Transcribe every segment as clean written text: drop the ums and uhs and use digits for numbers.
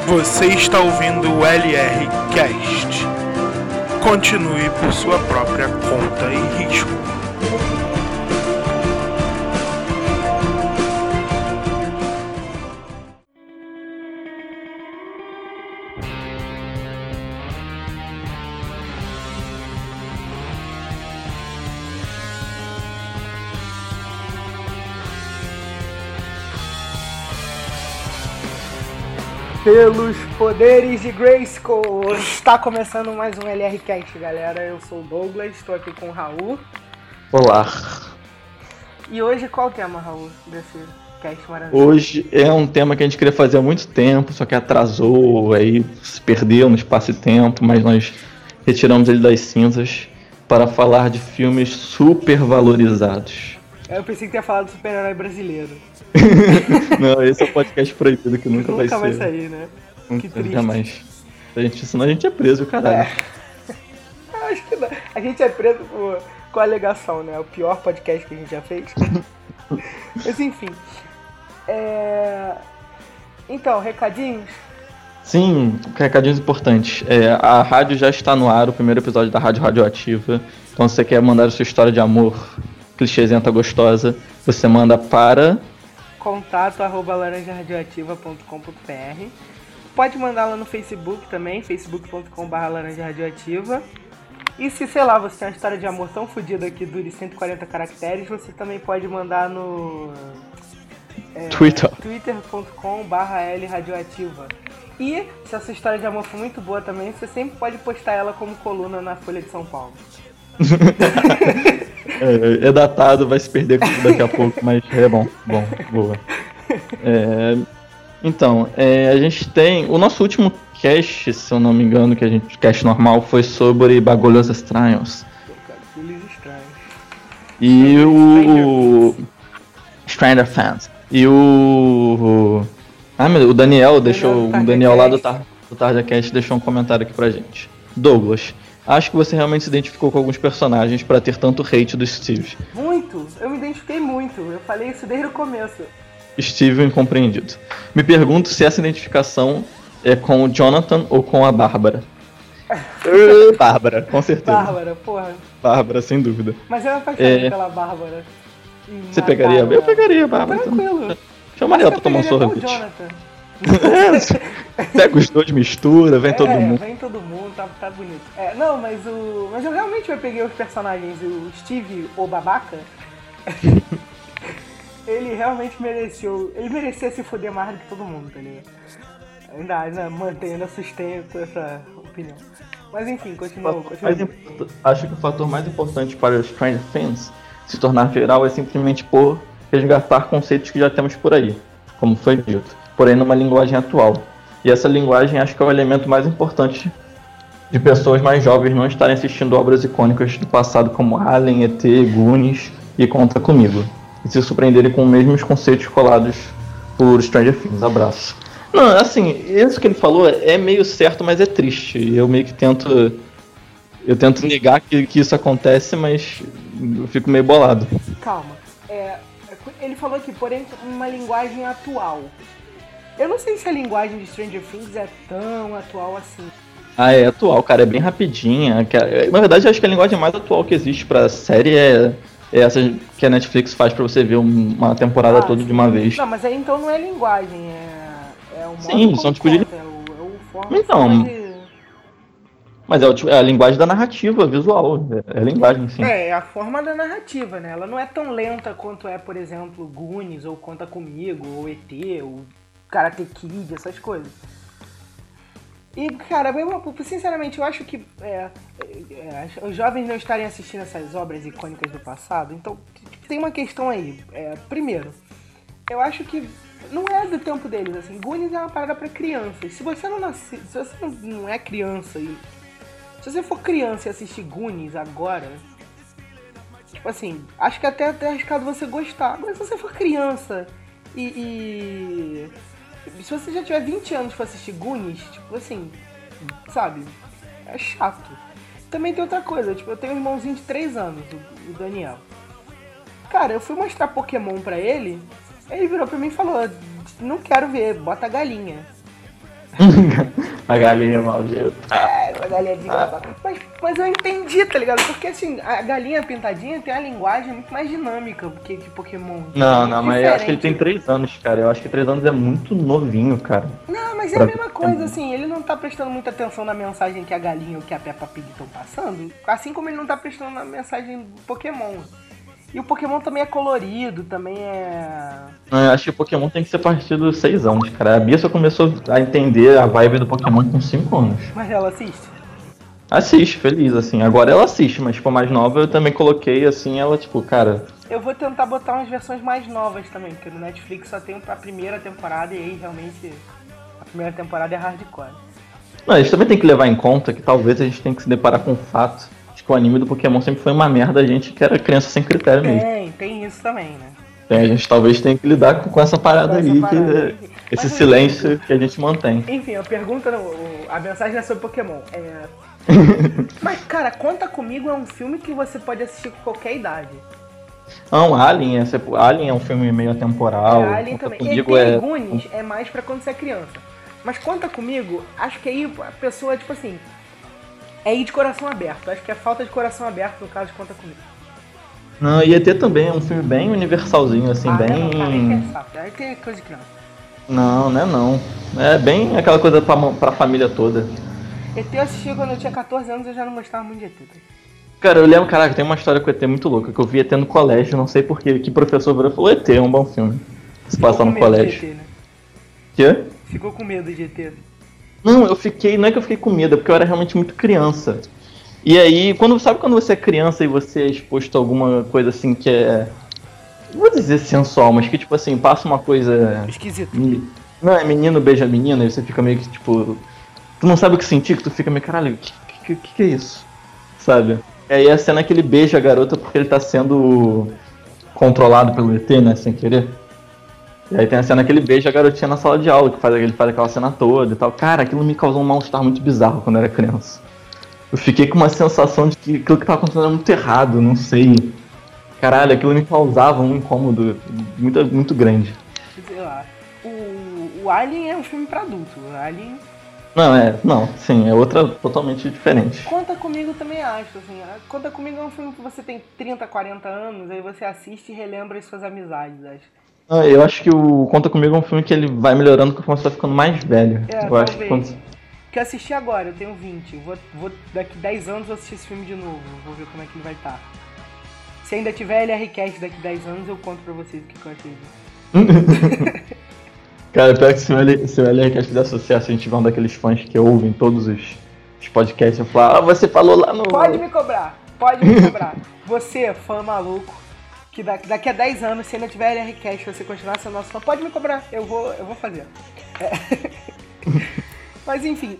Você está ouvindo o LR Cast. Continue por sua própria conta e risco. Pelos poderes de Grayskull, está começando mais um LRcast, galera. Eu sou o Douglas, estou aqui com o Raul. Olá. E hoje qual o tema, Raul, desse cast maravilhoso? Hoje é um tema que a gente queria fazer há muito tempo, só que atrasou, aí se perdeu no espaço e tempo, mas nós retiramos ele das cinzas para falar de filmes super valorizados. Eu pensei que tinha falado do super-herói brasileiro. Não, esse é o podcast proibido que nunca vai sair, né? Que triste. Jamais. Senão a gente é preso, caralho. Acho que não. A gente é preso com a alegação, né? O pior podcast que a gente já fez. Mas enfim. Então, recadinhos? Sim, recadinhos importantes. A rádio já está no ar, o primeiro episódio da Rádio Radioativa. Então, se você quer mandar a sua história de amor clichêzenta gostosa, você manda para contato@laranjaradioativa.com.br. Pode mandar lá no Facebook também, facebook.com/laranjaradioativa. E se, sei lá, você tem uma história de amor tão fodida que dure 140 caracteres, você também pode mandar no twitter.com/lradioativa. E se essa história de amor for muito boa também, você sempre pode postar ela como coluna na Folha de São Paulo. É datado, vai se perder daqui a pouco, mas é bom, boa. Então, a gente tem... O nosso último cast, se eu não me engano, cast normal, foi sobre Bagulhos Estranhos. E o... Stranger Fans. E o... o Daniel o Daniel lá do TarjaCast deixou um comentário aqui pra gente. Douglas, acho que você realmente se identificou com alguns personagens pra ter tanto hate do Steve. Muito! Eu me identifiquei muito. Eu falei isso desde o começo. Steve o incompreendido. Me pergunto se essa identificação é com o Jonathan ou com a Bárbara. Bárbara, com certeza. Bárbara, porra. Bárbara, sem dúvida. Mas eu me apaixonei pela Bárbara. Você pegaria? Eu pegaria a Bárbara. Tranquilo. Chamaria ela pra tomar um sorvete. Jonathan. Pega os dois, mistura, vem todo mundo. Vem todo mundo, tá bonito. Mas eu realmente peguei os personagens. O Steve, o babaca, ele realmente mereceu. Ele merecia se foder mais do que todo mundo, tá ligado? Ainda sustento essa opinião. Mas enfim, continua. Acho que o fator mais importante para os Stranger Things se tornar viral é simplesmente por resgatar conceitos que já temos por aí, como foi dito, porém numa linguagem atual. E essa linguagem acho que é o elemento mais importante de pessoas mais jovens não estarem assistindo obras icônicas do passado como Alien, ET, Goonies e Conta Comigo, e se surpreenderem com os mesmos conceitos colados por Stranger Things. Abraço. Não, assim, isso que ele falou é meio certo, mas é triste. Eu meio que tento negar que isso acontece, mas eu fico meio bolado. Calma. Ele falou aqui, porém, uma linguagem atual. Eu não sei se a linguagem de Stranger Things é tão atual assim. É atual, cara, é bem rapidinha. Na verdade, acho que a linguagem mais atual que existe pra série é essa que a Netflix faz pra você ver uma temporada toda de uma vez. Não, mas aí então não é linguagem, é o modo. Sim, são tipo de... Então, mas é a linguagem da narrativa visual, é a linguagem, sim. É a forma da narrativa, né? Ela não é tão lenta quanto é, por exemplo, Goonies, ou Conta Comigo, ou ET, ou Karate Kid, essas coisas. E, cara, sinceramente, eu acho que os jovens não estarem assistindo essas obras icônicas do passado, então tem uma questão aí. Primeiro, eu acho que não é do tempo deles, assim. Goonies é uma parada pra crianças. Se você não é criança e... Se você for criança e assistir Goonies agora, tipo assim, acho que até é arriscado você gostar. Agora, se você for criança e se você já tiver 20 anos pra assistir Goonies, tipo assim, sabe? É chato. Também tem outra coisa, tipo, eu tenho um irmãozinho de 3 anos, o Daniel. Cara, eu fui mostrar Pokémon pra ele virou pra mim e falou, não quero ver, bota a galinha. A galinha maldita. A galinha de gravata. Mas eu entendi, tá ligado? Porque assim, a galinha pintadinha tem uma linguagem muito mais dinâmica que de Pokémon. Não, mas eu acho que ele tem 3 anos, cara. Eu acho que 3 anos é muito novinho, cara. Não, mas é a mesma coisa, assim, ele não tá prestando muita atenção na mensagem que a galinha ou que a Peppa Pig estão passando, assim como ele não tá prestando na mensagem do Pokémon. E o Pokémon também é colorido, também é... Eu acho que o Pokémon tem que ser a partir dos 6 anos, cara. A Bia só começou a entender a vibe do Pokémon com 5 anos. Mas ela assiste? Assiste, feliz, assim. Agora ela assiste, mas tipo, a mais nova eu também coloquei, assim, ela tipo, cara... Eu vou tentar botar umas versões mais novas também, porque no Netflix só tem a primeira temporada e aí realmente a primeira temporada é hardcore. Não, a gente também tem que levar em conta que talvez a gente tenha que se deparar com o fato de que o anime do Pokémon sempre foi uma merda, a gente que era criança sem critério mesmo. Tem isso também, né? A gente talvez tenha que lidar com essa parada aí, esse Mas, silêncio que a gente mantém. Enfim, a pergunta, a mensagem é sobre Pokémon. Mas, cara, Conta Comigo é um filme que você pode assistir com qualquer idade. Não, Alien é um filme meio atemporal. Alien também. E Goonies é mais pra quando você é criança. Mas Conta Comigo, acho que aí a pessoa, tipo assim, é ir de coração aberto. Acho que é falta de coração aberto no caso de Conta Comigo. Não, e ET também é um filme bem universalzinho, assim, bem... Aí tem coisa de criança. Não. É bem aquela coisa pra família toda. ET eu assisti quando eu tinha 14 anos, eu já não gostava muito de ET. Cara, eu lembro, caraca, tem uma história com ET muito louca, que eu vi ET no colégio, não sei porquê, que professor virou e falou, ET é um bom filme. Se passar no colégio. ET, né? Quê? Ficou com medo de ET. Não, não é que eu fiquei com medo, é porque eu era realmente muito criança. E aí, sabe quando você é criança e você é exposto a alguma coisa assim que é... Não vou dizer sensual, mas que tipo assim, passa uma coisa... Esquisito. Não, é menino beija menina e você fica meio que tipo... Tu não sabe o que sentir, que tu fica meio, caralho, que é isso? Sabe? E aí a cena que ele beija a garota porque ele tá sendo controlado pelo ET, né, sem querer. E aí tem a cena que ele beija a garotinha na sala de aula, que ele faz aquela cena toda e tal. Cara, aquilo me causou um mal-estar muito bizarro quando eu era criança. Eu fiquei com uma sensação de que aquilo que tava acontecendo era muito errado, não sei. Caralho, aquilo me causava um incômodo muito, muito grande. Sei lá. O Alien é um filme pra adulto. O Alien... Sim, é outra totalmente diferente. Conta Comigo também acho, assim. Conta Comigo é um filme que você tem 30, 40 anos, aí você assiste e relembra as suas amizades, acho. Eu acho que o Conta Comigo é um filme que ele vai melhorando conforme você tá ficando mais velho. Eu acho que que eu assisti agora, eu tenho 20. Vou daqui 10 anos eu assistir esse filme de novo. Vou ver como é que ele vai estar. Se ainda tiver LRCast daqui 10 anos, eu conto pra vocês o que eu achei disso. Cara, pior que se o LRCast der sucesso, a gente tiver um daqueles fãs que ouvem todos os podcasts e falar, você falou lá no... Pode me cobrar. Você, fã maluco, que daqui a 10 anos, se ainda tiver LRCast, você continuar sendo nosso fã, pode me cobrar. Eu vou fazer. Mas enfim,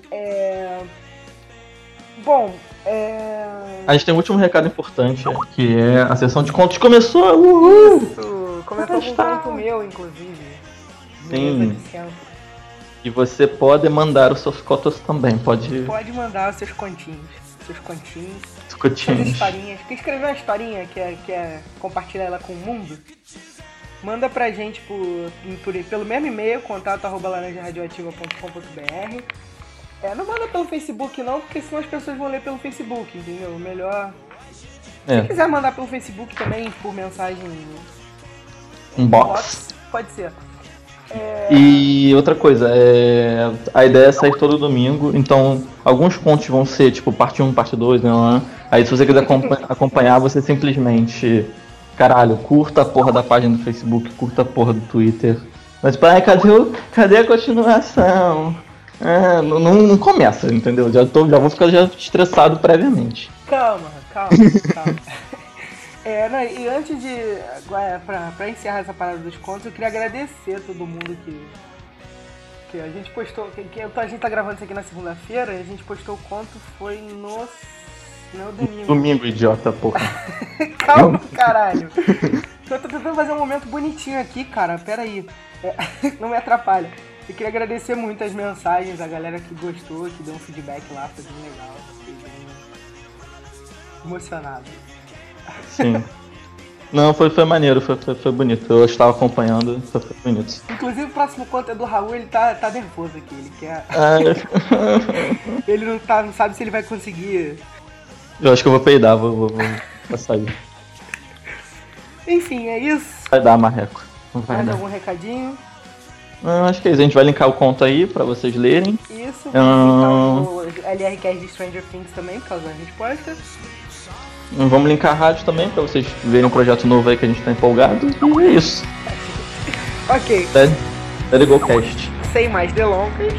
Bom, A gente tem um último recado importante, que é a sessão de contos começou! Uhul! Isso! Começou com um conto meu, inclusive. Sim. E você pode mandar os seus contos também, pode mandar os seus continhos. Suas historinhas. Quer escrever uma historinha que é compartilhar ela com o mundo? Manda pra gente pelo mesmo e-mail, contato@laranjaradioativa.com.br. Não manda pelo Facebook não, porque senão as pessoas vão ler pelo Facebook, entendeu? Melhor... Se quiser mandar pelo Facebook também, por mensagem... Inbox. Pode ser. E outra coisa, a ideia é sair todo domingo, então alguns contos vão ser tipo parte 1, parte 2, né? Aí se você quiser acompanhar, você simplesmente, caralho, curta a porra da página do Facebook, curta a porra do Twitter. Mas cadê a continuação? Não começa, entendeu? Já vou ficar estressado previamente. Calma. E antes de... Pra encerrar essa parada dos contos, eu queria agradecer a todo mundo que a gente postou... A gente tá gravando isso aqui na segunda-feira e a gente postou o conto, foi no domingo. Domingo, idiota, porra. Calma, caralho. Eu tô tentando fazer um momento bonitinho aqui, cara. Pera aí. Não me atrapalha. Eu queria agradecer muito as mensagens, a galera que gostou, que deu um feedback lá, foi bem legal. Fiquei bem emocionado. Sim. Não, foi maneiro, foi bonito. Eu estava acompanhando, foi bonito. Inclusive o próximo conto é do Raul, ele tá nervoso aqui, ele quer. Ele não sabe se ele vai conseguir. Eu acho que eu vou peidar, vou sair. Enfim, é isso. Vai dar, Marreco. Mais algum recadinho? Não, acho que é isso. A gente vai linkar o conto aí pra vocês lerem. Isso, vamos linkar o LRCast de Stranger Things também, por causa da gente posta. Vamos linkar a rádio também pra vocês verem um projeto novo aí que a gente tá empolgado. E é isso. Ok. Let It Go Cast. Sem mais delongas.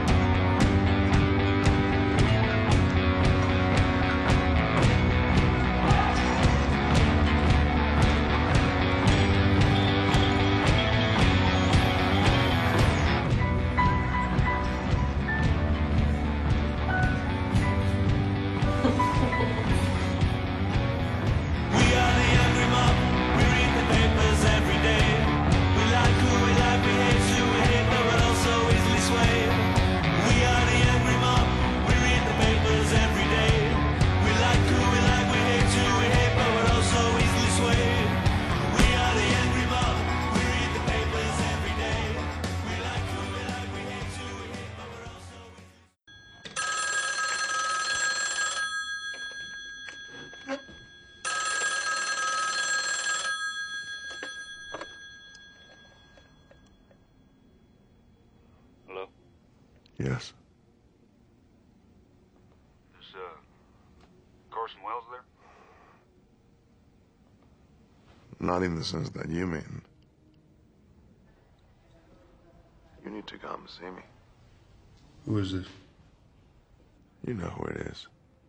Yes. Is Carson Wells there? Not in the sense that you mean. You need to come see me. Who is this? You know who it is.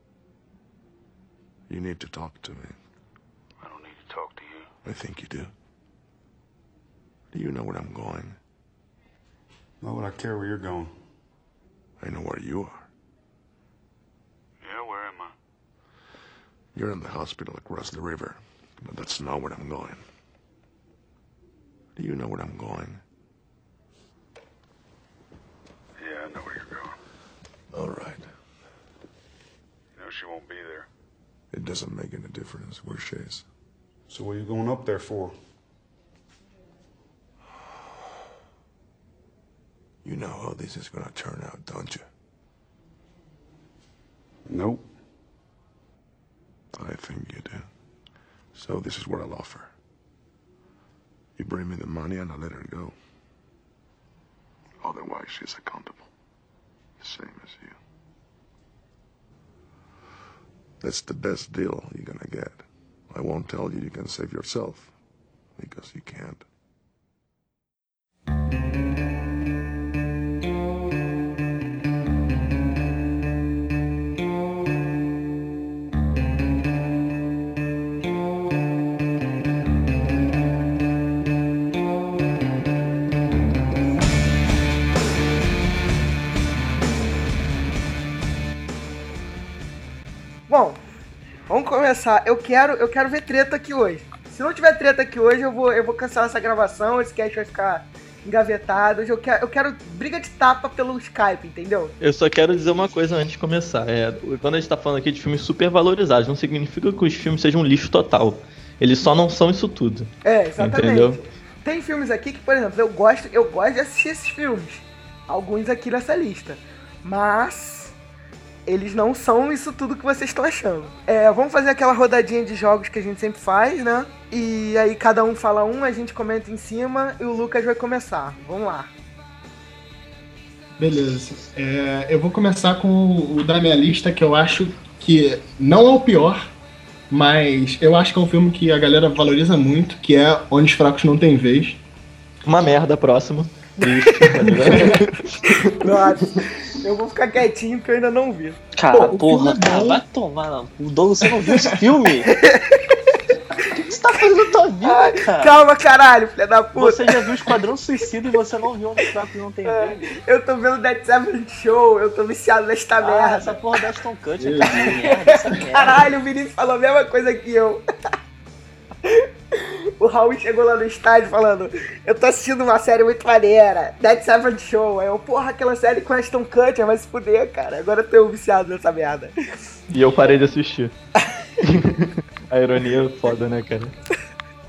You need to talk to me. I don't need to talk to you. I think you do. Do you know where I'm going? Why would I care where you're going? I know where you are. Yeah, where am I? You're in the hospital across the river, but that's not where I'm going. Do you know where I'm going? Yeah, I know where you're going. All right. You know she won't be there. It doesn't make any difference where she is. So what are you going up there for? You know how this is gonna turn out, don't you? Nope. I think you do. So this is what I'll offer. You bring me the money and I'll let her go. Otherwise, she's accountable. The same as you. That's the best deal you're gonna get. I won't tell you can save yourself, because you can't. Bom, vamos começar. Eu quero ver treta aqui hoje. Se não tiver treta aqui hoje, eu vou cancelar essa gravação, esse cast vai ficar engavetado. Hoje eu quero briga de tapa pelo Skype, entendeu? Eu só quero dizer uma coisa antes de começar. Quando a gente tá falando aqui de filmes super valorizados, não significa que os filmes sejam um lixo total. Eles só não são isso tudo. É, exatamente. Entendeu? Tem filmes aqui que, por exemplo, eu gosto de assistir esses filmes. Alguns aqui nessa lista. Mas eles não são isso tudo que vocês estão achando. Vamos fazer aquela rodadinha de jogos que a gente sempre faz, né? E aí cada um fala um, a gente comenta em cima e o Lucas vai começar. Vamos lá. Beleza. Eu vou começar com o da minha lista, que eu acho que não é o pior, mas eu acho que é um filme que a galera valoriza muito, que é Onde os Fracos Não Têm Vez. Uma merda, próximo. Nossa, eu vou ficar quietinho porque eu ainda não vi. Cara, Pô, porra, filme é cara, bom. vai tomar. Não. O Douglas, você não viu esse filme? O que você tá fazendo na tua vida, cara? Calma, caralho, filha da puta. Você já viu Esquadrão Suicida e você não viu Onde os Fracos Não Têm Vez? Eu tô vendo Dead Seven Show, eu tô viciado nesta merda. Essa porra da Aston Kutcher, cara, merda, essa merda. Caralho, o Vinícius falou a mesma coisa que eu. O Raul chegou lá no estádio falando: eu tô assistindo uma série muito maneira, Dead Seven Show. Aí eu, porra, aquela série com Aston Kutcher, vai se fuder, cara. Agora eu tô viciado nessa merda. E eu parei de assistir. A ironia é foda, né, cara?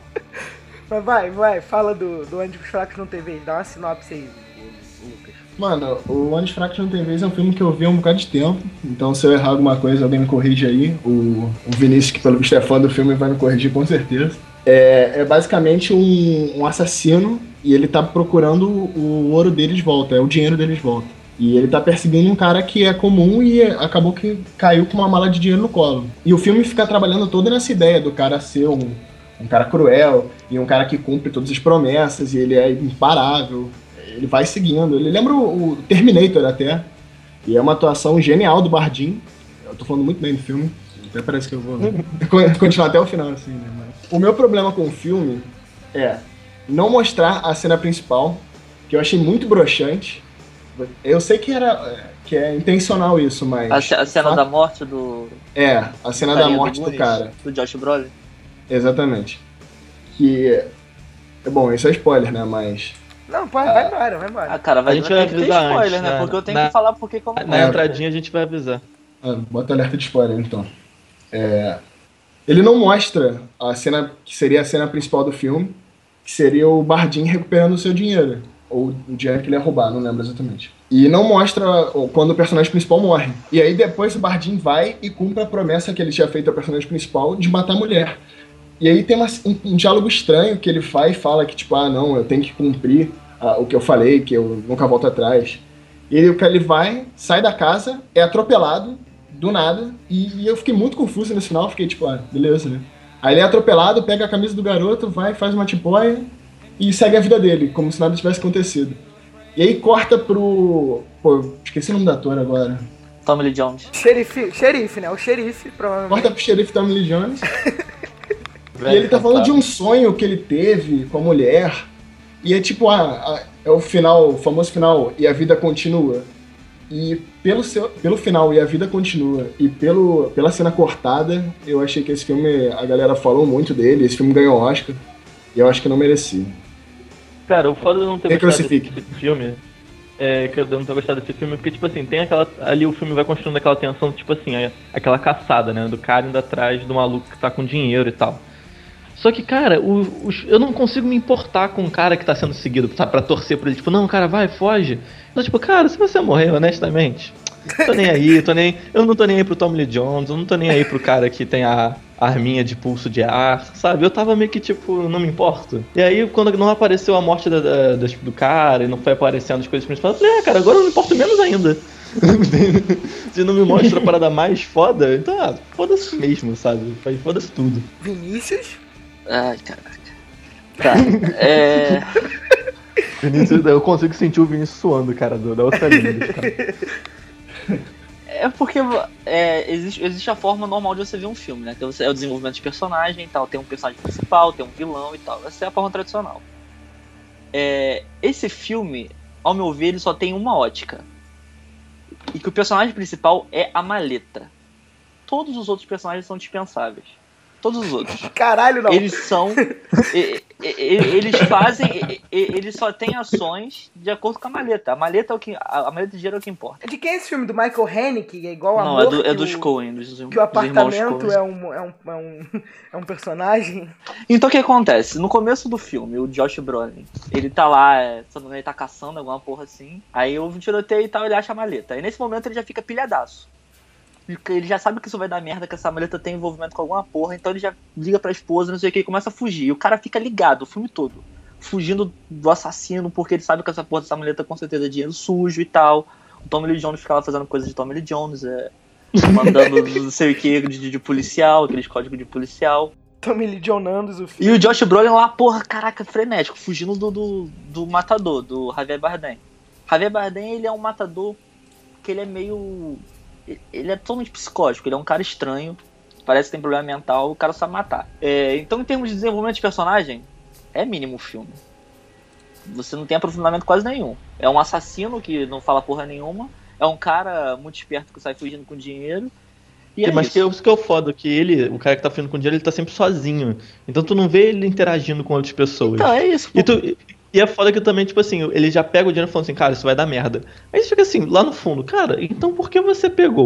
Mas vai, fala do Onde os Fracos Não Tem Vez. Dá uma sinopse aí, Lucas. Mano, o Onde os Fracos Não Tem Vez é um filme que eu vi há um bocado de tempo. Então, se eu errar alguma coisa, alguém me corrige aí. O Vinícius, que pelo visto é fã do filme, vai me corrigir com certeza. É basicamente um assassino e ele tá procurando o ouro dele de volta, o dinheiro dele de volta. E ele tá perseguindo um cara que é comum e acabou que caiu com uma mala de dinheiro no colo. E o filme fica trabalhando toda nessa ideia do cara ser um cara cruel e um cara que cumpre todas as promessas e ele é imparável. Ele vai seguindo. Ele lembra o Terminator até. E é uma atuação genial do Bardem. Eu tô falando muito bem do filme. Até parece que eu vou continuar até o final, assim, né? Mas o meu problema com o filme é não mostrar a cena principal, que eu achei muito broxante. Eu sei que é intencional isso, mas... A cena da morte do... a cena da morte do cara. Do Josh Brolin. Exatamente. Que... Bom, isso é spoiler, né? Mas... Vai embora. Ah, cara, A gente vai ter avisar spoiler, antes, né? Porque eu tenho que falar porque que eu não Na entradinha a gente vai avisar. Bota alerta de spoiler, então. Ele não mostra a cena que seria a cena principal do filme, que seria o Bardem recuperando o seu dinheiro. Ou o dinheiro que ele ia roubar, não lembro exatamente. E não mostra quando o personagem principal morre. E aí depois o Bardem vai e cumpre a promessa que ele tinha feito ao personagem principal de matar a mulher. E aí tem um diálogo estranho que ele fala que tipo, não, eu tenho que cumprir o que eu falei, que eu nunca volto atrás. E aí ele vai, sai da casa, é atropelado, do nada, e eu fiquei muito confuso nesse final, fiquei tipo, beleza, né? Aí ele é atropelado, pega a camisa do garoto, vai, faz uma tipóia e segue a vida dele, como se nada tivesse acontecido. E aí corta pro... Pô, esqueci o nome da ator agora. Tommy Lee Jones. Xerife, né? O xerife, provavelmente. Corta pro xerife Tommy Lee Jones. E ele tá falando de um sonho que ele teve com a mulher. E é tipo, é o final, o famoso final, e a vida continua. E pelo final, e a vida continua, e pela cena cortada, eu achei que esse filme, a galera falou muito dele, esse filme ganhou Oscar, e eu acho que não merecia. Cara, o foda de eu não ter gostado Crucifique. desse filme que eu não ter gostado desse filme, porque, tipo assim, tem aquela... Ali o filme vai construindo aquela tensão, tipo assim, aquela caçada, né? Do cara indo atrás do maluco que tá com dinheiro e tal. Só que, cara, eu não consigo me importar com um cara que tá sendo seguido, sabe? Pra torcer por ele. Tipo, não, cara, vai, foge. Então, tipo, cara, se você morrer, honestamente, tô nem aí, eu não tô nem aí pro Tommy Lee Jones, eu não tô nem aí pro cara que tem a arminha de pulso de ar, sabe? Eu tava meio que, tipo, não me importo. E aí, quando não apareceu a morte do cara e não foi aparecendo as coisas principais, eu falei, cara, agora eu não me importo menos ainda. Se não me mostra a parada mais foda, então, foda-se mesmo, sabe? Foda-se tudo. Vinícius? Ai, caraca. Tá, Vinícius, eu consigo sentir o Vinícius suando, cara, da outra linha. É porque existe a forma normal de você ver um filme, né? Então, é o desenvolvimento de personagem e tal, tem um personagem principal, tem um vilão e tal. Essa é a forma tradicional. Esse filme, ao meu ver, ele só tem uma ótica. E que o personagem principal é a maleta. Todos os outros personagens são dispensáveis. Todos os outros. Caralho, não. Eles são... eles fazem... Eles só têm ações de acordo com a maleta. A maleta de dinheiro é o que importa. De quem é esse filme? Do Michael Haneke? É igual Não, Amor? é dos Coen. Que o apartamento é um personagem? Então o que acontece? No começo do filme, o Josh Brolin, ele tá lá, ele tá caçando alguma porra assim. Aí houve um tiroteio e tal, ele acha a maleta. Aí nesse momento ele já fica pilhadaço. Ele já sabe que isso vai dar merda, que essa maleta tem envolvimento com alguma porra, então ele já liga pra esposa, não sei o que, e começa a fugir. E o cara fica ligado o filme todo, fugindo do assassino, porque ele sabe que essa porra dessa maleta com certeza é dinheiro sujo e tal. O Tommy Lee Jones ficava fazendo coisas de Tommy Lee Jones, mandando não sei o que de policial, aqueles códigos de policial. Tommy Lee Jones, o filme. E o Josh Brolin lá, porra, caraca, frenético, fugindo do matador, do Javier Bardem. Javier Bardem, ele é um matador que ele é meio... Ele é totalmente psicótico, ele é um cara estranho, parece que tem problema mental, o cara sabe matar. Então, em termos de desenvolvimento de personagem, é mínimo o filme. Você não tem aprofundamento quase nenhum. É um assassino que não fala porra nenhuma, é um cara muito esperto que sai fugindo com dinheiro. Mas isso que é o foda, que o cara que tá fugindo com dinheiro, ele tá sempre sozinho. Então tu não vê ele interagindo com outras pessoas. Então, é isso. E é foda que também, tipo assim, ele já pega o dinheiro falando assim, cara, isso vai dar merda. Aí você fica assim, lá no fundo, cara, então por que você pegou?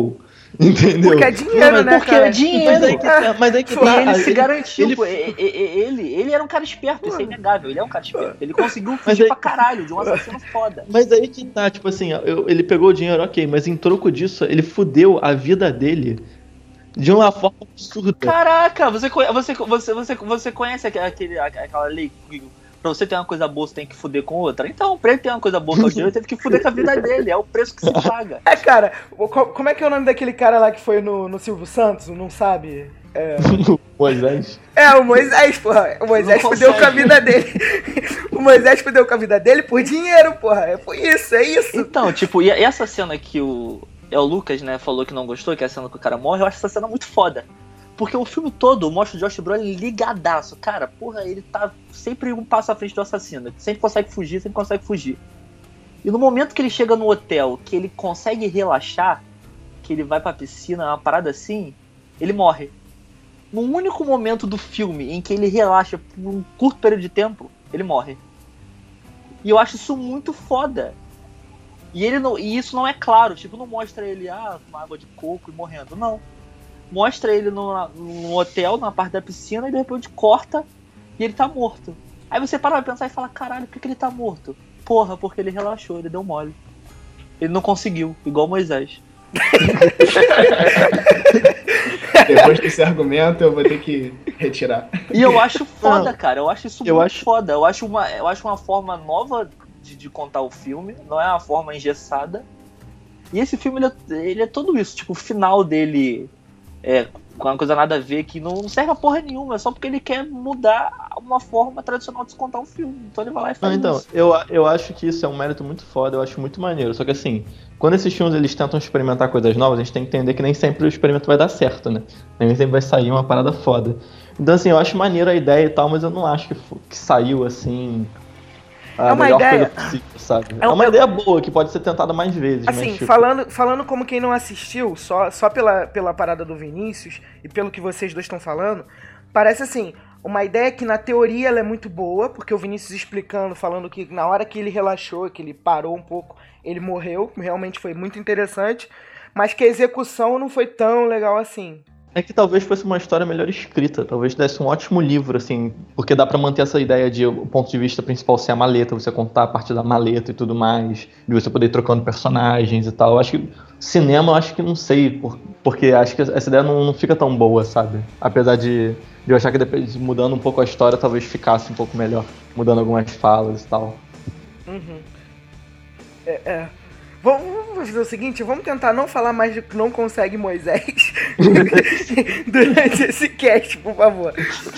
Entendeu? Porque é dinheiro, né, Porque cara? é dinheiro. Mas é que E tá, ele se garantiu, ele- pô. Ele era um cara esperto, isso é inegável. Ele é um cara esperto. Ele conseguiu Mas fugir aí- pra caralho de um assassino foda. Mas aí que tá, tipo assim, ele pegou o dinheiro, ok, mas em troco disso, ele fudeu a vida dele de uma forma absurda. Caraca, você conhece aquela lei que pra você ter uma coisa boa você tem que fuder com outra? Então, pra ele ter uma coisa boa que é o dinheiro, ele teve que fuder com a vida dele. É o preço que se paga. Cara, como é que é o nome daquele cara lá que foi no Silvio Santos? Não sabe? Moisés. O Moisés, porra. O Moisés Não fudeu com a consegue. vida dele. O Moisés fudeu com a vida dele por dinheiro, porra. É por isso, é isso. Então, tipo, e essa cena que o Lucas, né, falou que não gostou, que é a cena que o cara morre, eu acho essa cena muito foda. Porque o filme todo mostra o Josh Brolin ligadaço. Cara, porra, ele tá sempre um passo à frente do assassino. Ele sempre consegue fugir. E no momento que ele chega no hotel, que ele consegue relaxar, que ele vai pra piscina, uma parada assim, ele morre. No único momento do filme em que ele relaxa por um curto período de tempo, ele morre. E eu acho isso muito foda. E isso não é claro, tipo, não mostra ele com água de coco e morrendo, não. Mostra ele no hotel, na parte da piscina, e de repente corta e ele tá morto. Aí você para pra pensar e fala, caralho, por que ele tá morto? Porra, porque ele relaxou, ele deu mole. Ele não conseguiu, igual Moisés. Depois desse argumento, eu vou ter que retirar. E eu acho foda, cara. Eu acho isso eu muito acho- foda. Eu acho uma forma nova de contar o filme. Não é uma forma engessada. E esse filme, ele é tudo isso. Tipo, o final dele com uma coisa nada a ver, que não serve a porra nenhuma. É só porque ele quer mudar uma forma tradicional de se contar um filme. Então ele vai lá e faz Não, então, isso. eu acho que isso é um mérito muito foda, eu acho muito maneiro. Só que assim, quando esses filmes eles tentam experimentar coisas novas, a gente tem que entender que nem sempre o experimento vai dar certo, né? Nem sempre vai sair uma parada foda. Então assim, eu acho maneiro a ideia e tal, mas eu não acho que saiu assim a É uma melhor ideia- coisa possível, sabe? É É um- uma ideia boa, que pode ser tentada mais vezes, Assim, mas tipo... falando como quem não assistiu, só pela parada do Vinícius e pelo que vocês dois estão falando, parece assim, uma ideia que na teoria ela é muito boa, porque o Vinícius explicando, falando que na hora que ele relaxou, que ele parou um pouco, ele morreu, realmente foi muito interessante, mas que a execução não foi tão legal assim. É que talvez fosse uma história melhor escrita, talvez desse um ótimo livro, assim, porque dá pra manter essa ideia de o ponto de vista principal ser a maleta, você contar a partir da maleta e tudo mais, de você poder ir trocando personagens e tal. Eu acho que cinema, eu acho que não sei, porque acho que essa ideia não fica tão boa, sabe? Apesar de eu achar que depois, mudando um pouco a história, talvez ficasse um pouco melhor, mudando algumas falas e tal. Vamos fazer o seguinte, vamos tentar não falar mais de não consegue Moisés durante esse cast, por favor.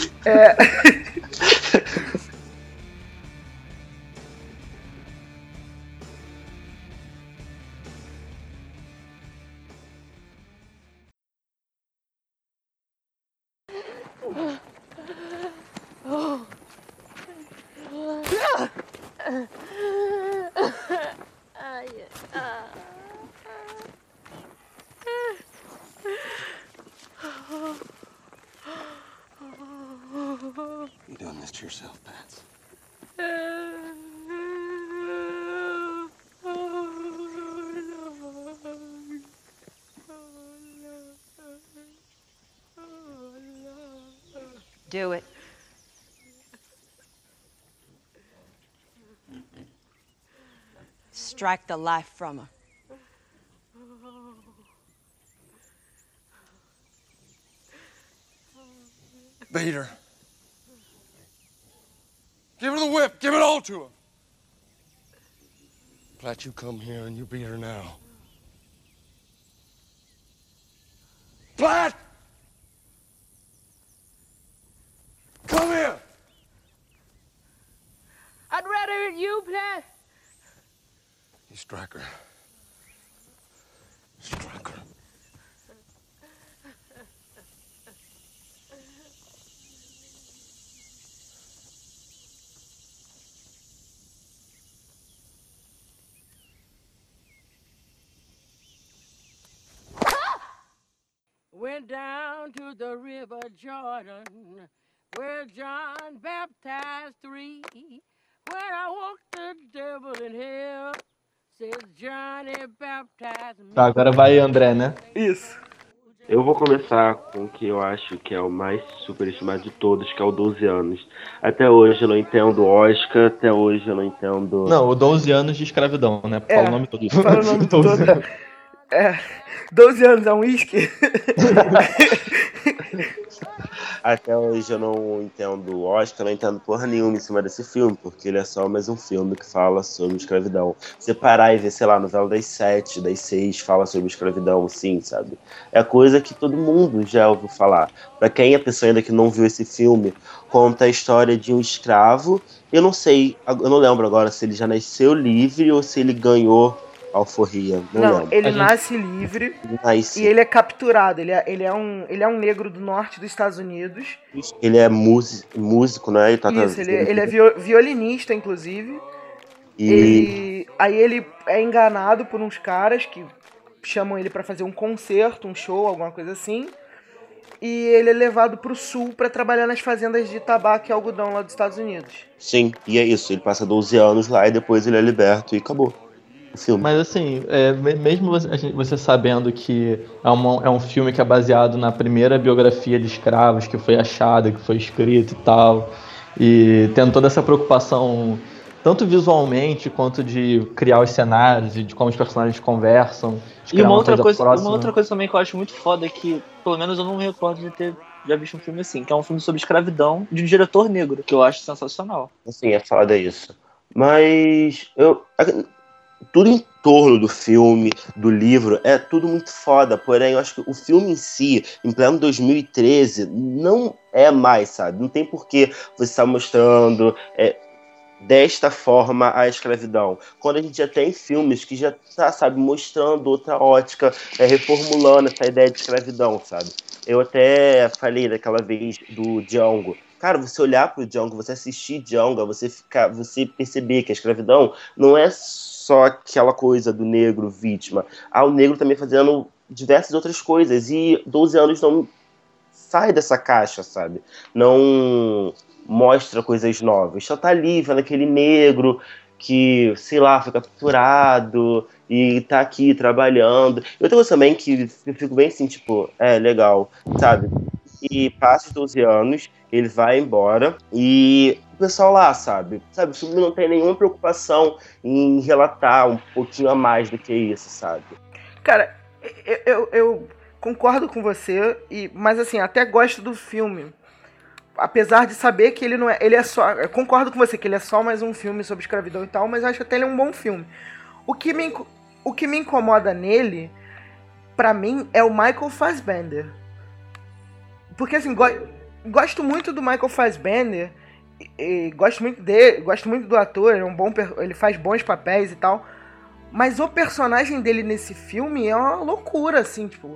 You're doing this to yourself, Bats. Do it. Strike the life from her. Beat her. Give her the whip. Give it all to her. Platt, you come here and you beat her now. Platt! Come here! I'd rather you, Platt. You strike her. Strike her. Went down to the river Jordan, where John baptized 3. When I walked the devil in hell, says Johnny baptized me. Tá, agora vai André, né? Isso. Eu vou começar com o que eu acho que é o mais superestimado de todos, que é o 12 anos. Até hoje eu não entendo o Oscar, até hoje eu não entendo... Não, o 12 anos de escravidão, né? Fala o nome todo. Fala o nome todo. 12 anos é um uísque? Até hoje eu não entendo o Oscar, não entendo porra nenhuma em cima desse filme, porque ele é só mais um filme que fala sobre escravidão. Você parar e ver, sei lá, novela das 7, das 6, fala sobre escravidão, sim, sabe? É coisa que todo mundo já ouviu falar. Pra quem é pessoa ainda que não viu esse filme, conta a história de um escravo. Eu não sei, eu não lembro agora se ele já nasceu livre ou se ele ganhou alforria. Não lembro. Ele nasce livre e ele é capturado. Ele é um negro do norte dos Estados Unidos. Ele é músico, né? Ele é violinista, inclusive. Aí ele é enganado por uns caras que chamam ele pra fazer um concerto, um show, alguma coisa assim. E ele é levado pro sul pra trabalhar nas fazendas de tabaco e algodão lá dos Estados Unidos. Sim, e é isso. Ele passa 12 anos lá e depois ele é liberto e acabou. Mas assim, mesmo você sabendo que é um filme que é baseado na primeira biografia de escravos que foi achada, que foi escrita e tal, e tendo toda essa preocupação, tanto visualmente quanto de criar os cenários e de como os personagens conversam. E uma outra coisa também que eu acho muito foda é que, pelo menos eu não me recordo de ter já visto um filme assim, que é um filme sobre escravidão de um diretor negro, que eu acho sensacional. Assim, é foda isso. Mas tudo em torno do filme, do livro, é tudo muito foda. Porém, eu acho que o filme em si, em pleno 2013, não é mais, sabe? Não tem porquê você estar mostrando desta forma a escravidão. Quando a gente já tem filmes que já tá, sabe, mostrando outra ótica, reformulando essa ideia de escravidão, sabe? Eu até falei daquela vez do Django. Cara, você olhar pro Django, você assistir Django, você perceber que a escravidão não é só aquela coisa do negro vítima. O negro também fazendo diversas outras coisas. E 12 anos não sai dessa caixa, sabe? Não mostra coisas novas. Só tá ali vendo aquele negro que, sei lá, foi capturado e tá aqui trabalhando. Eu tenho também que eu fico bem assim, tipo, legal, sabe? E passa os 12 anos, ele vai embora e o pessoal lá, sabe? O filme não tem nenhuma preocupação em relatar um pouquinho a mais do que isso, sabe? Cara, eu concordo com você, mas assim, até gosto do filme. Apesar de saber que ele não é... Ele é só... Eu concordo com você que ele é só mais um filme sobre escravidão e tal, mas acho até ele um bom filme. O que me incomoda nele, pra mim, é o Michael Fassbender. Porque assim, gosto muito do Michael Fassbender, gosto muito dele, gosto muito do ator, ele faz bons papéis e tal, mas o personagem dele nesse filme é uma loucura, assim, tipo,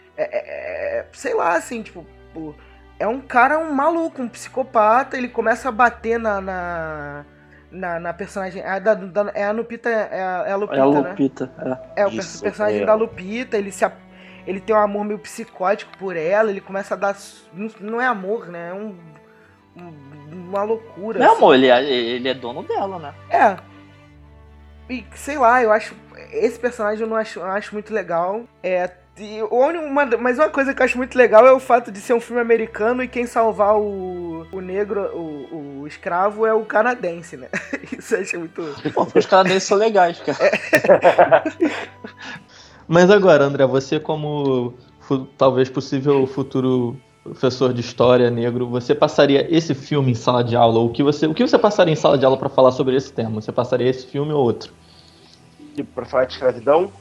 sei lá, assim, tipo, é um cara, um maluco, um psicopata, ele começa a bater na personagem, é a Lupita, é a Lupita, né? É o personagem da Lupita, ele tem um amor meio psicótico por ela, ele começa a dar... Não é amor, né? É uma loucura. Não é amor, ele é dono dela, né? E sei lá, eu acho... Esse personagem eu acho muito legal. Mas uma coisa que eu acho muito legal é o fato de ser um filme americano e quem salvar o negro, o escravo, é o canadense, né? Isso eu acho muito... Pô, porque os canadenses são legais, cara. Mas agora, André, você como talvez possível futuro professor de história negro, você passaria esse filme em sala de aula? O que você passaria em sala de aula para falar sobre esse tema? Você passaria esse filme ou outro? Tipo, pra falar de escravidão?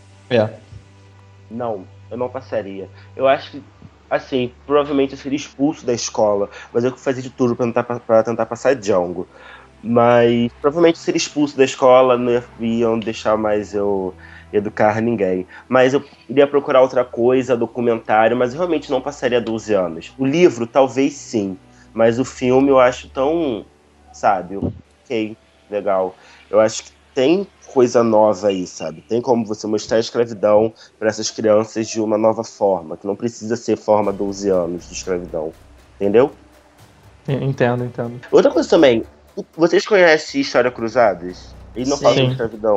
Não, eu não passaria. Eu acho que, assim, provavelmente eu seria expulso da escola, mas eu fazia de tudo pra tentar passar Django. Mas provavelmente eu seria expulso da escola, não iam deixar mais eu educar ninguém. Mas eu iria procurar outra coisa, documentário, mas eu realmente não passaria 12 anos. O livro, talvez sim, mas o filme eu acho tão, sabe, ok, legal. Eu acho que tem coisa nova aí, sabe? Tem como você mostrar a escravidão para essas crianças de uma nova forma, que não precisa ser forma 12 anos de escravidão. Entendeu? Entendo. Outra coisa também, vocês conhecem História Cruzadas? Ele não fala sobre escravidão.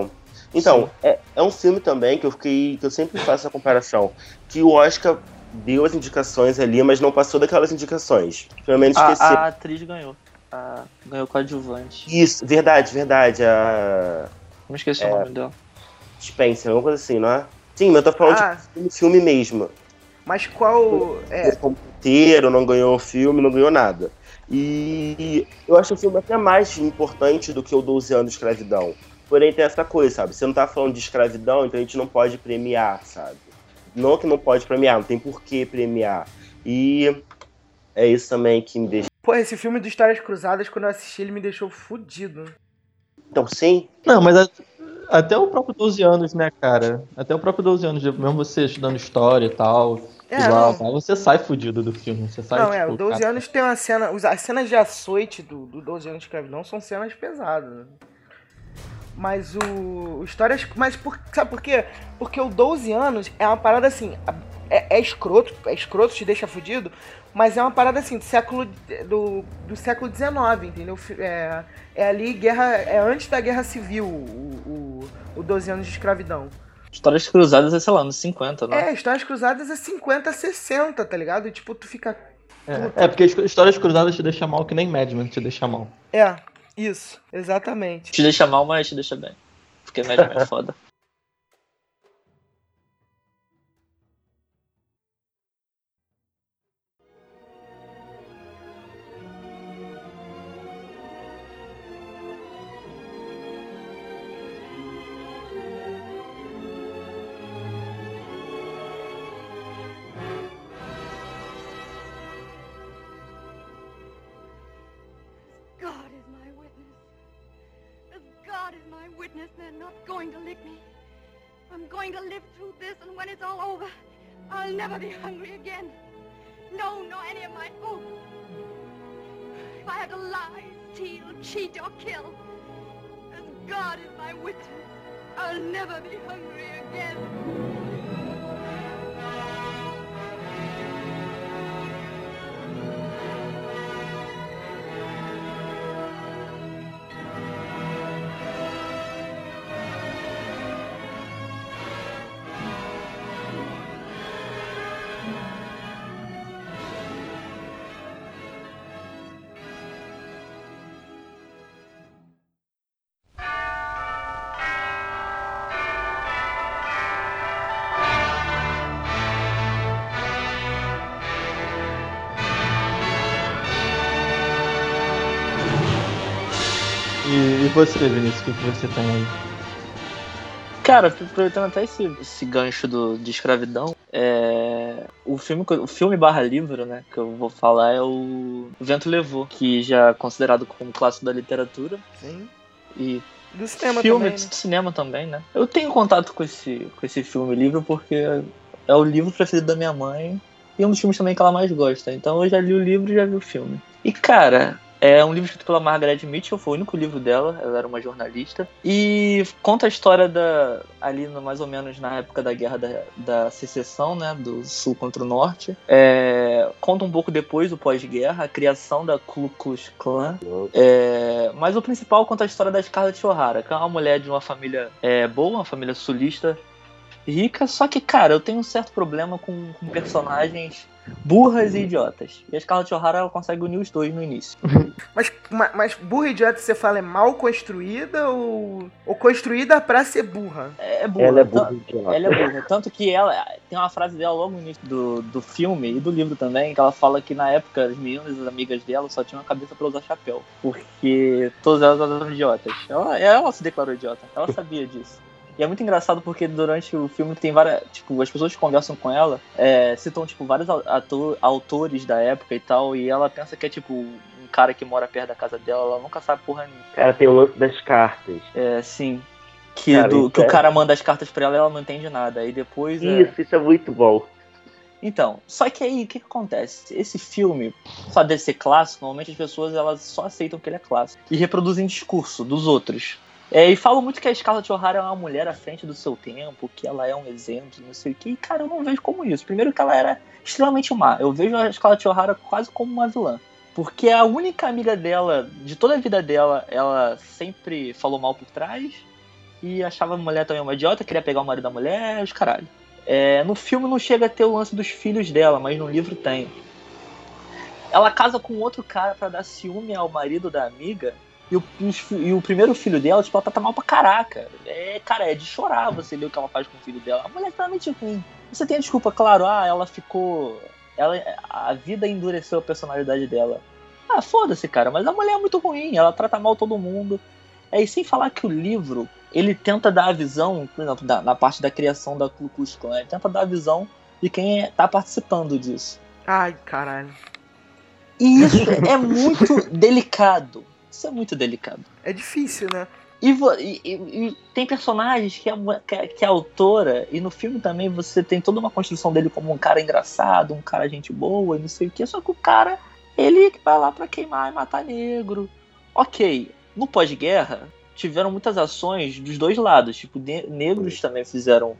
Então, é um filme também que eu sempre faço essa comparação, que o Oscar deu as indicações ali, mas não passou daquelas indicações. Pelo menos esqueci. A atriz ganhou. Ganhou coadjuvante. Isso, verdade. Não esqueci o nome dela. Spencer, alguma coisa assim, não é? Sim, mas eu tô falando de filme mesmo. Mas qual Inteiro, não ganhou o filme, não ganhou nada. E eu acho o filme até mais importante do que o 12 anos de escravidão. Porém tem essa coisa, sabe? Você não tá falando de escravidão, então a gente não pode premiar, sabe? Não que não pode premiar, não tem por que premiar. E é isso também que me deixa... Pô, esse filme do Histórias Cruzadas, quando eu assisti, ele me deixou fudido. Então, sim. Não, mas até o próprio 12 anos, né, cara? Até o próprio 12 anos, mesmo você estudando história e tal, você sai fudido do filme. Você sai, o 12 anos tem uma cena... As cenas de açoite do 12 anos de escravidão são cenas pesadas, né? Mas o Histórias... Sabe por quê? Porque o 12 anos é uma parada assim... É escroto, te deixa fudido, mas é uma parada assim do século XIX, entendeu? É ali guerra... É antes da Guerra Civil, o 12 anos de escravidão. Histórias Cruzadas é, sei lá, nos 50, né? Histórias Cruzadas é 50, 60, tá ligado? E tipo, tu fica... porque Histórias Cruzadas te deixa mal que nem Mad Men te deixa mal. Isso, exatamente. Te deixa mal, mas te deixa bem. Porque Mad Men é foda. They're not going to lick me. I'm going to live through this, and when it's all over, I'll never be hungry again. No, nor any of my folk. If I had to lie, steal, cheat, or kill, as God is my witness, I'll never be hungry again. E você, Vinícius, o que você tem aí? Cara, aproveitando até esse gancho de escravidão, o filme barra livro, né, que eu vou falar é o Vento Levou, que já é considerado como clássico da literatura. Sim. E do cinema filme também, né? Do cinema também, né? Eu tenho contato com esse filme livro porque é o livro preferido da minha mãe e um dos filmes também que ela mais gosta. Então eu já li o livro e já vi o filme. E cara, é um livro escrito pela Margaret Mitchell, foi o único livro dela, ela era uma jornalista, e conta a história ali mais ou menos na época da Guerra da Secessão, né, do Sul contra o Norte. Conta um pouco depois, o pós-guerra, a criação da Ku Klux Klan, mas o principal conta a história da Scarlett O'Hara, que é uma mulher de uma família boa, uma família sulista, rica, só que, cara, eu tenho um certo problema com personagens burras e idiotas. E a Scarlett O'Hara ela consegue unir os dois no início. Mas burra e idiota, você fala, é mal construída ou construída pra ser burra? É burra. Ela é burra e idiota. Ela é burra. Tanto que ela tem uma frase dela logo no início do filme e do livro também, que ela fala que na época as meninas, as amigas dela, só tinham a cabeça pra usar chapéu. Porque todas elas eram idiotas. Ela se declarou idiota. Ela sabia disso. E é muito engraçado porque durante o filme tem várias... Tipo, as pessoas que conversam com ela citam, tipo, vários autores da época e tal. E ela pensa que é, tipo, um cara que mora perto da casa dela. Ela nunca sabe porra nenhuma. Cara, tem o lance das cartas. Sim. Que o cara manda as cartas pra ela e ela não entende nada. E depois... Isso é muito bom. Então, só que aí, o que acontece? Esse filme, só deve ser clássico, normalmente as pessoas elas só aceitam que ele é clássico. E reproduzem discurso dos outros. E falam muito que a Scarlett O'Hara é uma mulher à frente do seu tempo, que ela é um exemplo, não sei o que. E, cara, eu não vejo como isso. Primeiro que ela era extremamente má. Eu vejo a Scarlett O'Hara quase como uma vilã. Porque a única amiga dela, de toda a vida dela, ela sempre falou mal por trás. e achava a mulher também uma idiota, queria pegar o marido da mulher, os caralho. No filme não chega a ter o lance dos filhos dela, mas no livro tem. Ela casa com outro cara pra dar ciúme ao marido da amiga, e o primeiro filho dela, tipo, ela trata mal pra caraca. Cara, é de chorar você ver o que ela faz com o filho dela. A mulher é realmente ruim. Você tem a desculpa, claro, ela ficou... a vida endureceu a personalidade dela. Foda-se, cara, mas a mulher é muito ruim, ela trata mal todo mundo. E sem falar que o livro, ele tenta dar a visão, por exemplo, na parte da criação da Ku Klux Klan, ele tenta dar a visão de quem tá participando disso. Ai, caralho. E isso é muito delicado. Isso é muito delicado. É difícil, né? E tem personagens que a autora, e no filme também você tem toda uma construção dele como um cara engraçado, um cara gente boa e não sei o que, só que o cara, ele vai lá pra queimar e matar negro. Ok, no pós-guerra tiveram muitas ações dos dois lados, tipo, negros também fizeram,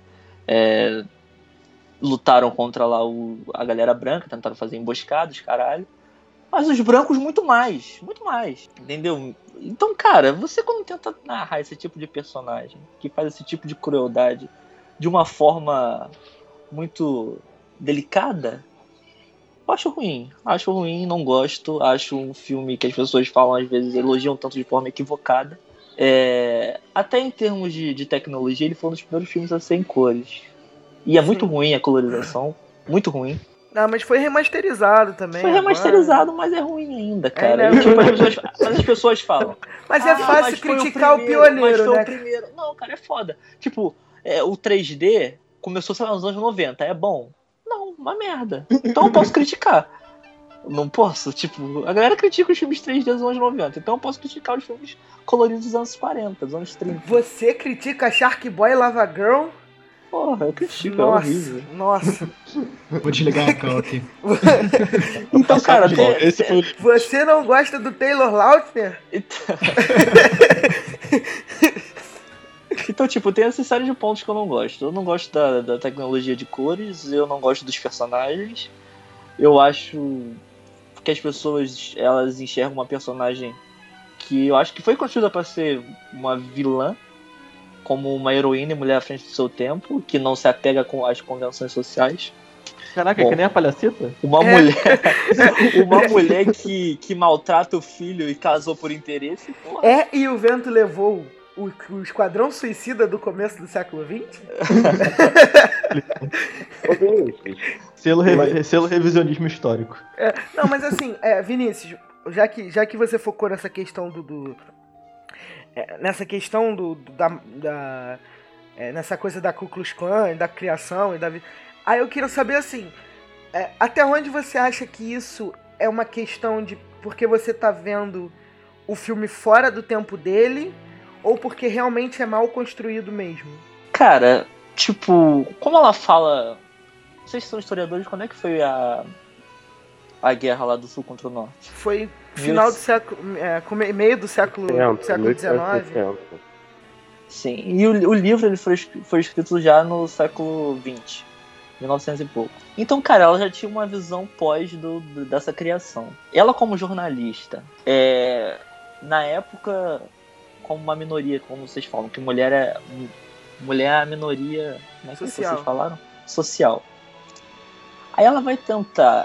lutaram contra lá a galera branca, tentaram fazer emboscadas, caralho. Mas os brancos muito mais, entendeu? Então, cara, você quando tenta narrar esse tipo de personagem, que faz esse tipo de crueldade de uma forma muito delicada, eu acho ruim, não gosto, acho um filme que as pessoas falam, às vezes, elogiam tanto de forma equivocada. Até em termos de tecnologia, ele foi um dos primeiros filmes a ser em cores. E é muito ruim a colorização, muito ruim. Não, mas foi remasterizado também. Foi remasterizado, mas é ruim ainda, cara. Mas as pessoas falam. Mas é fácil criticar o pioneiro, né? Primeiro. Não, cara, é foda. Tipo, o 3D começou, sei lá, nos anos 90. É bom? Não, uma merda. Então eu posso criticar. Não posso, tipo, a galera critica os filmes 3D dos anos 90. Então eu posso criticar os filmes coloridos dos anos 40, dos anos 30. Você critica Shark Boy e Lava Girl? Porra, eu critico, nossa, é horrível. Nossa. Vou desligar a cal aqui. Então, cara, você não gosta do Taylor Lautner? Então, tipo, tem essa série de pontos que eu não gosto. Eu não gosto da tecnologia de cores, eu não gosto dos personagens. Eu acho que as pessoas, elas enxergam uma personagem que eu acho que foi construída para ser uma vilã, como uma heroína e mulher à frente do seu tempo, que não se apega com as convenções sociais. Caraca, que nem a palhacita? Uma mulher que maltrata o filho e casou por interesse. Porra. E o vento levou o Esquadrão Suicida do começo do século XX? Selo revisionismo histórico. Não, mas assim, Vinícius, já que você focou nessa questão nessa coisa da Ku Klux Klan, da criação e da vida. Aí eu queria saber assim, até onde você acha que isso é uma questão de porque você tá vendo o filme fora do tempo dele ou porque realmente é mal construído mesmo? Cara, tipo, como ela fala, vocês são historiadores, quando é que foi a guerra lá do Sul contra o Norte? Foi final do século, meio do século XIX. Sim, e o livro ele foi escrito já no século XX, 1900 e pouco. Então, cara, ela já tinha uma visão pós dessa criação. Ela como jornalista, na época, como uma minoria, como vocês falam, que mulher é a minoria, como é que vocês falaram? Social. Aí ela vai tentar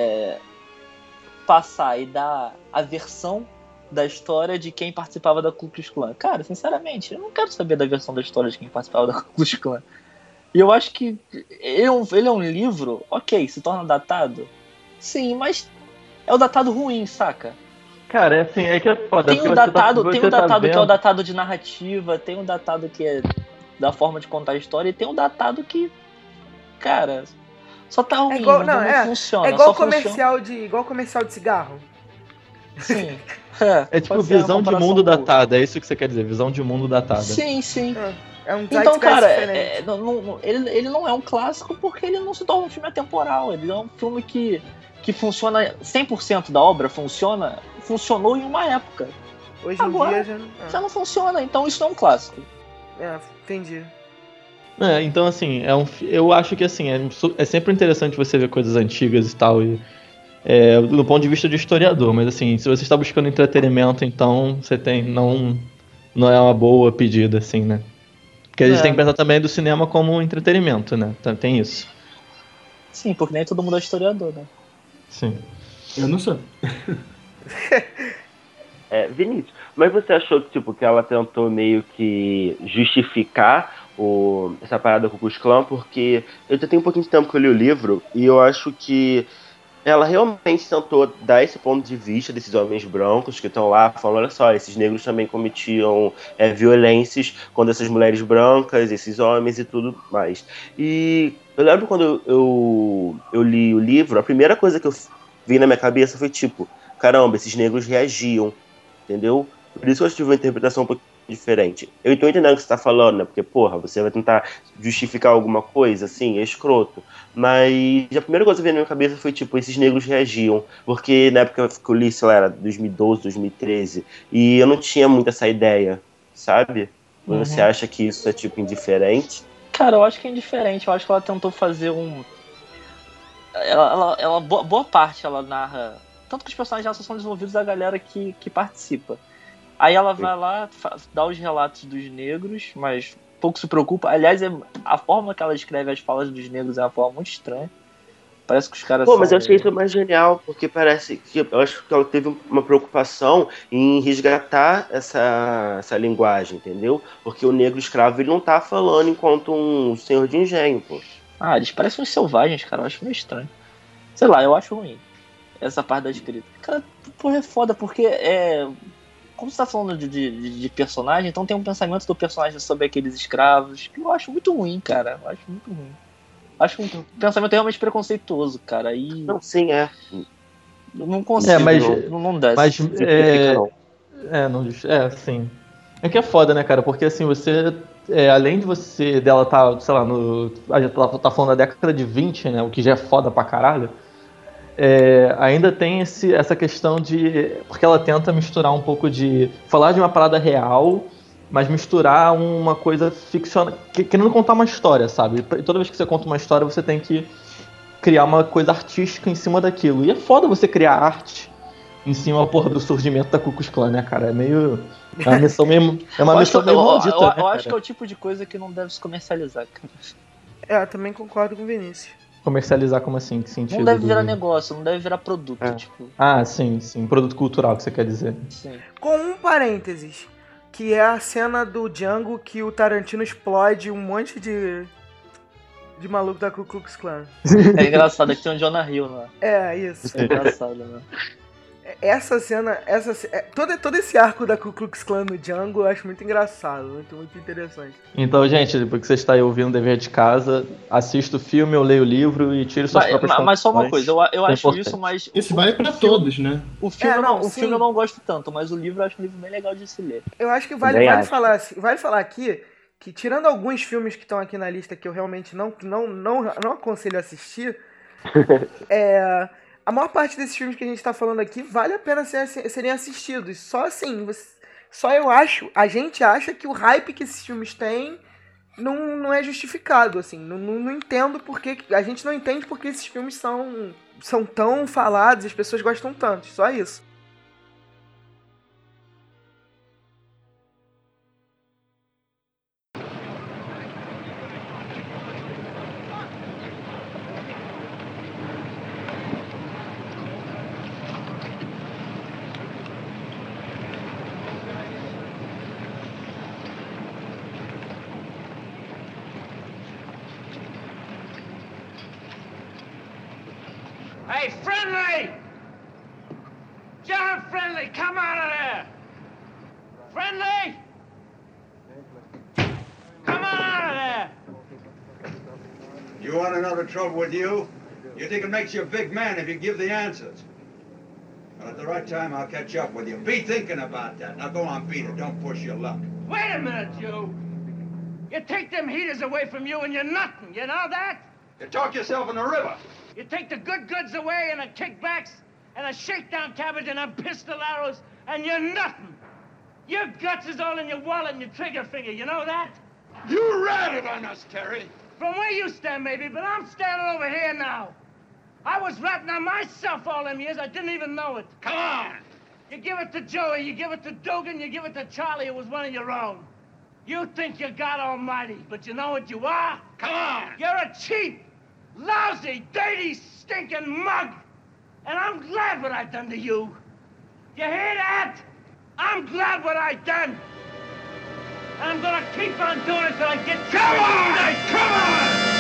passar e dar a versão da história de quem participava da Ku Klux Klan. Cara, sinceramente, eu não quero saber da versão da história de quem participava da Ku Klux Klan. E eu acho que ele é um livro, ok, se torna datado? Sim, mas é o datado ruim, saca? Cara, assim, é que é foda. Tem um datado que é o datado de narrativa, tem um datado que é da forma de contar a história, e tem um datado que, cara, só tá ruim, não funciona. É igual comercial de cigarro. Sim. É tipo visão de mundo datada, é isso que você quer dizer, visão de mundo datada. Sim. É um então, cara, ele não é um clássico porque ele não se torna um filme atemporal. Ele é um filme que funciona 100% da obra, funcionou em uma época. Hoje em dia já não funciona, então isso não é um clássico. Entendi. Então, assim, eu acho que assim, é sempre interessante você ver coisas antigas e tal, do ponto de vista de historiador, mas assim, se você está buscando entretenimento, então você não é uma boa pedida, assim, né? Porque a gente tem que pensar também do cinema como um entretenimento, né? Tem isso. Sim, porque nem todo mundo é historiador, né? Sim. Eu não sou. Vinícius, mas você achou que, tipo, que ela tentou meio que justificar essa parada com o Ku Klux Klan? Porque eu já tenho um pouquinho de tempo que eu li o livro e eu acho que ela realmente tentou dar esse ponto de vista desses homens brancos que estão lá falando, olha só, esses negros também cometiam violências contra essas mulheres brancas, esses homens e tudo mais. E eu lembro quando eu li o livro, a primeira coisa que eu vi na minha cabeça foi tipo, caramba, esses negros reagiam, entendeu? Por isso que eu tive uma interpretação um pouco diferente. Eu tô entendendo o que você tá falando, né? Porque, porra, você vai tentar justificar alguma coisa, assim, é escroto. Mas a primeira coisa que veio na minha cabeça foi, tipo, esses negros reagiam. Porque na época que eu li, sei lá, era 2012, 2013, e eu não tinha muito essa ideia, sabe? Você acha que isso é, tipo, indiferente? Cara, eu acho que é indiferente. Eu acho que ela tentou fazer boa parte ela narra. Tanto que os personagens já são desenvolvidos da galera que participa. Aí ela vai lá, dá os relatos dos negros, mas pouco se preocupa. Aliás, a forma que ela escreve as falas dos negros é uma forma muito estranha. Parece que os caras mas eu achei isso mais genial, porque parece que eu acho que ela teve uma preocupação em resgatar essa linguagem, entendeu? Porque o negro escravo ele não tá falando enquanto um senhor de engenho, pô. Eles parecem uns selvagens, cara. Eu acho meio estranho. Sei lá, eu acho ruim essa parte da escrita. Cara, porra, é foda, porque como você tá falando de personagem, então tem um pensamento do personagem sobre aqueles escravos que eu acho muito ruim, cara. Eu acho muito ruim. Acho um pensamento realmente preconceituoso, cara. E não, sim, não consigo, mas não desce. Mas, sim. É que é foda, né, cara? Porque assim, você... além de dela tá, sei lá, a gente tá falando da década de 20, né? O que já é foda pra caralho. Ainda tem essa questão de... Porque ela tenta misturar um pouco de... Falar de uma parada real, mas misturar uma coisa ficcional... Querendo contar uma história, sabe? E toda vez que você conta uma história, você tem que criar uma coisa artística em cima daquilo. E é foda você criar arte em cima, porra, do surgimento da Ku Klux Klan, né, cara? É uma missão meio... É uma missão meio maldita, né, eu acho que é o tipo de coisa que não deve se comercializar, cara. Eu também concordo com o Vinícius. Comercializar como assim? Que sentido? Não deve virar negócio, não deve virar produto, tipo. Sim. Produto cultural, que você quer dizer. Sim. Com um parênteses, que é a cena do Django que o Tarantino explode um monte de maluco da Ku Klux Klan. É engraçado, é que tem um Jonah Hill lá. Isso. É engraçado, né? Essa cena, todo esse arco da Ku Klux Klan no Django eu acho muito engraçado, muito interessante. Então, gente, depois que você está aí ouvindo o dever de casa, assista o filme ou leia o livro e tire suas próprias conclusões. Mas só uma coisa, eu acho importante. Isso mais... Isso vale pra todos, né? O filme, filme eu não gosto tanto, mas o livro eu acho um livro bem legal de se ler. Eu acho que vale falar aqui que, tirando alguns filmes que estão aqui na lista que eu realmente não aconselho a assistir, a maior parte desses filmes que a gente tá falando aqui vale a pena serem assistidos. Só assim, a gente acha que o hype que esses filmes têm não é justificado, assim. Não entendo porque... A gente não entende porque esses filmes são tão falados e as pessoas gostam tanto. Só isso. Hey, Friendly! John Friendly, come out of there! Friendly! Come on out of there! You want to know the trouble with you? You think it makes you a big man if you give the answers. But at the right time, I'll catch up with you. Be thinking about that. Now go on, beat it. Don't push your luck. Wait a minute, you! You take them heaters away from you and you're nothing, you know that? You talk yourself in the river. You take the good goods away and the kickbacks and the shakedown cabbage and them pistol arrows and you're nothing. Your guts is all in your wallet and your trigger finger, you know that? You ratted on us, Terry. From where you stand, maybe, but I'm standing over here now. I was ratting on myself all them years, I didn't even know it. Come on! You give it to Joey, you give it to Dugan, you give it to Charlie, it was one of your own. You think you God Almighty, but you know what you are? Come on! You're a cheap, lousy, dirty, stinking mug! And I'm glad what I've done to you. You hear that? I'm glad what I've done. And I'm gonna keep on doing it till I get... Come on! Come on!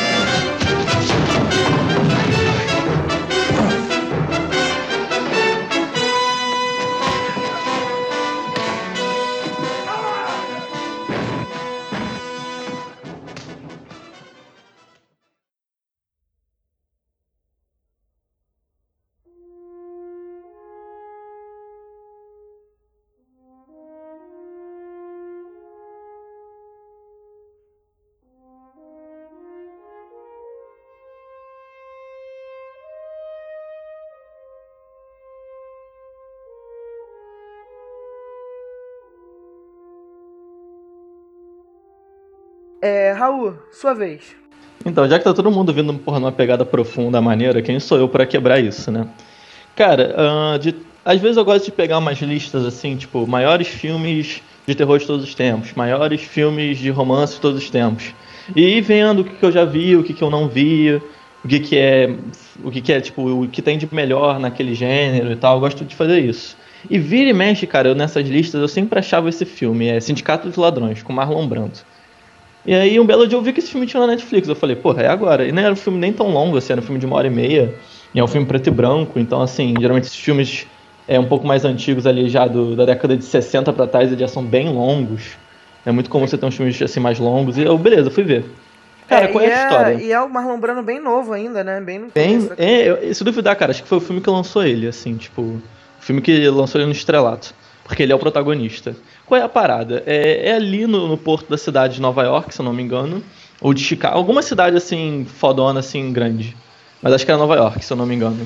Raul, sua vez. Então, já que tá todo mundo vindo numa pegada profunda, maneira, quem sou eu pra quebrar isso, né? Cara, às vezes eu gosto de pegar umas listas assim, tipo, maiores filmes de terror de todos os tempos, maiores filmes de romance de todos os tempos. E ir vendo o que eu já vi, o que eu não vi, o que é, tipo, o que tem de melhor naquele gênero e tal. Eu gosto de fazer isso. E vira e mexe, cara, nessas listas eu sempre achava esse filme, Sindicato dos Ladrões, com Marlon Brando. E aí um belo dia eu vi que esse filme tinha na Netflix, eu falei, porra, é agora. E não era um filme nem tão longo, assim, era um filme de 1h30, e é um filme preto e branco, então assim, geralmente esses filmes um pouco mais antigos ali já da década de 60 pra trás, eles já são bem longos. É muito comum você ter uns filmes assim mais longos, e eu, beleza, fui ver. Cara, qual é a história? E é o Marlon Brando bem novo ainda, né? Bem no se duvidar, cara, acho que foi o filme que lançou ele, assim, tipo, o filme que lançou ele no estrelato, porque ele é o protagonista. Qual é a parada? É ali no porto da cidade de Nova York, se eu não me engano, ou de Chicago, alguma cidade assim, fodona, assim, grande. Mas acho que era Nova York, se eu não me engano.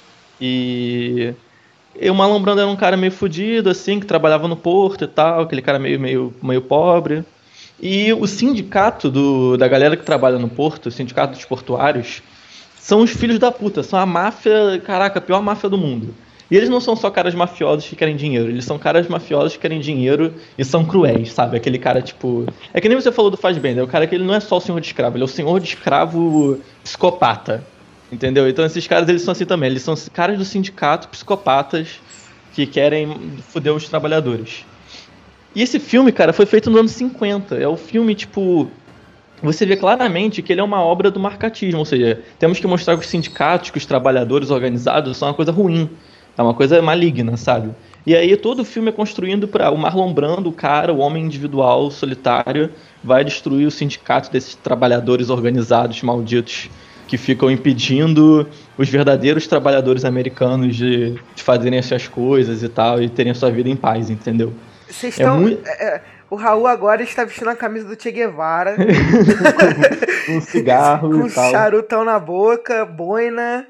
E o Marlon Brando era um cara meio fudido, assim, que trabalhava no porto e tal, aquele cara meio pobre. E o sindicato da galera que trabalha no porto, o sindicato dos portuários, são os filhos da puta, são a máfia, caraca, a pior máfia do mundo. E eles não são só caras mafiosos que querem dinheiro, eles são caras mafiosos que querem dinheiro e são cruéis, sabe? Aquele cara, tipo... É que nem você falou do Fassbender, o cara que ele não é só o senhor de escravo, ele é o senhor de escravo psicopata, entendeu? Então esses caras, eles são assim também, eles são caras do sindicato, psicopatas, que querem foder os trabalhadores. E esse filme, cara, foi feito nos anos 50, é o filme, tipo... Você vê claramente que ele é uma obra do marcatismo, ou seja, temos que mostrar que os sindicatos, que os trabalhadores organizados são uma coisa ruim. É uma coisa maligna, sabe? E aí todo o filme é construindo para o Marlon Brando, o cara, o homem individual, solitário, vai destruir o sindicato desses trabalhadores organizados, malditos, que ficam impedindo os verdadeiros trabalhadores americanos de fazerem as suas coisas e tal, e terem a sua vida em paz, entendeu? Vocês estão... O Raul agora está vestindo a camisa do Che Guevara. com um cigarro com e tal. Com charutão na boca, boina...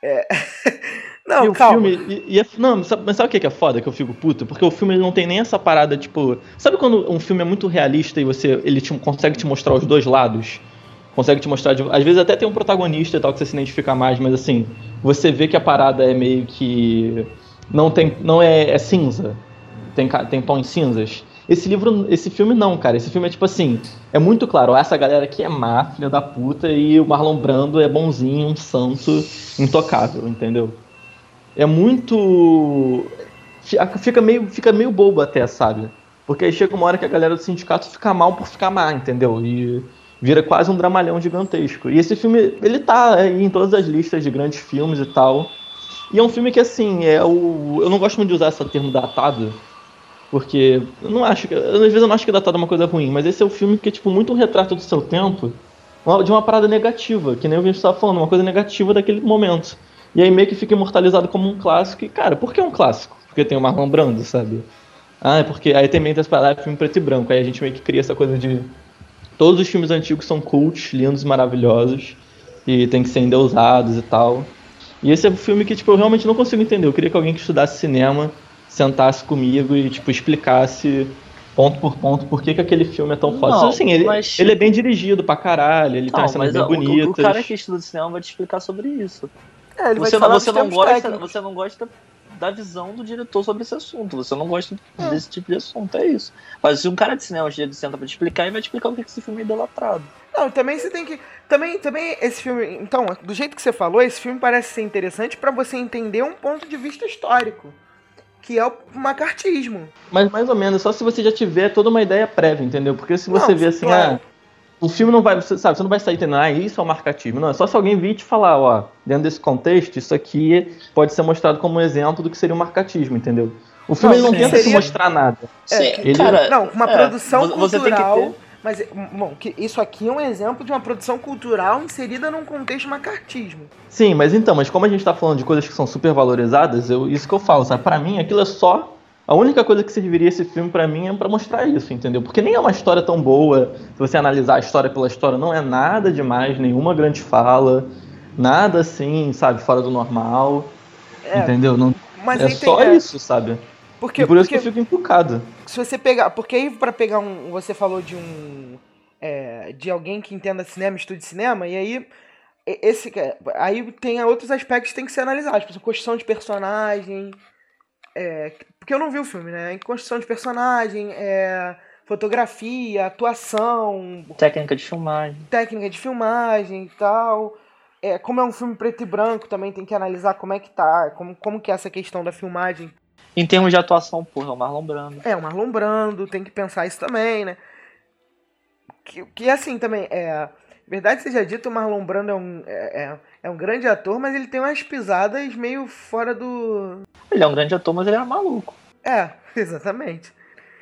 Não, e calma. O filme, mas sabe o que é foda que eu fico puto? Porque o filme não tem nem essa parada, tipo... Sabe quando um filme é muito realista e ele consegue te mostrar os dois lados? Consegue te mostrar... Às vezes até tem um protagonista e tal que você se identifica mais, mas assim... Você vê que a parada é meio que... É cinza. Tem tons cinzas. Esse filme não, cara. Esse filme é tipo assim... É muito claro, essa galera aqui é má, filha da puta, e o Marlon Brando é bonzinho, um santo, intocável, entendeu? É muito... Fica meio bobo até, sabe? Porque aí chega uma hora que a galera do sindicato fica mal por ficar má, entendeu? E vira quase um dramalhão gigantesco. E esse filme, ele tá aí em todas as listas de grandes filmes e tal. E é um filme que, assim, eu não gosto muito de usar esse termo datado, porque às vezes eu não acho que datado é uma coisa ruim, mas esse é o filme que é, tipo, muito um retrato do seu tempo, de uma parada negativa, que nem o Vinícius estava falando, uma coisa negativa daquele momento. E aí meio que fica imortalizado como um clássico. E, cara, por que um clássico? Porque tem o Marlon Brando, sabe? É porque aí também tem essa parada, filme preto e branco. Aí a gente meio que cria essa coisa de... Todos os filmes antigos são cults, lindos e maravilhosos. E tem que ser endeusados e tal. E esse é um filme que, tipo, eu realmente não consigo entender. Eu queria que alguém que estudasse cinema sentasse comigo e, tipo, explicasse ponto por ponto por que aquele filme é tão foda. Não, assim, ele é bem dirigido pra caralho, ele tem uma cena bem bonita. O cara que estuda cinema vai te explicar sobre isso. Ele vai te falar você não gosta da visão do diretor sobre esse assunto. Você não gosta desse tipo de assunto, é isso. Mas se um cara de cinema um dia senta pra te explicar, ele vai te explicar o que esse filme é idolatrado. Não, também você tem que... Também esse filme... Então, do jeito que você falou, esse filme parece ser interessante pra você entender um ponto de vista histórico, que é o macartismo. Mas mais ou menos, só se você já tiver toda uma ideia prévia, entendeu? Porque se você vê assim, claro. o filme não vai, você não vai sair entendendo, isso é o marcatismo. Não, é só se alguém vir te falar, ó, dentro desse contexto, isso aqui pode ser mostrado como um exemplo do que seria o marcatismo, entendeu? O filme não tenta se mostrar nada. Uma produção você cultural... tem que ter... Mas, bom, isso aqui é um exemplo de uma produção cultural inserida num contexto macartismo. Sim, mas como a gente tá falando de coisas que são super valorizadas, isso que eu falo, sabe? Pra mim, aquilo é só... A única coisa que serviria esse filme pra mim é pra mostrar isso, entendeu? Porque nem é uma história tão boa, se você analisar a história pela história, não é nada demais, nenhuma grande fala, nada assim, sabe, fora do normal, entendeu? Não, mas é só isso, sabe? Porque, e por isso que eu fico encucado. Se você pegar... Porque aí pra pegar você falou de de alguém que entenda cinema, estude cinema, e aí... Aí tem outros aspectos que tem que ser analisados. Por exemplo, construção de personagem... porque eu não vi o filme, né? Construção de personagem, fotografia, atuação... Técnica de filmagem e tal... como é um filme preto e branco, também tem que analisar como é que tá... Como que é essa questão da filmagem... Em termos de atuação, porra, é o Marlon Brando. O Marlon Brando, tem que pensar isso também, né? Que assim, também, verdade seja dito, o Marlon Brando é um grande ator, mas ele tem umas pisadas meio fora do... Ele é um grande ator, mas ele é maluco. Exatamente.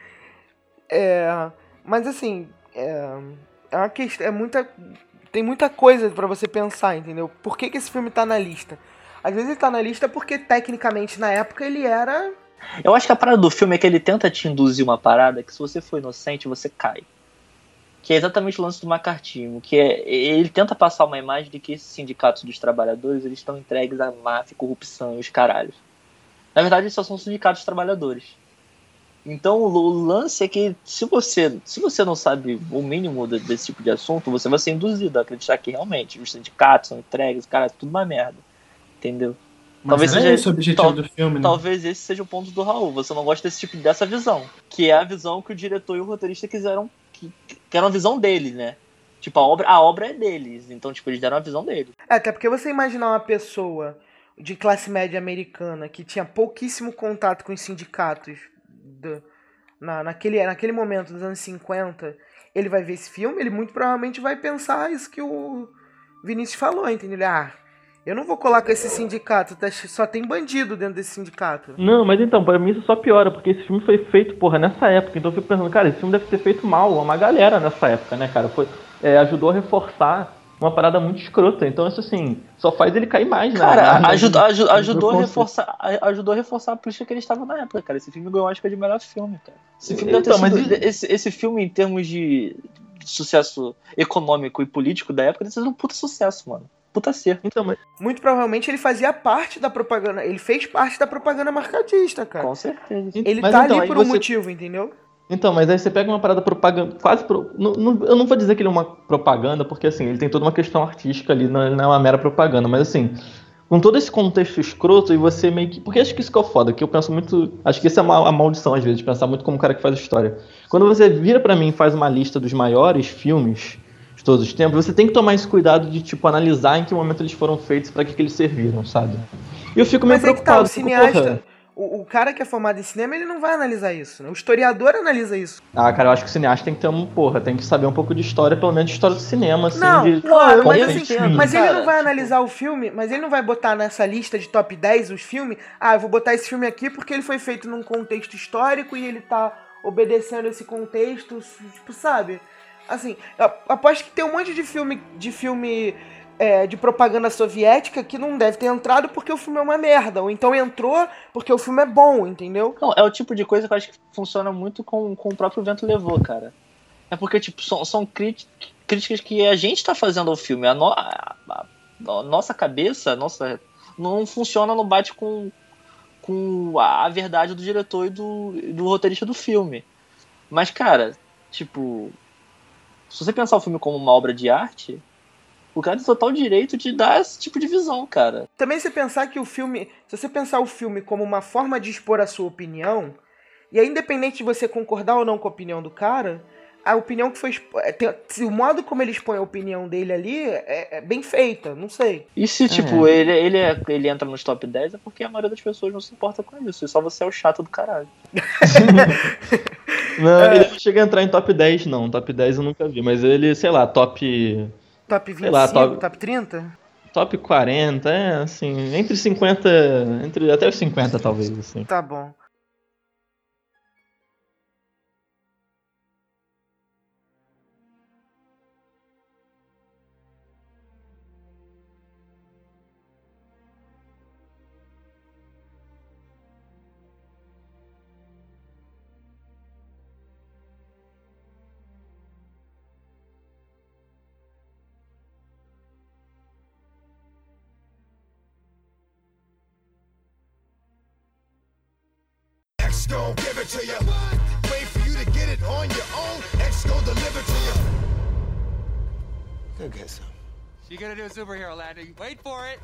Mas assim, é uma questão, tem muita coisa pra você pensar, entendeu? Por que esse filme tá na lista? Às vezes ele tá na lista porque, tecnicamente, na época, ele era... Eu acho que a parada do filme é que ele tenta te induzir uma parada que, se você for inocente, você cai. Que é exatamente o lance do macartismo. Que ele tenta passar uma imagem de que esses sindicatos dos trabalhadores, eles estão entregues à máfia, corrupção e os caralhos. Na verdade, eles só são sindicatos de trabalhadores. Então, o lance é que, se você não sabe o mínimo desse tipo de assunto, você vai ser induzido a acreditar que, realmente, os sindicatos são entregues, os caras, tudo uma merda. Entendeu? Mas talvez seja esse o objetivo do filme, né? Talvez esse seja o ponto do Raul. Você não gosta dessa visão. Que é a visão que o diretor e o roteirista quiseram. Que era uma visão deles, né? Tipo, a obra é deles. Então, tipo, eles deram a visão deles. Até porque você imaginar uma pessoa de classe média americana que tinha pouquíssimo contato com os sindicatos naquele momento dos anos 50, ele vai ver esse filme, ele muito provavelmente vai pensar isso que o Vinícius falou, entendeu? Eu não vou colar com esse sindicato, só tem bandido dentro desse sindicato. Não, mas então, pra mim isso só piora, porque esse filme foi feito, nessa época. Então eu fico pensando, cara, esse filme deve ter feito mal a uma galera nessa época, né, cara? Ajudou a reforçar uma parada muito escrota. Então isso, assim, só faz ele cair mais, né? Cara, ajudou a reforçar a política que ele estava na época, cara. Esse filme ganhou, acho que é de melhor filme, cara. Esse filme deve ter sido, esse filme, em termos de sucesso econômico e político da época, deve ser um puta sucesso, mano. Puta ser. Então, mas... Muito provavelmente ele fazia parte da propaganda. Ele fez parte da propaganda marcatista, cara. Com certeza. Ele tá ali por um motivo, entendeu? Então, mas aí você pega uma parada propaganda, eu não vou dizer que ele é uma propaganda, porque assim, ele tem toda uma questão artística ali, não é uma mera propaganda, mas assim, com todo esse contexto escroto, e você meio que... Porque acho que isso que é o foda, que eu penso muito... Acho que isso é a maldição, às vezes, de pensar muito como o cara que faz história. Quando você vira pra mim e faz uma lista dos maiores filmes de todos os tempos, você tem que tomar esse cuidado de, tipo, analisar em que momento eles foram feitos, pra que eles serviram, sabe? E eu fico meio preocupado. Mas é que tá, o cineasta... O cara que é formado em cinema, ele não vai analisar isso, né? O historiador analisa isso. Ah, cara, eu acho que o cineasta tem que ter tem que saber um pouco de história, pelo menos de história do cinema, assim. Claro, mas assim, mas ele não vai analisar o filme, mas ele não vai botar nessa lista de top 10 os filmes, eu vou botar esse filme aqui porque ele foi feito num contexto histórico e ele tá obedecendo esse contexto, tipo, sabe? Assim, eu aposto que tem um monte de filme de propaganda soviética que não deve ter entrado porque o filme é uma merda, ou então entrou porque o filme é bom, entendeu? Não, é o tipo de coisa que eu acho que funciona muito com o próprio Vento Levou, cara. É porque, tipo, são críticas que a gente tá fazendo ao filme. A nossa cabeça, não funciona, não bate com a verdade do diretor e do roteirista do filme. Mas, cara, tipo, se você pensar o filme como uma obra de arte, O cara tem total direito de dar esse tipo de visão, cara. Também se pensar que o filme... Se você pensar o filme como uma forma de expor a sua opinião, e aí independente de você concordar ou não com a opinião do cara, a opinião que foi... O modo como ele expõe a opinião dele ali é bem feita, não sei. E se, tipo, ele entra nos top 10 é porque a maioria das pessoas não se importa com isso. E só você é o chato do caralho. Não, ele não chega a entrar em top 10, não. Top 10 eu nunca vi, mas ele, sei lá, top... Top 25, sei lá, top 30? Top 40, assim, entre 50, até os 50 talvez, assim. Tá bom. X gon' give it to you. Wait for you to get it on your own. X gon' deliver to you. Go get some. You gonna do a superhero landing? Wait for it.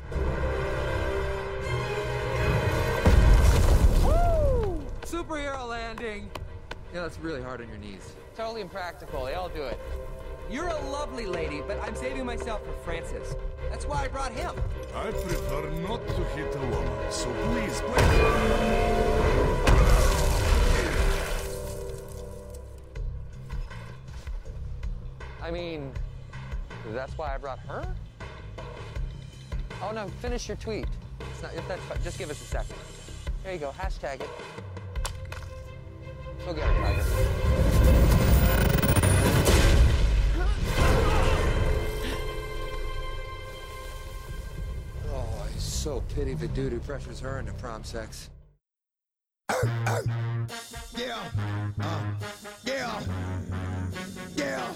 Woo! Superhero landing. Yeah, that's really hard on your knees. Totally impractical. They all do it. You're a lovely lady, but I'm saving myself for Francis. That's why I brought him. I prefer not to hit a woman, so please play. I mean, that's why I brought her? Oh no, finish your tweet. It's not, that's fine. Just give us a second. There you go, hashtag it. Go get her, Tiger. Oh, I so pity the dude who pressures her into prom sex. Yeah. Yeah. Yeah.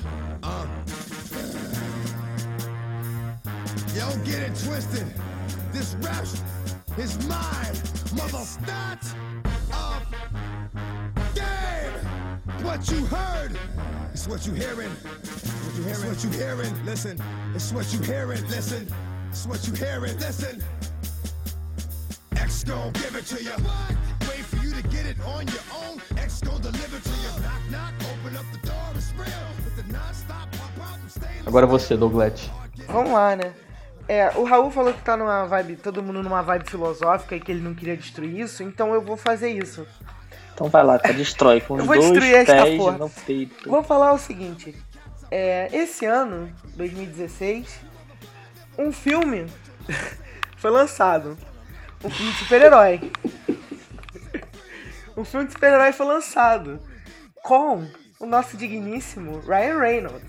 Don't get it twisted. This rap is mine, mother. Start up game. What you heard is what you hearing. It's what you hearing. Listen. It's what you hearing. Listen. It's what you hearing. Listen. X gon' give it to you. Wait for you to get it on your own. X gon' deliver to you. Knock, knock, open up the door, it's real. With the non-stop pop out and stay. Agora você, Douglas. Vamos lá, né? O Raul falou que tá numa vibe, todo mundo numa vibe filosófica e que ele não queria destruir isso, então eu vou fazer isso. Então vai lá, cara, destrói com eu vou dois destruir esta pés porra. no peito. Vou falar o seguinte, esse ano, 2016, um filme foi lançado. Um filme de super-herói. Um filme de super-herói foi lançado com o nosso digníssimo Ryan Reynolds.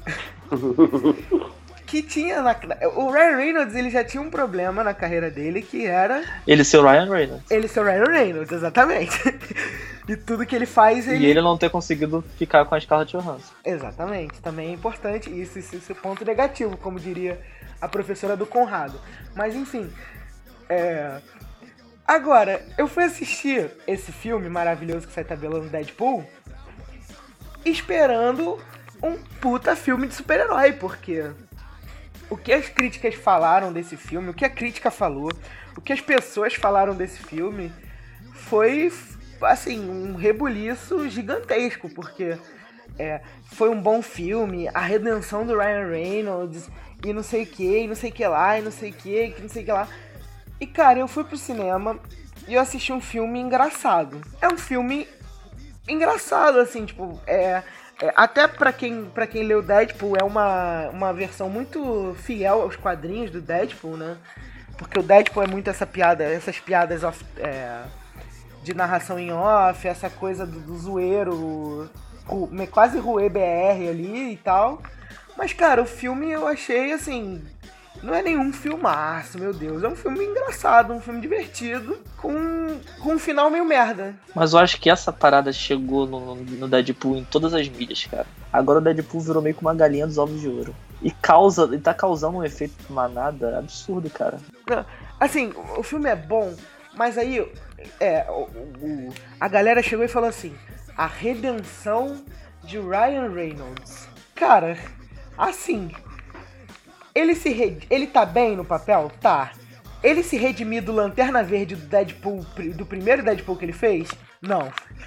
Que tinha o Ryan Reynolds, ele já tinha um problema na carreira dele, que era... Ele ser o Ryan Reynolds. Ele ser o Ryan Reynolds, exatamente. E tudo que ele faz... E ele não ter conseguido ficar com a Scarlett Johansson. Exatamente, também é importante. Isso é ponto negativo, como diria a professora do Conrado. Mas enfim, Agora, eu fui assistir esse filme maravilhoso que sai tabelando Deadpool, esperando um puta filme de super-herói, porque... O que as críticas falaram desse filme, o que a crítica falou, o que as pessoas falaram desse filme foi, assim, um rebuliço gigantesco, porque foi um bom filme, a redenção do Ryan Reynolds, e não sei o que, e não sei o que lá, e não sei o que, não sei o que lá. E, cara, eu fui pro cinema e eu assisti um filme engraçado. É um filme engraçado, assim, tipo, até pra quem leu Deadpool, é uma versão muito fiel aos quadrinhos do Deadpool, né? Porque o Deadpool é muito essas piadas de narração em off, essa coisa do zoeiro, quase ruê BR ali e tal. Mas, cara, o filme eu achei, assim, não é nenhum filmaço, meu Deus. É um filme engraçado, um filme divertido, com um final meio merda. Mas eu acho que essa parada chegou no Deadpool em todas as mídias, cara. Agora o Deadpool virou meio que uma galinha dos ovos de ouro. E tá causando um efeito manada absurdo, cara. Assim, o filme é bom, mas aí a galera chegou e falou assim: a redenção de Ryan Reynolds. Cara, assim... ele tá bem no papel? Tá. Ele se redimir do Lanterna Verde do Deadpool, do primeiro Deadpool que ele fez? Não.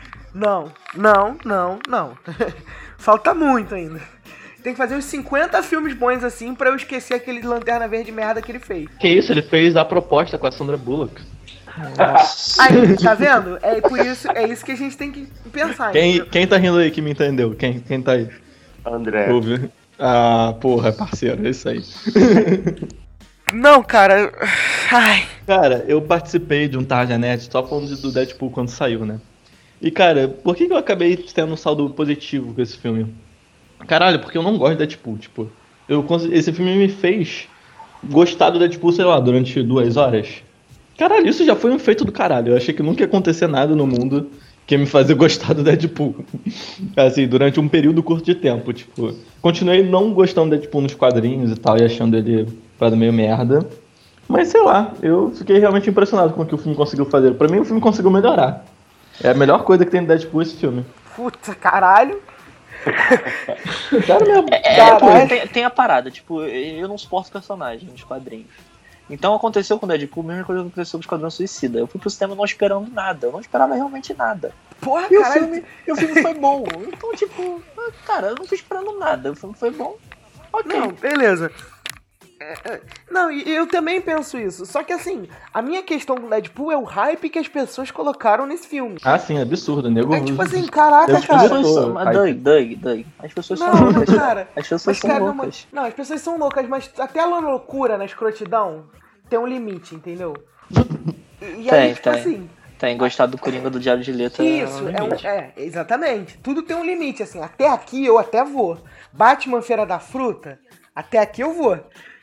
Falta muito ainda. Tem que fazer uns 50 filmes bons assim pra eu esquecer aquele Lanterna Verde merda que ele fez. Que isso, ele fez a proposta com a Sandra Bullock. Aí, tá vendo? É isso que a gente tem que pensar. Quem tá rindo aí que me entendeu? Quem tá aí? André. Ouve. Ah, porra, parceiro, é isso aí. Não, cara. Ai. Cara, eu participei de um Tarja Net só falando do Deadpool quando saiu, né? E, cara, por que eu acabei tendo um saldo positivo com esse filme? Caralho, porque eu não gosto de Deadpool, tipo... Esse filme me fez gostar do Deadpool, sei lá, durante 2 horas. Caralho, isso já foi um feito do caralho. Eu achei que nunca ia acontecer nada no mundo que ia me fazer gostar do Deadpool. Assim, durante um período curto de tempo, tipo... Continuei não gostando do Deadpool nos quadrinhos e tal, e achando ele parada meio merda. Mas, sei lá, eu fiquei realmente impressionado com o que o filme conseguiu fazer. Pra mim, o filme conseguiu melhorar. É a melhor coisa que tem no Deadpool esse filme. Puta, caralho. Cara, meu... Tem a parada, tipo, eu não suporto personagem nos quadrinhos. Então aconteceu com o Deadpool, a mesma coisa que aconteceu com o Esquadrão Suicida. Eu fui pro cinema não esperando nada, eu não esperava realmente nada. Porra, e caralho. o filme foi bom. Então, tipo, cara, eu não fui esperando nada, o filme foi bom. Ok. Não, beleza. Não, e eu também penso isso. Só que assim, a minha questão com o Deadpool é o hype que as pessoas colocaram nesse filme. Ah, sim, absurdo, nego. É tipo assim, caraca, cara. Doug. As pessoas são Não, loucas. cara. As pessoas são loucas. Não, as pessoas são loucas, mas até a loucura na escrotidão tem um limite, entendeu? E aí, tipo assim... Tem, gostar do Coringa do Diário de Letra. Isso, exatamente. Tudo tem um limite, assim. Até aqui eu até vou. Batman Feira da Fruta, até aqui eu vou.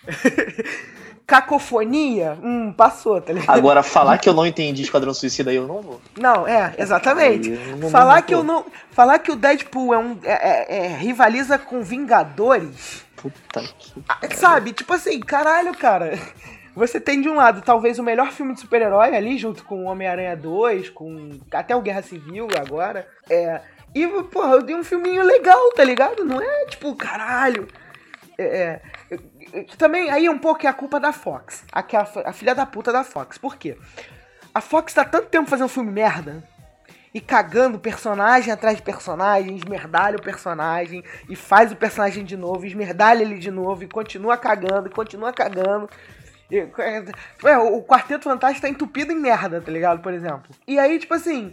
Cacofonia, passou, tá ligado? Agora, falar que eu não entendi Esquadrão Suicida aí eu não vou. Não, exatamente. Falar que o Deadpool rivaliza com Vingadores. Puta que... Sabe, tipo assim, caralho, cara. Você tem de um lado, talvez, o melhor filme de super-herói ali, junto com Homem-Aranha 2, com até o Guerra Civil agora. E, porra, eu dei um filminho legal, tá ligado? Não é, tipo, caralho. Também, aí um pouco é a culpa da Fox. A filha da puta da Fox. Por quê? A Fox tá tanto tempo fazendo filme merda e cagando personagem atrás de personagem, esmerdalha o personagem e faz o personagem de novo, esmerdalha ele de novo e continua cagando. O Quarteto Fantástico tá entupido em merda, tá ligado? Por exemplo. E aí, tipo assim,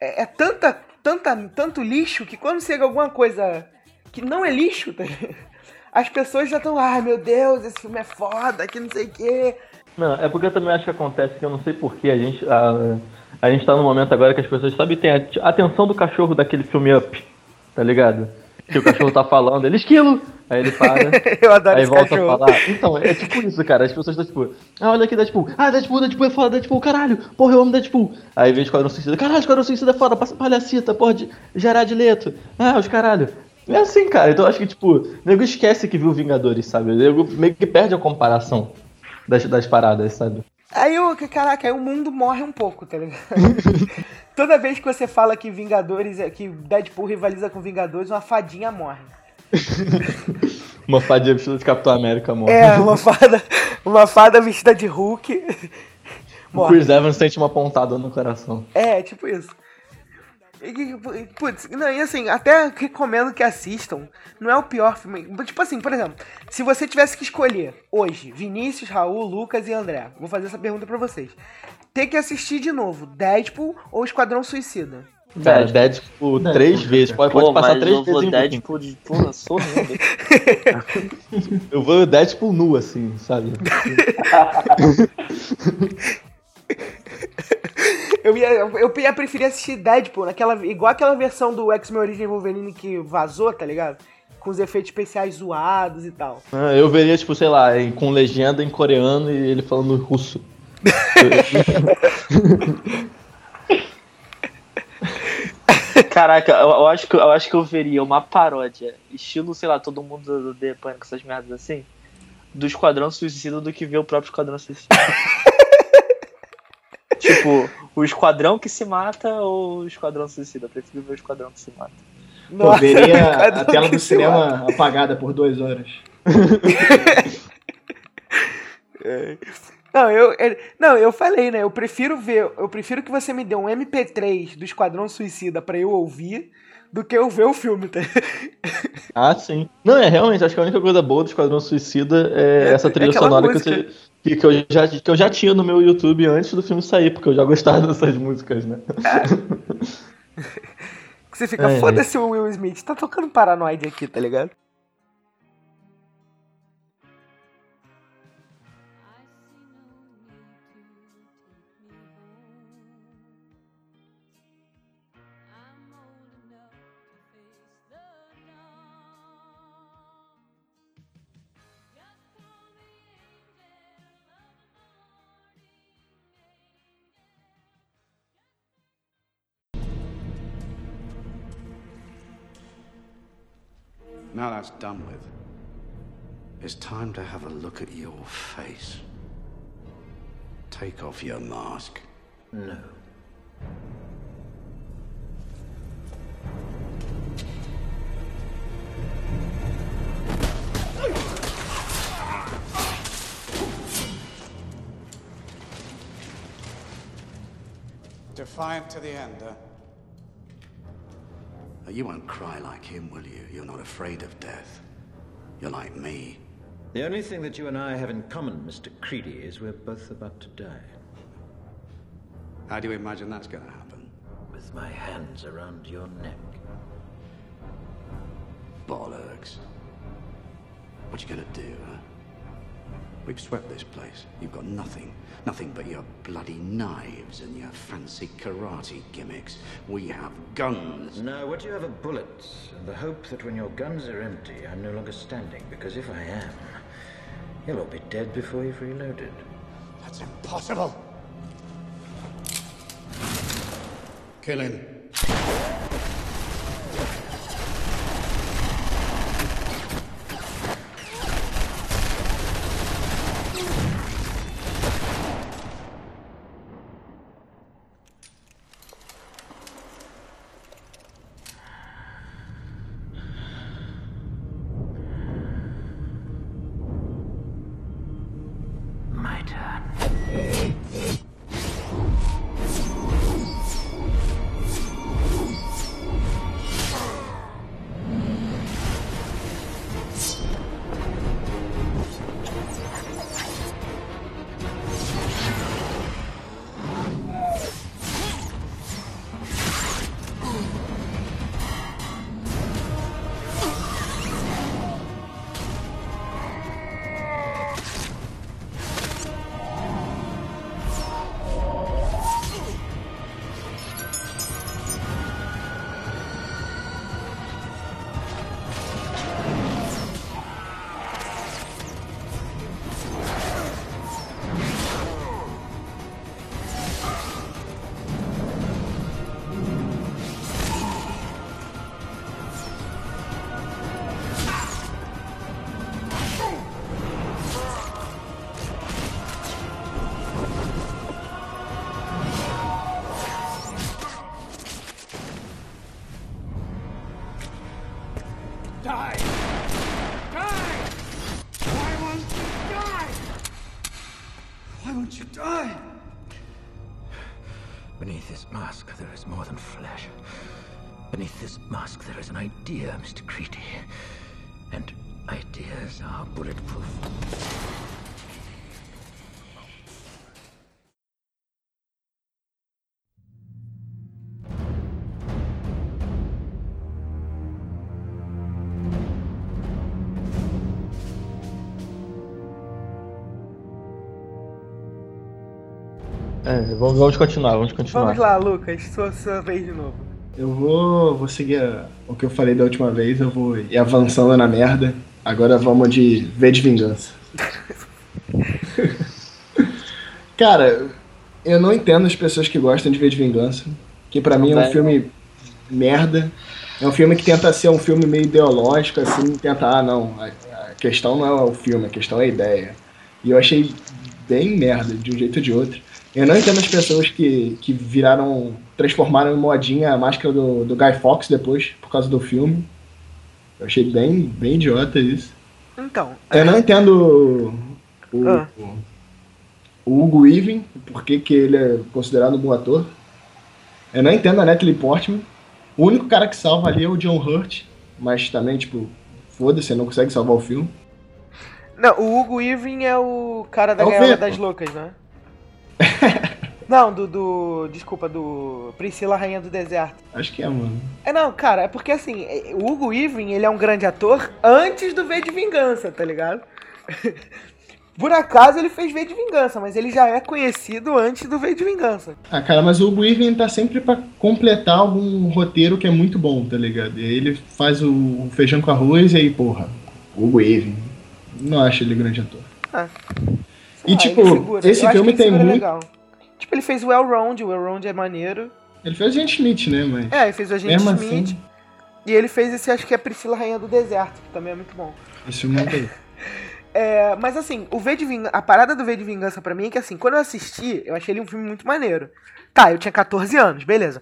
tanto lixo que quando chega alguma coisa que não é lixo, tá ligado? As pessoas já estão, ai meu Deus, esse filme é foda, que não sei o quê. Não, é porque eu também acho que acontece que eu não sei porquê. A gente tá num momento agora que as pessoas, sabe, tem a atenção do cachorro daquele filme Up, tá ligado? Que o cachorro tá falando, ele esquilo! Aí ele para, eu adoro aí esse volta cachorro. a falar. Então, é tipo isso, cara. As pessoas estão tipo, olha aqui, Deadpool. Deadpool é foda, Deadpool, caralho. Porra, eu amo Deadpool. Aí vem Esquadrão Suicida, caralho, Esquadrão Suicida é foda, palhacita, pode gerar de leto. Os caralho. É assim, cara. Então eu acho que, tipo, o nego esquece que viu Vingadores, sabe? O nego meio que perde a comparação das paradas, sabe? Aí o mundo morre um pouco, tá ligado? Toda vez que você fala que que Deadpool rivaliza com Vingadores, uma fadinha morre. Uma fadinha vestida de Capitão América morre. Uma fada vestida de Hulk morre. O Chris Evans sente uma pontada no coração. Tipo isso. Putz, não, e assim, até recomendo que assistam. Não é o pior filme. Tipo assim, por exemplo, se você tivesse que escolher hoje, Vinícius, Raul, Lucas e André, vou fazer essa pergunta pra vocês. Tem que assistir de novo, Deadpool ou Esquadrão Suicida? Cara, Deadpool 3 vezes. Pode passar 3 vezes em Deadpool de porra, sorrindo. Eu vou Deadpool nu, assim, sabe? Eu ia preferir assistir Deadpool, igual aquela versão do X-Men Origem Wolverine que vazou, tá ligado? Com os efeitos especiais zoados e tal. Eu veria, tipo, sei lá, com legenda em coreano e ele falando russo. Caraca, eu acho que eu veria uma paródia, estilo, sei lá, todo mundo do The Pânico, essas merdas assim, do Esquadrão Suicida do que ver o próprio Esquadrão Suicida. Tipo, o Esquadrão que se mata ou o Esquadrão Suicida? Eu prefiro ver o Esquadrão que se mata. Veria a tela do cinema apagada por 2 horas. Não, eu falei, né? Eu prefiro que você me dê um MP3 do Esquadrão Suicida pra eu ouvir do que eu ver o filme, tá? Ah, sim. Não, realmente, acho que a única coisa boa do Esquadrão Suicida é essa trilha sonora que eu já tinha no meu YouTube antes do filme sair, porque eu já gostava dessas músicas, né? Você fica, foda-se o Will Smith, tá tocando Paranoid aqui, tá ligado? Now that's done with, it's time to have a look at your face. Take off your mask. No. Defiant to the end, huh? You won't cry like him, will you? You're not afraid of death. You're like me. The only thing that you and I have in common, Mr. Creedy, is we're both about to die. How do you imagine that's going to happen? With my hands around your neck. Bollocks. What you gonna do, huh? We've swept this place. You've got nothing. Nothing but your bloody knives and your fancy karate gimmicks. We have guns. No, what you have are bullets, and the hope that when your guns are empty, I'm no longer standing, because if I am, you'll all be dead before you've reloaded. That's impossible. Kill him. My turn. Die! Die! Why won't you die? Why won't you die? Beneath this mask, there is more than flesh. Beneath this mask, there is an idea, Mr. Creedy. And ideas are bulletproof. Vamos continuar. Vamos lá, Lucas, sua vez de novo. Eu vou seguir o que eu falei da última vez, eu vou ir avançando na merda. Agora vamos de V de Vingança. Cara, eu não entendo as pessoas que gostam de V de Vingança, que pra mim é um filme merda. É um filme que tenta ser um filme meio ideológico, assim, tenta, a questão não é o filme, a questão é a ideia. E eu achei bem merda, de um jeito ou de outro. Eu não entendo as pessoas que transformaram em modinha a máscara do Guy Fawkes depois, por causa do filme. Eu achei bem idiota isso. Então... Eu não entendo o Hugo Weaving, por que ele é considerado um bom ator. Eu não entendo a Natalie Portman. O único cara que salva ali é o John Hurt, mas também, tipo, foda-se, não consegue salvar o filme. Não, o Hugo Weaving é o cara da É o Gaiola Venom. das Loucas, né? Não, desculpa, do Priscila Rainha do Deserto. Acho que é, mano. Não, cara, é porque assim, o Hugo Weaving, ele é um grande ator antes do V de Vingança, tá ligado? Por acaso ele fez V de Vingança, mas ele já é conhecido antes do V de Vingança. Ah, cara, mas o Hugo Weaving tá sempre pra completar algum roteiro que é muito bom, tá ligado? E aí ele faz o feijão com arroz e aí, porra, o Hugo Weaving. Não acho ele grande ator. E tipo, esse filme tem muito... Legal. Tipo, ele fez o Elrond é maneiro. Ele fez o Agente Smith, né, mas... Ele fez o Agente mesmo Smith. assim... E ele fez esse, acho que é Priscila Rainha do Deserto, que também é muito bom. Esse filme não tem. Mas assim, a parada do V de Vingança pra mim é que assim, quando eu assisti, eu achei ele um filme muito maneiro. Tá, eu tinha 14 anos, beleza.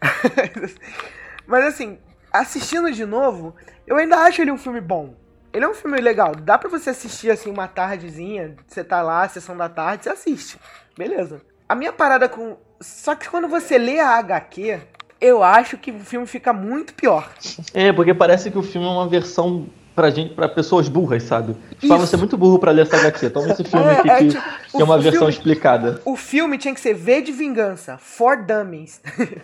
Mas assim, assistindo de novo, eu ainda acho ele um filme bom. Ele é um filme legal, dá pra você assistir assim uma tardezinha, você tá lá, sessão da tarde, você assiste. Beleza. A minha parada com... Só que quando você lê a HQ, eu acho que o filme fica muito pior. Porque parece que o filme é uma versão pra pessoas burras, sabe? Tipo, você é muito burro pra ler essa HQ. Toma esse filme aqui que é uma versão explicada. O filme tinha que ser V de Vingança, for Dummies.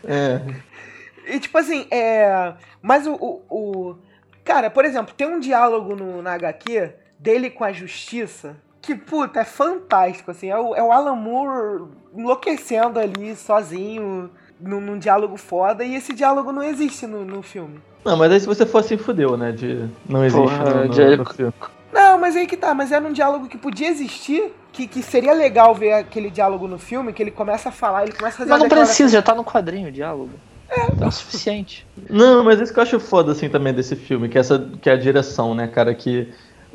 E tipo assim, mas cara, por exemplo, tem um diálogo na HQ dele com a Justiça que, puta, é fantástico, assim. É o Alan Moore enlouquecendo ali, sozinho, num diálogo foda. E esse diálogo não existe no filme. Não, mas aí se você for assim, fudeu, né? Não existe no filme. Não, mas aí que tá. Mas era um diálogo que podia existir, que seria legal ver aquele diálogo no filme, que ele começa a falar, ele começa a fazer Mas não precisa, já tá no quadrinho o diálogo. Tá o suficiente. Não, mas isso que eu acho foda, assim, também desse filme, que é a direção, né, cara, que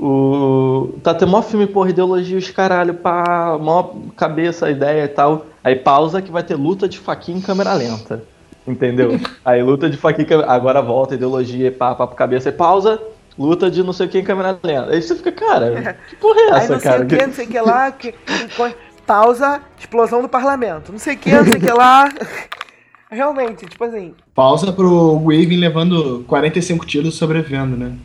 tem mó filme, porra, ideologia, os caralho, pá, mó cabeça, ideia e tal, aí pausa que vai ter luta de faquinha em câmera lenta, entendeu? Aí luta de faquinha, agora volta, ideologia, pá, papo cabeça, aí pausa, luta de não sei o que em câmera lenta. Aí você fica, cara, que porra é essa, cara? Não sei o que lá, pausa, explosão do parlamento, não sei o que lá... Realmente, tipo assim... Pausa pro Weaving levando 45 tiros e sobrevivendo, né?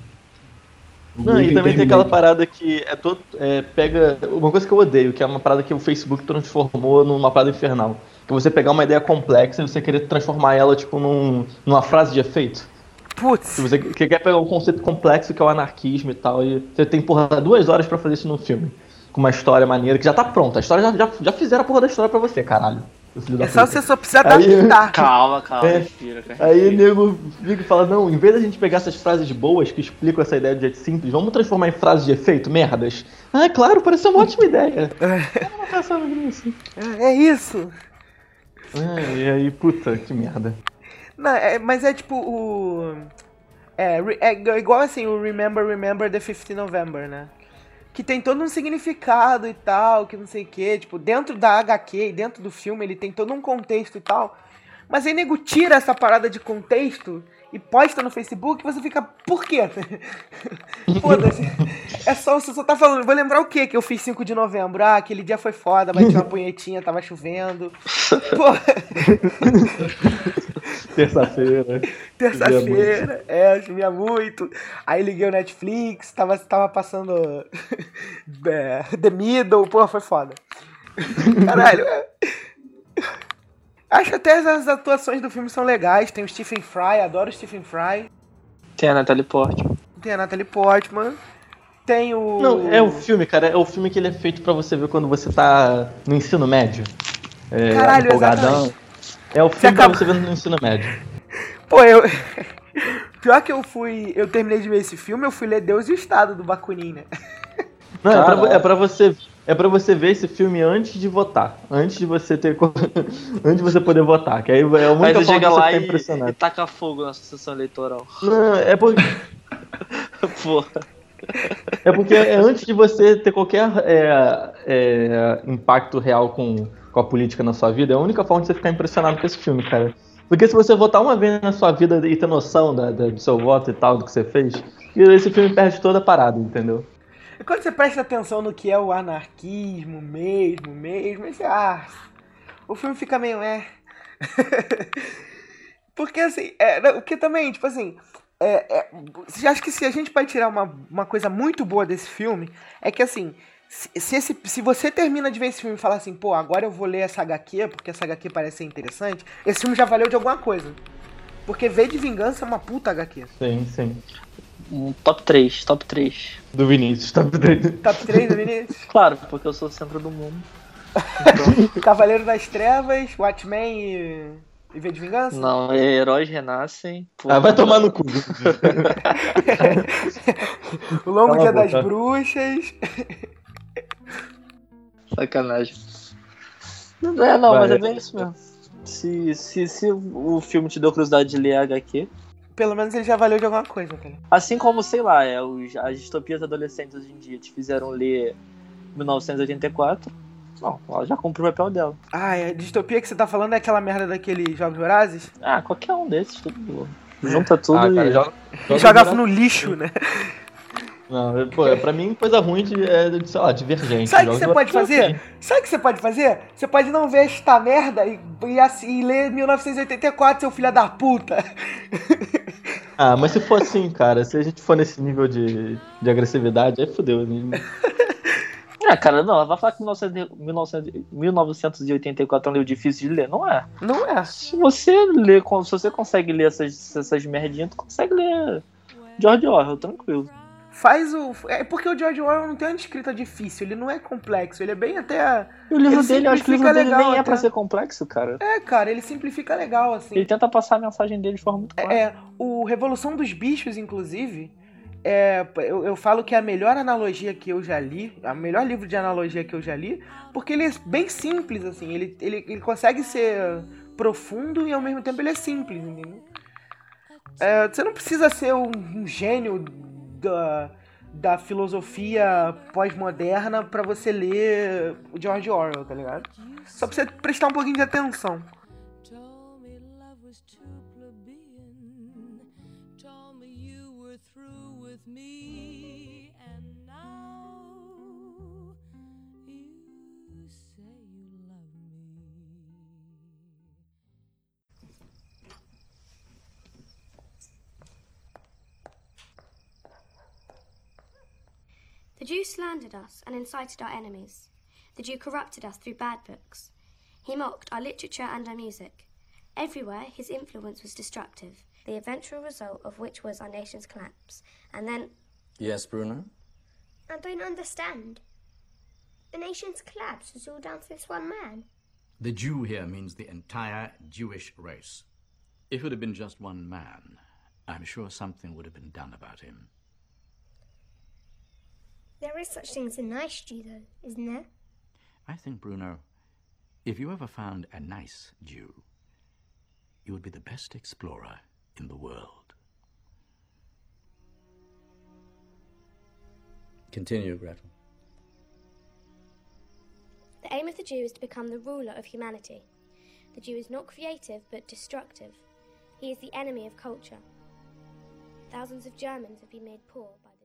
Não, e também tem aquela parada que pega... Uma coisa que eu odeio, que é uma parada que o Facebook transformou numa parada infernal. Que você pegar uma ideia complexa e você querer transformar ela, tipo, numa frase de efeito. Putz! Você quer pegar um conceito complexo que é o anarquismo e tal, e você tem, porra, 2 horas pra fazer isso no filme. Com uma história maneira, que já tá pronta. A história já fizeram a porra da história pra você, caralho. Você só precisa adaptar. Calma, respira, cara. Aí o nego fica e fala, não, em vez da gente pegar essas frases boas que explicam essa ideia de jeito simples, vamos transformar em frases de efeito, merdas. Ah, claro, parece uma ótima ideia. Eu não pensava nisso. É isso. E aí, puta, que merda. Não, mas é tipo é igual assim, o Remember the 5th November, né? Que tem todo um significado e tal, que não sei o que, tipo, dentro da HQ e dentro do filme ele tem todo um contexto e tal, mas aí nego tira essa parada de contexto e posta no Facebook e você fica, por quê? Foda-se, você só tá falando, vou lembrar o quê que eu fiz 5 de novembro, aquele dia foi foda, bati uma punhetinha, tava chovendo, Terça-feira, chovia muito. Aí liguei o Netflix, tava passando The Middle, porra, foi foda. Caralho. Acho até as atuações do filme são legais. Tem o Stephen Fry, adoro o Stephen Fry. Tem a Natalie Portman. Tem o... Não, é o filme, cara, é o filme que ele é feito pra você ver quando você tá no ensino médio. Caralho, empolgadão. Exatamente. É o filme pra você ver no ensino médio. Pô, pior que eu terminei de ver esse filme, eu fui ler Deus e o Estado do Bakunin, né? Não, é pra você ver esse filme antes de votar. Antes de você poder votar. Que aí é a única forma de você ficar impressionado. E taca fogo na sessão eleitoral. Não, é porque... Porra. É porque é antes de você ter qualquer impacto real com a política na sua vida, é a única forma de você ficar impressionado com esse filme, cara. Porque se você votar uma vez na sua vida e ter noção do seu voto e tal, do que você fez, esse filme perde toda a parada, entendeu? quando você presta atenção no que é o anarquismo mesmo, você, o filme fica meio, Porque assim, o que também, tipo assim, acho que se a gente pode tirar uma coisa muito boa desse filme, é que assim, se você termina de ver esse filme e falar assim, pô, agora eu vou ler essa HQ, porque essa HQ parece ser interessante, esse filme já valeu de alguma coisa. Porque V de Vingança é uma puta HQ. Sim. Top 3. Do Vinícius, top 3. Top 3 do Vinícius? Claro, porque eu sou o centro do mundo. Então... Cavaleiro das Trevas, Watchmen e V de Vingança? Não, Heróis Renascem. Vai tomar no cu. O Longo Dia das Bruxas. Sacanagem. Não, mas é bem isso mesmo. Se o filme te deu curiosidade de ler a HQ, pelo menos ele já valeu de alguma coisa, cara. Assim como, sei lá, as distopias adolescentes hoje em dia te fizeram ler 1984. Não, ela já cumpriu o papel dela. A distopia que você tá falando é aquela merda daqueles Jogos Vorazes? Qualquer um desses, tudo boa. Junta tudo cara, e joga no lixo, né? Não, pra mim, coisa ruim sei lá, Divergente. Sabe o que você pode fazer? Você pode não ver esta merda e ler 1984, seu filho da puta. Mas se for assim, cara, se a gente for nesse nível de agressividade, aí fodeu. Cara, não, ela vai falar que 1984 é um livro difícil de ler. Não é. Não é. Se você consegue ler essas merdinhas, tu consegue ler George Orwell, tranquilo. É porque o George Orwell não tem uma escrita difícil, ele não é complexo, ele é bem até... O livro dele, eu acho que o livro dele nem é pra ser complexo, cara. Cara, ele simplifica legal, assim. Ele tenta passar a mensagem dele de forma muito clara. O Revolução dos Bichos, inclusive, eu falo que é a melhor analogia que eu já li, a melhor livro de analogia que eu já li, porque ele é bem simples, assim, ele consegue ser profundo e ao mesmo tempo ele é simples, entendeu? Você não precisa ser um gênio da filosofia pós-moderna pra você ler o George Orwell, tá ligado? Só pra você prestar um pouquinho de atenção. The Jew slandered us and incited our enemies. The Jew corrupted us through bad books. He mocked our literature and our music. Everywhere his influence was destructive, the eventual result of which was our nation's collapse. And then... Yes, Bruno? I don't understand. The nation's collapse was all down to this one man. The Jew here means the entire Jewish race. If it had been just one man, I'm sure something would have been done about him. There is such thing as a nice Jew, though, isn't there? I think, Bruno, if you ever found a nice Jew, you would be the best explorer in the world. Continue, Gretel. The aim of the Jew is to become the ruler of humanity. The Jew is not creative, but destructive. He is the enemy of culture. Thousands of Germans have been made poor by the Jew.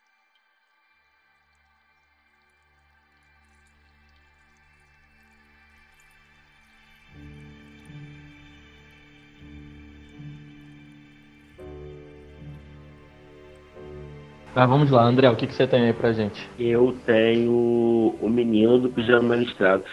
Vamos lá, André, o que você tem aí pra gente? Eu tenho o Menino do Pijama Listrado.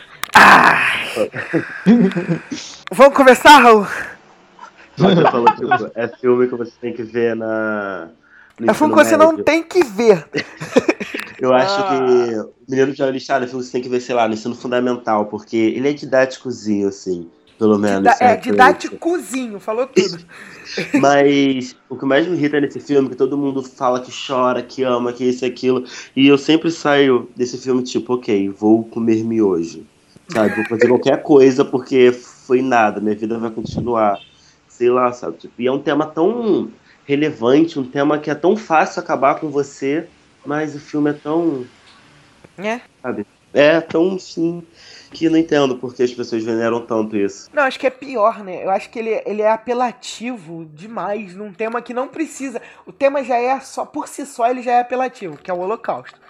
Vamos começar, Raul? Você falou, tipo, é filme que você tem que ver na... É filme que você não tem que ver. Eu acho que o Menino do Pijama Listrado é filme que você tem que ver, sei lá, no ensino fundamental, porque ele é didáticozinho, assim, pelo menos. Didáticozinho, falou tudo. Mas o que mais me irrita nesse filme é que todo mundo fala que chora, que ama, que isso e aquilo. E eu sempre saio desse filme tipo, ok, vou comer miojo. Sabe, vou fazer qualquer coisa porque foi nada, minha vida vai continuar. Sei lá, sabe? Tipo, e é um tema tão relevante, um tema que é tão fácil acabar com você, mas o filme é tão... Sabe? É tão, sim... que não entendo porque as pessoas veneram tanto isso. Não, acho que é pior, né? Eu acho que ele é apelativo demais num tema que não precisa. O tema já é só, por si só, ele já é apelativo, que é o Holocausto.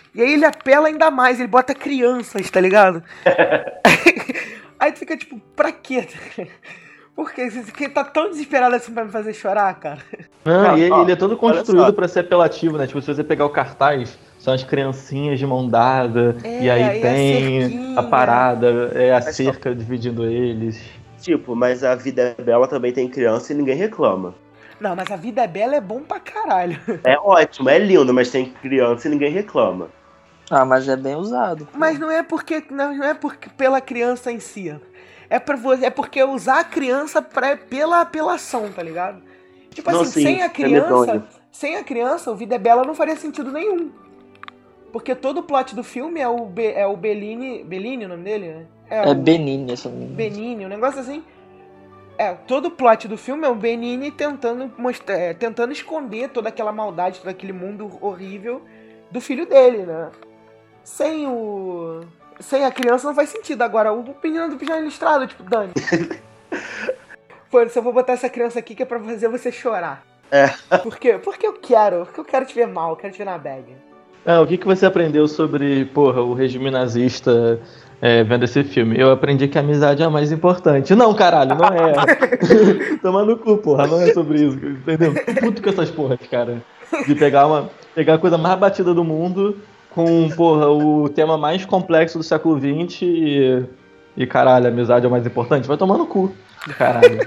E aí ele apela ainda mais, ele bota crianças, tá ligado? Aí tu fica tipo, pra quê? Por quê? Você tá tão desesperado assim pra me fazer chorar, cara? Não, e ele é todo construído pra ser apelativo, né? Tipo, se você pegar o cartaz, são as criancinhas de mão dada, e aí tem a parada, a cerca dividindo eles. Tipo, mas a Vida é Bela também tem criança e ninguém reclama. Não, mas a Vida é Bela é bom pra caralho. É ótimo, é lindo, mas tem criança e ninguém reclama. Ah, mas é bem usado. Mas não é porque pela criança em si. É porque usar a criança pela apelação, tá ligado? Tipo Não, assim, sim, sem a criança, o Vida é Bela não faria sentido nenhum. Porque todo o plot do filme é o Bellini o nome dele, né? É Benini, essa menina. Benini, um negócio assim. Todo o plot do filme é o Benini tentando esconder toda aquela maldade, todo aquele mundo horrível do filho dele, né? Sem a criança não faz sentido. Agora, o menino do pijama listrado, tipo, Dani. Pô, se eu vou botar essa criança aqui que é pra fazer você chorar. Por quê? Porque eu quero te ver mal, eu quero te ver na bag. O que você aprendeu sobre, o regime nazista vendo esse filme? Eu aprendi que a amizade é a mais importante. Não, caralho, não é. Toma no cu, porra, não é sobre isso, entendeu? Tô puto com essas porras, cara. De pegar a coisa mais batida do mundo com, o tema mais complexo do século XX e caralho, a amizade é o mais importante. Vai tomar no cu, caralho.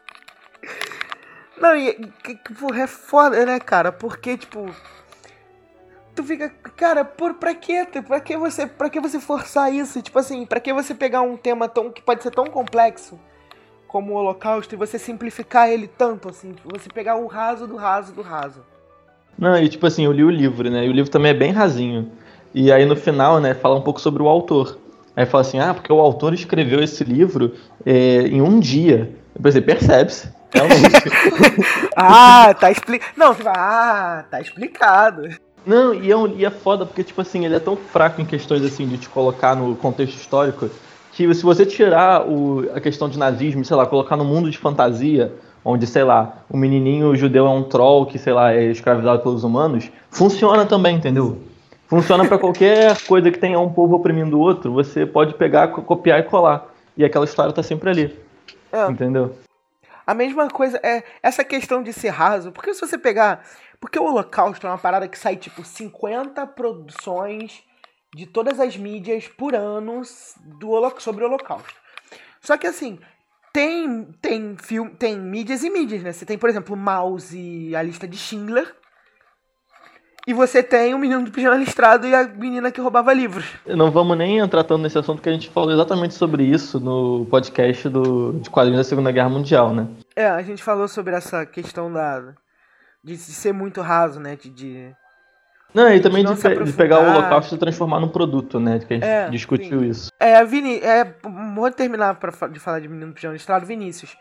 Não, porra, é foda, né, cara? Porque, tipo... Tu fica, cara, pra quê? Pra que você forçar isso? Tipo assim, pra que você pegar um tema que pode ser tão complexo como o Holocausto e você simplificar ele tanto, assim? Tipo, você pegar o raso do raso do raso. Não, e tipo assim, eu li o livro, né? E o livro também é bem rasinho. E aí no final, né, fala um pouco sobre o autor. Aí fala assim, porque o autor escreveu esse livro em um dia. Eu pensei, percebe-se, realmente. Tá explicado. Não, você vai, tá explicado. Não, e é foda porque, tipo assim, ele é tão fraco em questões assim de te colocar no contexto histórico que se você tirar a questão de nazismo, sei lá, colocar no mundo de fantasia, onde, sei lá, o menininho judeu é um troll que, sei lá, é escravizado pelos humanos, funciona também, entendeu? Funciona pra qualquer coisa que tenha um povo oprimindo o outro, você pode pegar, copiar e colar. E aquela história tá sempre ali, entendeu? A mesma coisa é essa questão de ser raso, porque se você pegar... Porque o Holocausto é uma parada que sai, tipo, 50 produções de todas as mídias por ano sobre o Holocausto. Só que, assim, tem mídias e mídias, né? Você tem, por exemplo, Mouse e a lista de Schindler. E você tem o menino do pijama listrado e a menina que roubava livros. Não vamos nem entrar tanto nesse assunto, que a gente falou exatamente sobre isso no podcast de quadrinhos da Segunda Guerra Mundial, né? A gente falou sobre essa questão de ser muito raso, né? Não, e também de pegar o Holocausto e transformar num produto, né? Que a gente discutiu isso. Vou terminar de falar de Menino do Pijama Listrado. Vinícius,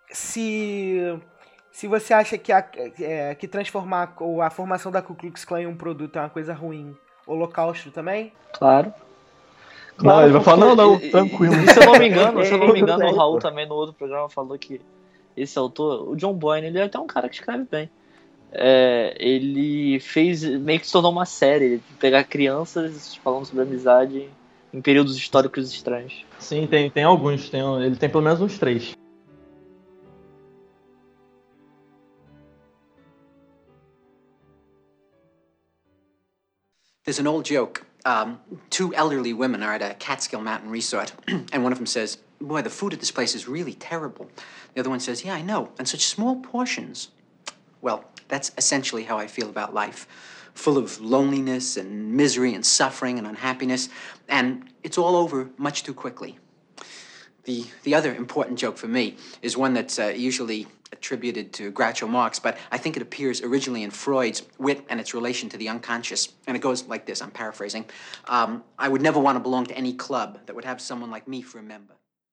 se você acha que transformar a formação da Ku Klux Klan em um produto é uma coisa ruim, Holocausto também? Claro. Não, ele vai falar, não, tranquilo. Se eu não me engano, o Raul também no outro programa falou que esse autor, o John Boyne, ele é até um cara que escreve bem. Ele meio que se tornou uma série de pegar crianças falando sobre amizade em períodos históricos estranhos. Sim, tem alguns, ele tem pelo menos uns 3. There's an old joke. 2 elderly women are at a Catskill Mountain resort, and one of them says, "Boy, the food at this place is really terrible." The other one says, "Yeah, I know, and such small portions." Well, that's essentially how I feel about life. Full of loneliness and misery and suffering and unhappiness, and it's all over much too quickly. The other important joke for me is one that's usually attributed to Groucho Marx, but I think it appears originally in Freud's Wit and its Relation to the Unconscious. And it goes like this, I'm paraphrasing. I would never want to belong to any club that would have someone like me for a member.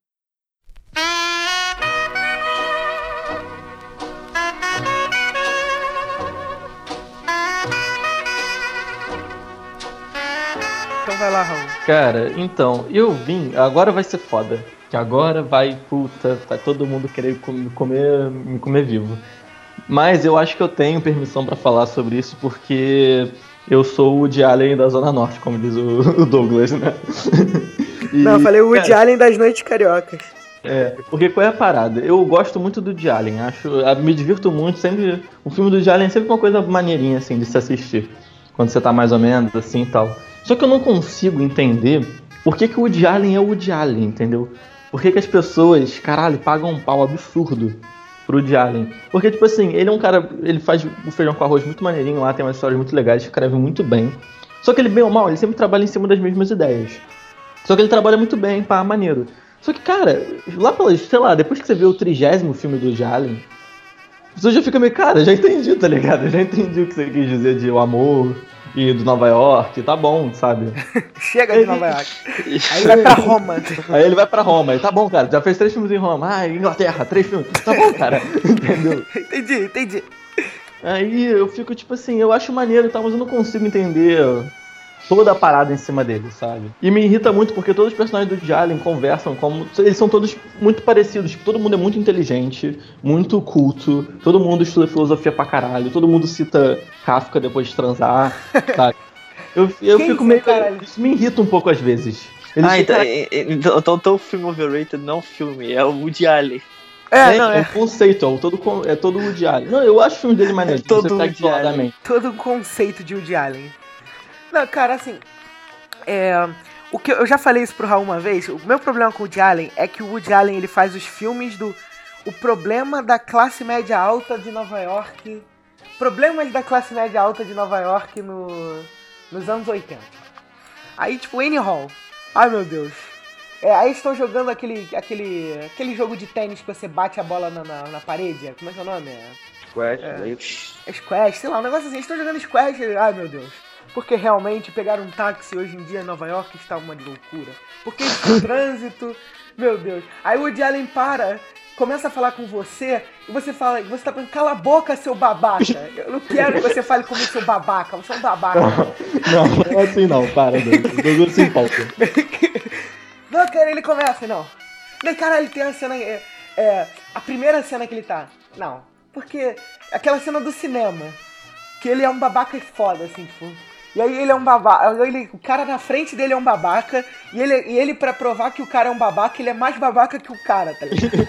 Então vai lá, Raul. Cara, então, eu vim, agora vai ser foda. Que agora vai todo mundo querer me comer vivo. Mas eu acho que eu tenho permissão pra falar sobre isso, porque Eu sou o Woody Allen da Zona Norte, como diz o Douglas, né? Não, eu falei o Woody Allen das noites cariocas. Porque qual é a parada? Eu gosto muito do Woody Allen, me divirto muito, sempre. O filme do Woody Allen é sempre uma coisa maneirinha, assim, de se assistir. Quando você tá mais ou menos, assim, e tal. Só que eu não consigo entender por que o Woody Allen é o Woody Allen, entendeu? Por que as pessoas, caralho, pagam um pau absurdo pro Woody Allen? Porque, tipo assim, ele é um cara, ele faz o feijão com arroz muito maneirinho lá, tem umas histórias muito legais, escreve muito bem. Só que ele, bem ou mal, ele sempre trabalha em cima das mesmas ideias. Só que ele trabalha muito bem, pá, maneiro. Só que, cara, lá pelas, sei lá, depois que você vê o 30º filme do Woody Allen, você já fica meio, cara, já entendi, tá ligado? Já entendi o que você quis dizer de O Amor e do Nova York, tá bom, sabe? Chega de Nova York. Aí ele vai pra Roma. Aí ele vai pra Roma, e tá bom, cara, já fez 3 filmes em Roma. Inglaterra, 3 filmes, tá bom, cara, entendeu? Entendi. Aí eu fico, tipo assim, eu acho maneiro e tal, mas eu não consigo entender toda a parada em cima dele, sabe? E me irrita muito porque todos os personagens do Woody Allen conversam como... Eles são todos muito parecidos. Tipo, todo mundo é muito inteligente, muito culto, todo mundo estuda filosofia pra caralho, todo mundo cita Kafka depois de transar, sabe? Eu fico meio... Isso me irrita um pouco às vezes. Então o filme overrated não é um filme, é o Woody Allen. É um conceito, é todo o Woody Allen. Não, eu acho o filme dele maneiro. Todo o Woody Allen. Todo um conceito de Woody Allen. Não, cara, assim, o que eu já falei isso pro Raul uma vez. O meu problema com o Woody Allen é que o Woody Allen ele faz os filmes o problema da classe média alta de Nova York, problemas da classe média alta de Nova York nos anos 80. Aí, tipo, Annie Hall, ai meu Deus. Aí estão jogando aquele jogo de tênis que você bate a bola na parede. Como é que é o nome? Squash, sei lá, um negócio assim. Estão jogando squash, ai meu Deus. Porque realmente pegar um táxi hoje em dia em Nova York está uma loucura. Porque esse trânsito, meu Deus. Aí o Woody Allen começa a falar com você e você fala, você tá pensando, cala a boca, seu babaca. Eu não quero que você fale comigo, seu babaca. Você é um babaca. Não é assim não, para, Douglas se empolga. Não, cara, ele começa, não. Cara, ele tem a cena, a primeira cena que ele tá. Não, porque aquela cena do cinema, que ele é um babaca foda, assim, tipo... E aí ele é um babaca, o cara na frente dele é um babaca, e ele pra provar que o cara é um babaca, ele é mais babaca que o cara, tá ligado?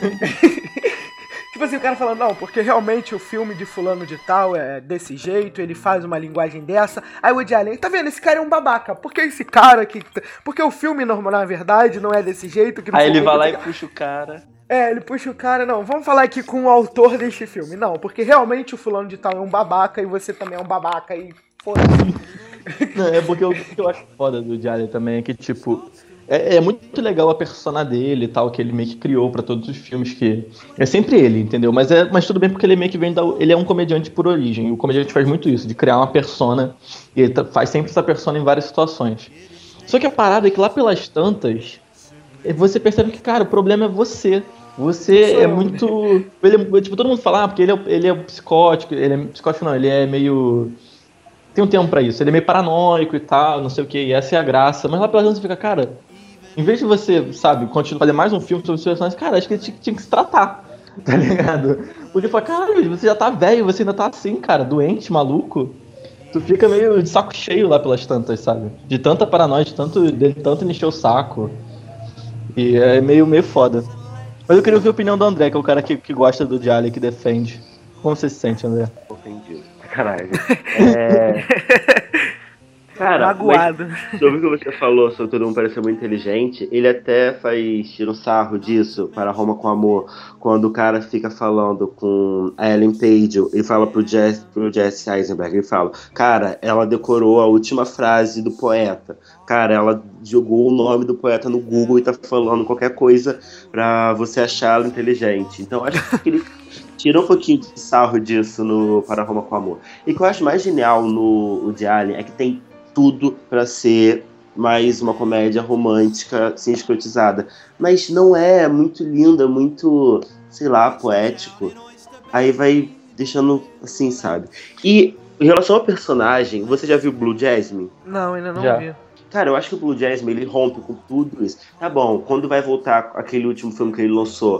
Tipo assim, o cara falando, não, porque realmente o filme de fulano de tal é desse jeito, ele faz uma linguagem dessa. Aí o Woody Allen, tá vendo, esse cara é um babaca, porque esse cara aqui... Porque o filme, na verdade, não é desse jeito. Que aí ele vai lá e puxa o cara... ele puxa o cara, não, vamos falar aqui com o autor deste filme. Não, porque realmente o fulano de tal é um babaca e você também é um babaca e foda-se. Não, é porque o que eu acho foda do Woody Allen também é que, tipo, é muito legal a persona dele e tal, que ele meio que criou pra todos os filmes, que é sempre ele, entendeu? Mas tudo bem porque ele meio que ele é um comediante por origem, e o comediante faz muito isso, de criar uma persona, e ele faz sempre essa persona em várias situações. Só que a parada é que lá pelas tantas, você percebe que, cara, o problema é você. Você é muito... tipo, todo mundo fala, porque ele é psicótico, ele é meio... Tem um tempo pra isso, ele é meio paranoico e tal, não sei o que, e essa é a graça. Mas lá pelas tantas você fica, cara, em vez de você, sabe, continuar fazer mais um filme sobre os personagens, cara, acho que ele tinha que se tratar, tá ligado? Porque fala, caralho, você já tá velho, você ainda tá assim, cara, doente, maluco. Tu fica meio de saco cheio lá pelas tantas, sabe? De tanta paranoia, de tanto encher o saco. E é meio foda. Mas eu queria ouvir a opinião do André, que é o cara que gosta do Woody Allen, que defende. Como você se sente, André? Ofendido. Caralho. Cara, magoado. Sobre o que você falou, sobre todo mundo parecer muito inteligente, ele até tira um sarro disso, para Roma com Amor, quando o cara fica falando com a Ellen Page, ele fala pro Jesse Eisenberg, ele fala, cara, ela decorou a última frase do poeta, cara, ela jogou o nome do poeta no Google e tá falando qualquer coisa pra você achá-lo inteligente. Então acho que ele tira um pouquinho de sarro disso no Para Roma com Amor. E o que eu acho mais genial no Woody Allen é que tem tudo pra ser mais uma comédia romântica, assim, escrotizada. Mas não é muito linda, muito, sei lá, poético. Aí vai deixando assim, sabe? E em relação ao personagem, você já viu Blue Jasmine? Não, ainda não vi. Cara, eu acho que o Blue Jasmine, ele rompe com tudo isso. Tá bom, quando vai voltar aquele último filme que ele lançou,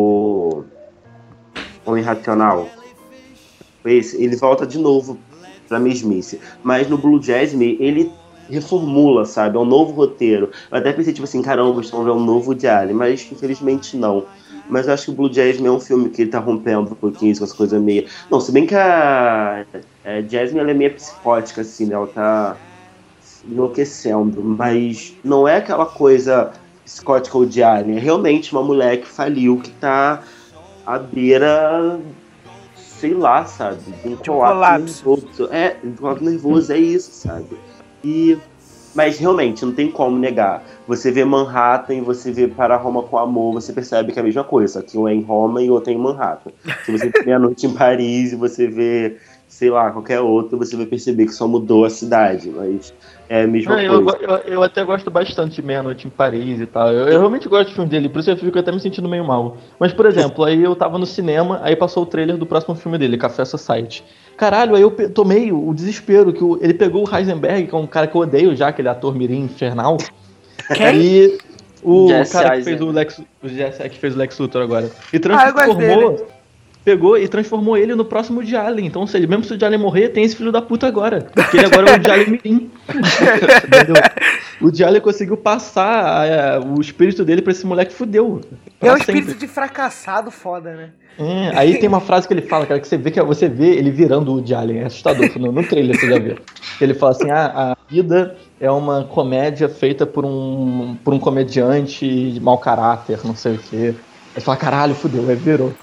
o Irracional, ele volta de novo pra mesmice. Mas no Blue Jasmine, ele reformula, sabe? É um novo roteiro. Eu até pensei, tipo assim, caramba, estão vendo um novo Woody Allen, mas infelizmente não. Mas eu acho que o Blue Jasmine é um filme que ele tá rompendo um pouquinho com essa coisa meio... Não, se bem que a Jasmine, ela é meio psicótica, assim, né? Ela tá enlouquecendo, mas não é aquela coisa psicótica ou de Alien, é realmente uma mulher que faliu, que tá à beira, sei lá, sabe, de um colapso nervoso. Um colapso nervoso, é isso, sabe? Mas realmente, não tem como negar. Você vê Manhattan e você vê Para Roma com Amor, você percebe que é a mesma coisa, só que um é em Roma e o outro é em Manhattan. Se você vê A Noite em Paris e você vê, sei lá, qualquer outro, você vai perceber que só mudou a cidade, mas é a mesma coisa. Eu até gosto bastante de Meia-Noite em Paris e tal. Eu realmente gosto do filme dele, por isso eu fico até me sentindo meio mal. Mas, por exemplo, aí eu tava no cinema, aí passou o trailer do próximo filme dele, Café Society. Caralho, aí eu tomei o desespero, que ele pegou o Heisenberg, que é um cara que eu odeio já, aquele ator mirim infernal. Quem? E o Jesse cara que Eisen. fez o Lex Luthor agora. E transformou... Pegou e transformou ele no próximo Woody Allen. Então, ou seja, mesmo se o Woody Allen morrer, tem esse filho da puta agora. Porque ele agora é o Woody Allen mirim. Entendeu? O Woody Allen conseguiu passar o espírito dele pra esse moleque fudeu. É um espírito de fracassado foda, né? Aí tem uma frase que ele fala, cara, que você vê ele virando o Woody Allen. É assustador. No trailer você já viu. Ele fala assim, a vida é uma comédia feita por um comediante de mau caráter, não sei o quê. Aí fala, caralho, fudeu, virou.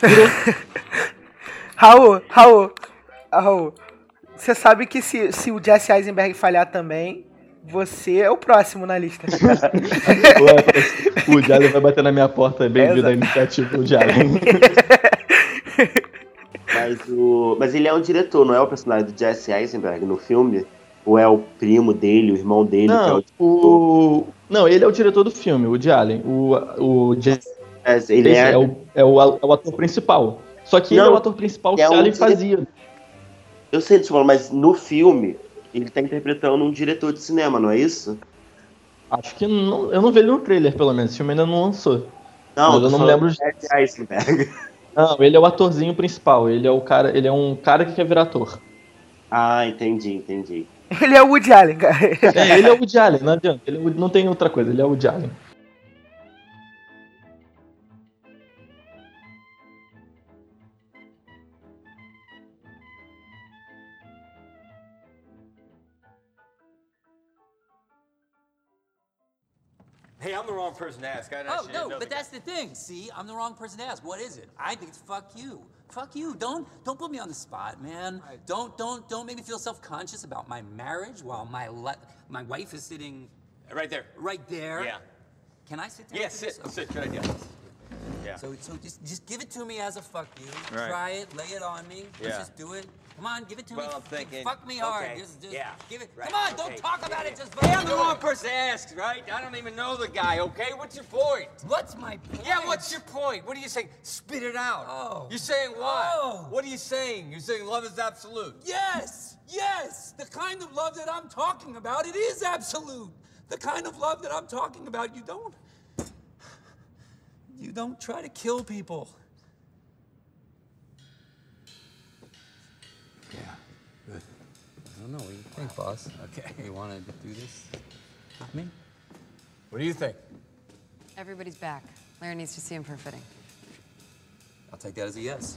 Raul, você sabe que se o Jesse Eisenberg falhar também, você é o próximo na lista. O Woody Allen vai bater na minha porta, bem-vindo à iniciativa Woody Allen. Mas ele é um diretor, não é o personagem do Jesse Eisenberg no filme? Ou é o primo dele, o irmão dele? Não, que é o... Não, ele é o diretor do filme, o Woody Allen. O Jesse ele é o ator principal. Só que ele é o ator principal que o Allen fazia. Eu sei disso, mas no filme ele tá interpretando um diretor de cinema, não é isso? Acho que não, eu não vi ele no trailer, pelo menos. O filme ainda não lançou. Não, mas eu não me lembro de... Não, ele é o atorzinho principal. Ele é um cara que quer virar ator. Ah, entendi. Ele é o Woody Allen, cara. Ele é o Woody Allen, não adianta. Ele não tem outra coisa, ele é o Woody Allen. Hey, I'm the wrong person to ask. Oh, no, but that's the thing. See, I'm the wrong person to ask. What is it? I think it's fuck you. Fuck you. Don't put me on the spot, man. Don't make me feel self-conscious about my marriage while my wife is sitting right there. Right there. Yeah. Can I sit down? Yeah, sit. Good idea. Yeah. So just give it to me as a fuck you. Right. Try it, lay it on me. Let's Yeah. just do it. Come on, give it to me. Well, I'm thinking. Fuck me hard. Okay. Just yeah. give it. Right. Come on, don't Okay. talk about it. Just Hey, I'm the do wrong it. person to ask, right? I don't even know the guy. Okay, what's your point? What's my point? Yeah, what's your point? What are you saying? Spit it out. Oh. You're saying what? Oh. What are you saying? You're saying love is absolute. Yes, the kind of love that I'm talking about, it is absolute. The kind of love that I'm talking about, you don't try to kill people. Yeah, good. I don't know, what do you think, boss? Okay. You want to do this with me? What do you think? Everybody's back. Larry needs to see him for a fitting. I'll take that as a yes.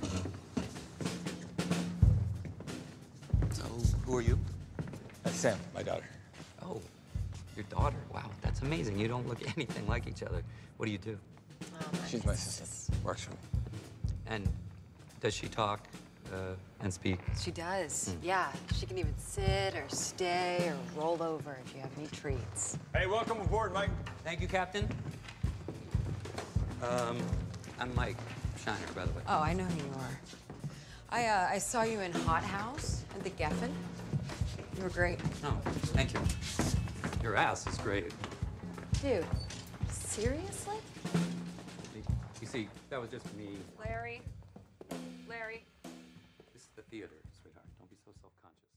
So, who are you? That's Sam, my daughter. Oh, your daughter. Wow, that's amazing. You don't look anything like each other. What do you do? She's my assistant. Works for me. And does she talk and speak? She does. Yeah, she can even sit or stay or roll over if you have any treats. Hey, welcome aboard, Mike. Thank you, Captain. I'm Mike Shiner, by the way. Oh, I know who you are. I saw you in Hot House at the Geffen. You were great. Oh, thank you. Your ass is great. Dude, seriously? You see, that was just me. Larry? This is the theater, sweetheart. Don't be so self-conscious.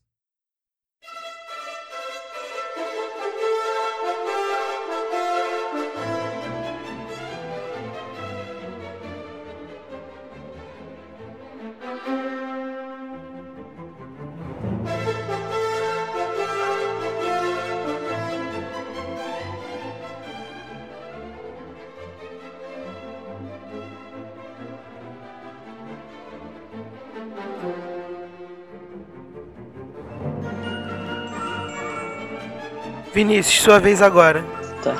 Vinícius, sua vez agora. Tá.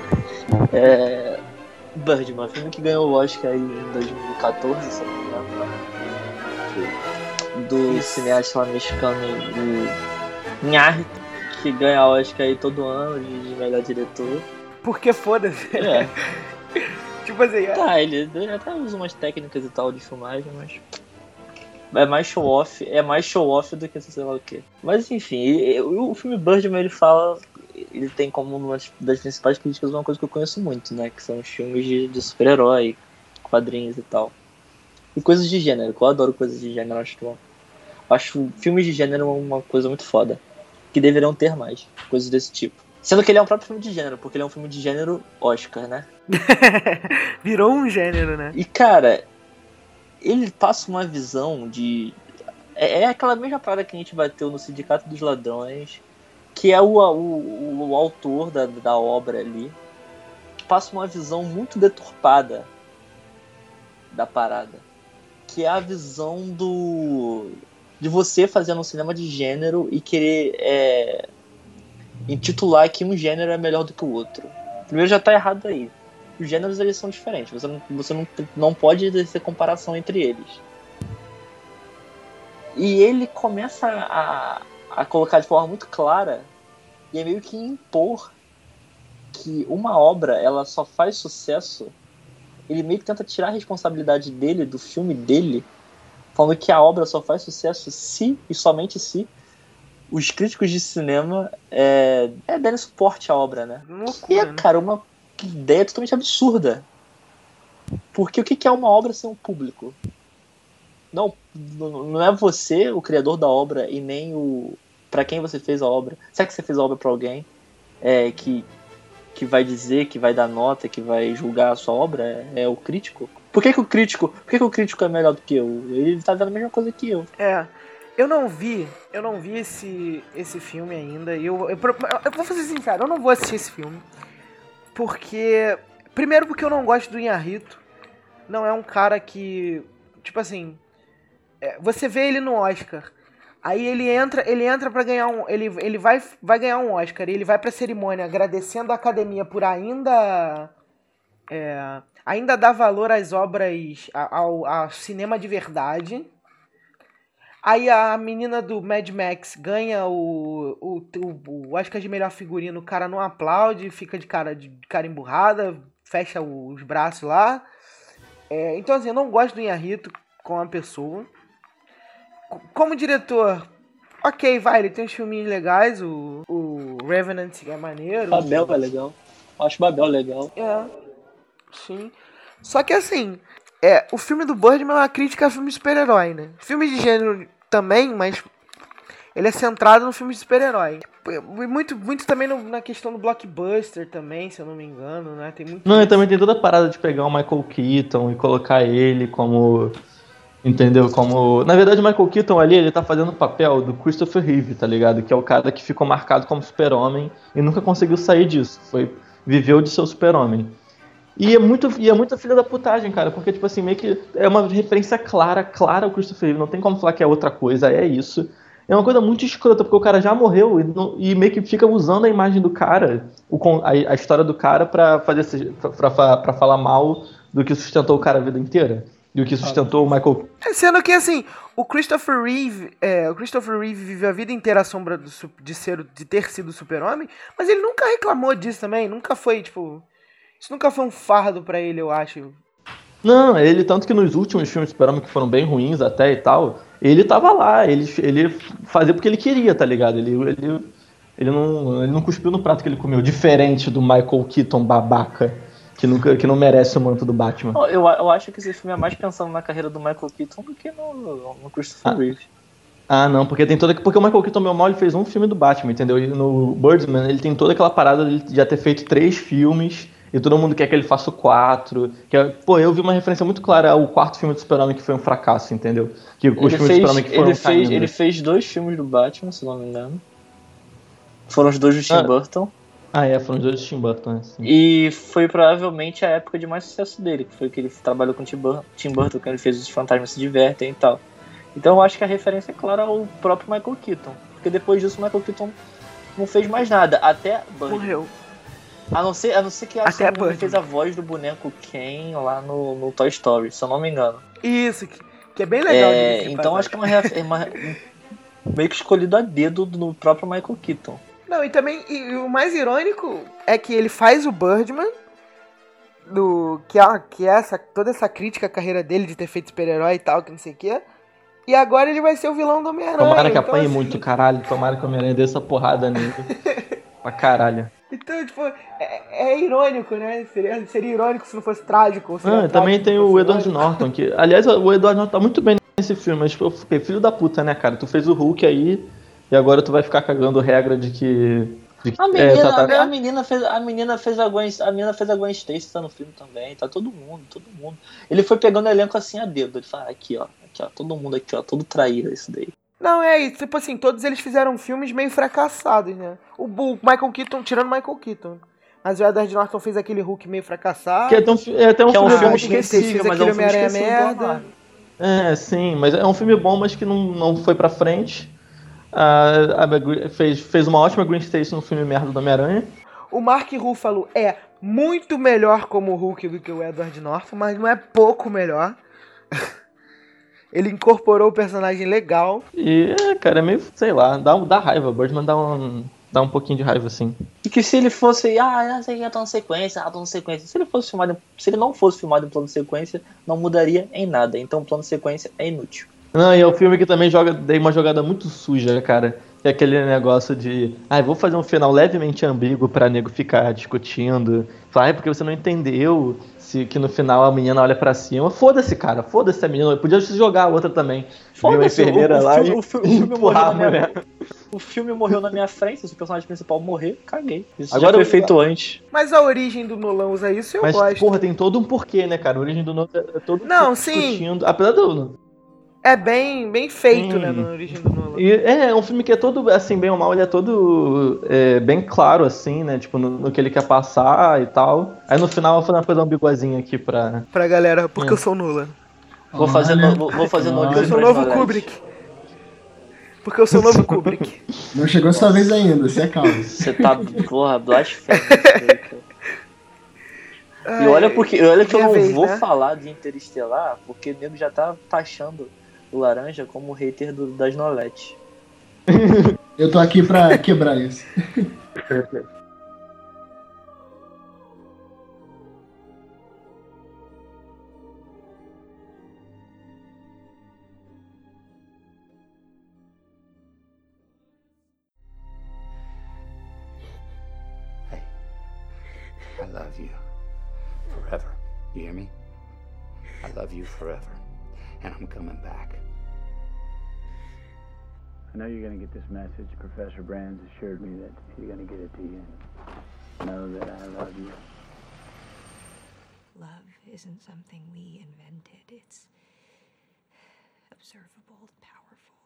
Birdman, filme que ganhou o Oscar aí em 2014, se não me engano. Do cineasta lá mexicano, o Iñárritu, que ganha o Oscar aí todo ano de melhor diretor. Porque foda-se. Tipo assim, Tá, ele até usa umas técnicas e tal de filmagem, mas é mais show off do que sei lá o que. Mas enfim, o filme Birdman, ele tem como uma das principais críticas uma coisa que eu conheço muito, né, que são os filmes de super-herói, quadrinhos e tal. E coisas de gênero, que eu adoro coisas de gênero, acho filmes de gênero uma coisa muito foda, que deveriam ter mais, coisas desse tipo. Sendo que ele é um próprio filme de gênero, porque ele é um filme de gênero Oscar, né? Virou um gênero, né? E, cara, ele passa uma visão de... É aquela mesma parada que a gente bateu no Sindicato dos Ladrões, que é o autor da obra ali, passa uma visão muito deturpada da parada, que é a visão de você fazendo um cinema de gênero e querer intitular que um gênero é melhor do que o outro. Primeiro já tá errado aí. Os gêneros, eles são diferentes, você não pode ter comparação entre eles. E ele começa a colocar de forma muito clara e é meio que impor que uma obra, ela só faz sucesso. Ele meio que tenta tirar a responsabilidade dele, do filme dele, falando que a obra só faz sucesso se, e somente se, os críticos de cinema derem suporte à obra, né? Loucura, e é, cara, uma ideia totalmente absurda. Porque o que é uma obra sem um público? Não é você, o criador da obra, e nem pra quem você fez a obra. Será que você fez a obra pra alguém que vai dizer, que vai dar nota, que vai julgar a sua obra? É o crítico? Por que o crítico é melhor do que eu? Ele tá vendo a mesma coisa que eu. Eu não vi esse filme ainda. Eu vou fazer sincero, eu não vou assistir esse filme. Primeiro porque eu não gosto do Iñárritu. Não é um cara que, tipo assim, você vê ele no Oscar. Aí ele entra para ganhar ele vai ganhar um Oscar. Ele vai pra cerimônia agradecendo a academia por ainda dar valor às obras, ao cinema de verdade. Aí a menina do Mad Max ganha o Oscar de melhor figurino, o cara não aplaude, fica de cara emburrada, fecha os braços lá. Então assim, eu não gosto do Iñárritu como uma pessoa. Como diretor, ok, ele tem uns filminhos legais, o Revenant é maneiro. Babel é legal. Eu acho Babel legal. Sim. Só que assim, o filme do Birdman é uma crítica a filme de super-herói, né? Filme de gênero também, mas ele é centrado no filme de super-herói. Muito também na questão do blockbuster também, se eu não me engano, né? Tem muito. Não, e também tem toda a parada de pegar o Michael Keaton e colocar ele como... Entendeu? Na verdade, o Michael Keaton ali, ele tá fazendo o papel do Christopher Reeve, tá ligado? Que é o cara que ficou marcado como super-homem e nunca conseguiu sair disso. Viveu de ser super-homem. E é muito filha da putagem, cara, porque, tipo assim, meio que é uma referência clara ao Christopher Reeve, não tem como falar que é outra coisa, é isso. É uma coisa muito escrota, porque o cara já morreu e meio que fica usando a imagem do cara, a história do cara pra falar mal do que sustentou o cara a vida inteira, do que sustentou o Michael... Sendo que, assim, o Christopher Reeve viveu a vida inteira à sombra de ter sido super-homem, mas ele nunca reclamou disso também, nunca foi, tipo... Isso nunca foi um fardo pra ele, eu acho. Não, ele, tanto que nos últimos filmes de super-homem que foram bem ruins até e tal, ele tava lá, ele fazia porque ele queria, tá ligado? Ele não cuspiu no prato que ele comeu, diferente do Michael Keaton babaca, que não merece o manto do Batman. Eu acho que esse filme é mais pensando na carreira do Michael Keaton do que no Christopher Reeve. Não, porque porque o Michael Keaton, meu mal, ele fez um filme do Batman, entendeu? E no Birdman, ele tem toda aquela parada de já ter feito 3 filmes... E todo mundo quer que ele faça o 4. Eu vi uma referência muito clara ao 4º filme do Super-Homem que foi um fracasso, entendeu? Que os filmes do Super-Homem que foram caindo. Ele fez 2 filmes do Batman, se não me engano. Foram os 2 do Tim Burton. Foram os 2 do Tim Burton, sim. E foi provavelmente a época de mais sucesso dele, que foi que ele trabalhou com o Tim Burton, quando ele fez Os Fantasmas Se Divertem e tal. Então eu acho que a referência é clara ao próprio Michael Keaton. Porque depois disso o Michael Keaton não fez mais nada. Até Birdman. Morreu. A não ser que Até ele fez a voz do boneco Ken lá no Toy Story, se eu não me engano. Isso, que é bem legal. Então acho que é meio que escolhido a dedo no próprio Michael Keaton. Não, e também, e o mais irônico é que ele faz o Birdman, que é toda essa crítica à carreira dele de ter feito super-herói e tal, que não sei o quê. E agora ele vai ser o vilão do Homem-Aranha. Tomara que então, apanhe assim... muito, caralho. Tomara que o Homem-Aranha dê essa porrada nele. Pra caralho. Então, tipo, é irônico, né? Seria irônico se não fosse trágico. Também tem o Edward Norton, que... Aliás, o Edward Norton tá muito bem nesse filme, mas eu fiquei filho da puta, né, cara? Tu fez o Hulk aí, e agora tu vai ficar cagando regra de que... A menina fez a Gwen Stacy no filme também, tá todo mundo. Ele foi pegando o elenco assim a dedo, ele fala, aqui ó, todo mundo aqui ó, todo traíra isso daí. Não, tipo assim, todos eles fizeram filmes meio fracassados, né? O Michael Keaton, tirando o Michael Keaton. Mas o Edward Norton fez aquele Hulk meio fracassado. Que é até um filme esquecível, mas é um filme esquecível. Merda. Sim, mas é um filme bom, mas que não foi pra frente. Fez uma ótima Gwen Stacy no filme merda do Homem-Aranha. O Mark Ruffalo é muito melhor como Hulk do que o Edward Norton, mas não é pouco melhor. Ele incorporou o personagem legal. E, cara, é meio, sei lá, dá raiva. O Birdman dá um pouquinho de raiva, assim. E que se ele fosse, sei que é plano sequência. Se ele não fosse filmado em plano sequência, não mudaria em nada. Então o plano sequência é inútil. Não, e é um filme que também dei uma jogada muito suja, cara. É aquele negócio de, vou fazer um final levemente ambíguo pra nego ficar discutindo. Falar, porque você não entendeu que no final a menina olha pra cima. Foda-se, cara, foda-se a menina. Podia jogar a outra também. Foda-se, a enfermeira lá o filme morreu na minha... O filme morreu na minha frente, se o personagem principal morrer, caguei. Isso agora já foi feito antes. Mas a origem do Nolan usa isso, eu gosto. Mas, porra, tem todo um porquê, né, cara? A origem do Nolan é todo discutindo. Apesar do... É bem feito, né, na origem do Nolan. E é um filme que é todo, assim, bem ou mal, ele é todo bem claro, assim, né, tipo, no que ele quer passar e tal. Aí no final eu vou fazer uma coisa ambiguazinha aqui pra galera, porque eu sou Nolan. Vou fazer no Eu sou o novo Kubrick. Porque eu sou o novo Kubrick. Não chegou essa vez ainda, se acalma. Você tá, porra, blasfêmio. E olha que eu não vou falar de Interestelar, porque o nego já tá taxando o Laranja como hater das Nolete. Eu tô aqui pra quebrar isso. Hey, I love you forever. You hear me? I love you forever. And I'm coming back. I know you're going to get this message. Professor Brands assured me that he's going to get it to you. Know that I love you. Love isn't something we invented. It's observable, powerful.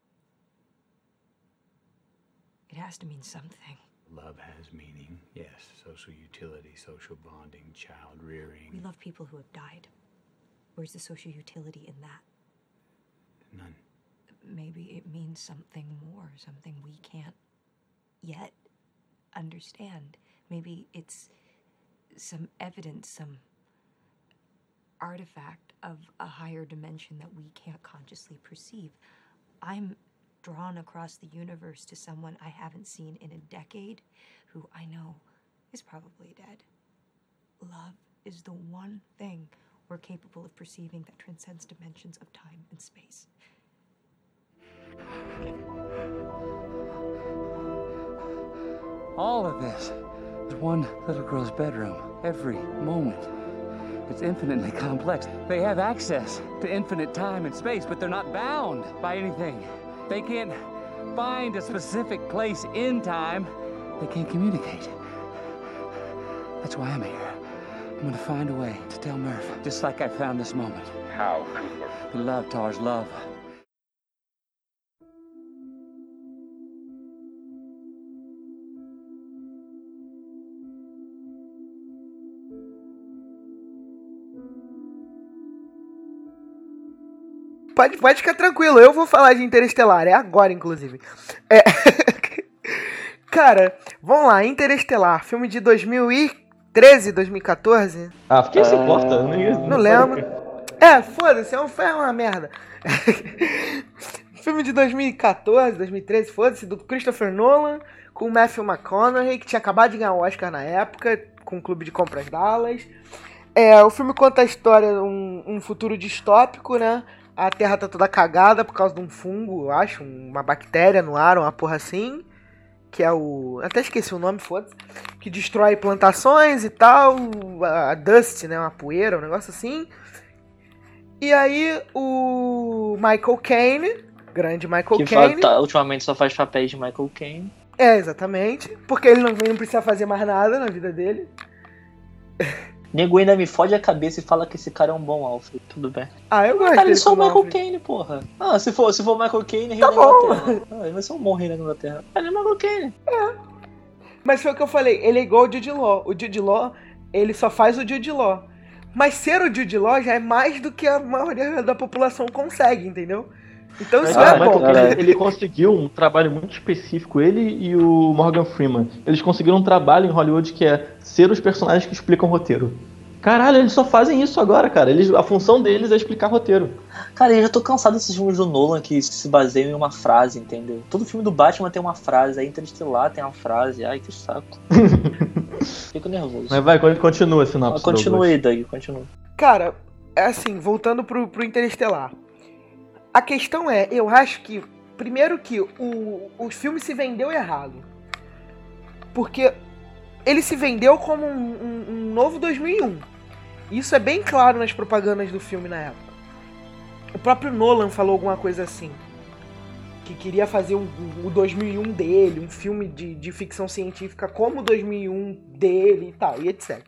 It has to mean something. Love has meaning, yes. Social utility, social bonding, child rearing. We love people who have died. Where's the social utility in that? None. Maybe it means something more, something we can't yet understand. Maybe it's some evidence, some artifact of a higher dimension that we can't consciously perceive. I'm drawn across the universe to someone I haven't seen in a decade, who I know is probably dead. Love is the one thing we're capable of perceiving that transcends dimensions of time and space. All of this is one little girl's bedroom, every moment. It's infinitely complex. They have access to infinite time and space, but they're not bound by anything. They can't find a specific place in time. They can't communicate. That's why I'm here. I'm gonna find a way to tell Murph, just like I found this moment. How? Love, Tars, love. Pode ficar tranquilo, eu vou falar de Interestelar, é agora, inclusive. Cara, vamos lá, Interestelar, filme de 2013, 2014? Ah, quem se importa? Não lembro. Foda-se, foi uma merda. Filme de 2014, 2013, foda-se, do Christopher Nolan, com o Matthew McConaughey, que tinha acabado de ganhar o Oscar na época, com o Clube de Compras Dallas. O filme conta a história de um futuro distópico, né? A Terra tá toda cagada por causa de um fungo, eu acho, uma bactéria no ar, uma porra assim. Que é o... até esqueci o nome, foda-se. Que destrói plantações e tal. A dust, né? Uma poeira, um negócio assim. E aí o Michael Caine, grande Michael Caine. Ultimamente só faz papéis de Michael Caine. Exatamente. Porque ele não precisa fazer mais nada na vida dele. Nego ainda me fode a cabeça e fala que esse cara é um bom Alfred. Tudo bem. Eu gosto dele. Ele é só o como Michael Alfred. Caine, porra. Se for o Michael Caine, rei Tá da bom. Inglaterra. Ele vai ser um bom rei da Inglaterra. Ele é o Michael Caine. Mas foi o que eu falei, ele é igual o Jude Law. O Jude Law, ele só faz o Jude Law. Mas ser o Jude Law já é mais do que a maioria da população consegue, entendeu? Então isso é bom. Ele conseguiu um trabalho muito específico, ele e o Morgan Freeman. Eles conseguiram um trabalho em Hollywood que é ser os personagens que explicam o roteiro. Caralho, eles só fazem isso agora, cara. A função deles é explicar roteiro. Cara, eu já tô cansado desses filmes do Nolan que se baseiam em uma frase, entendeu? Todo filme do Batman tem uma frase, aí Interestelar tem uma frase. Ai, que saco. Fico nervoso. Mas vai, continua a sinopse. Continua aí, Doug, continua. Cara, assim, voltando pro Interestelar. A questão é, eu acho que, primeiro que o filme se vendeu errado. Porque ele se vendeu como um novo 2001. Isso é bem claro nas propagandas do filme na época. O próprio Nolan falou alguma coisa assim. Que queria fazer o 2001 dele, um filme de ficção científica como o 2001 dele e tal, e etc.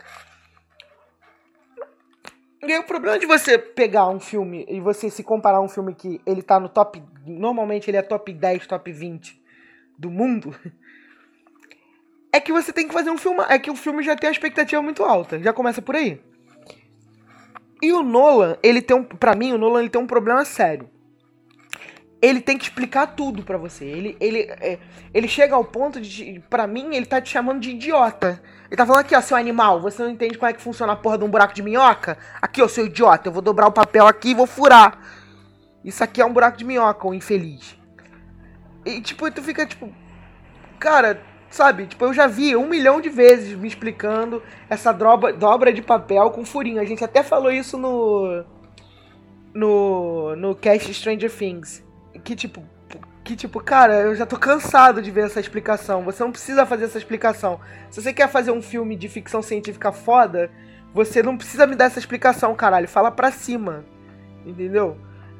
E aí o problema de você pegar um filme e você se comparar a um filme que ele tá no top... Normalmente ele é top 10, top 20 do mundo... É que você tem que fazer um filme... É que o filme já tem a expectativa muito alta. Já começa por aí. E o Nolan, pra mim, o Nolan ele tem um problema sério. Ele tem que explicar tudo pra você. Ele chega ao ponto de... Pra mim, ele tá te chamando de idiota. Ele tá falando aqui, ó, seu animal, você não entende como é que funciona a porra de um buraco de minhoca? Aqui, ó, seu idiota, eu vou dobrar o papel aqui e vou furar. Isso aqui é um buraco de minhoca, ô infeliz. E, tipo, tu fica, tipo... Cara... Sabe, tipo, eu já vi 1 milhão de vezes me explicando essa dobra de papel com furinho. A gente até falou isso no cast Stranger Things. Que tipo, cara, eu já tô cansado de ver essa explicação. Você não precisa fazer essa explicação. Se você quer fazer um filme de ficção científica foda, você não precisa me dar essa explicação, caralho. Fala pra cima. Entendeu?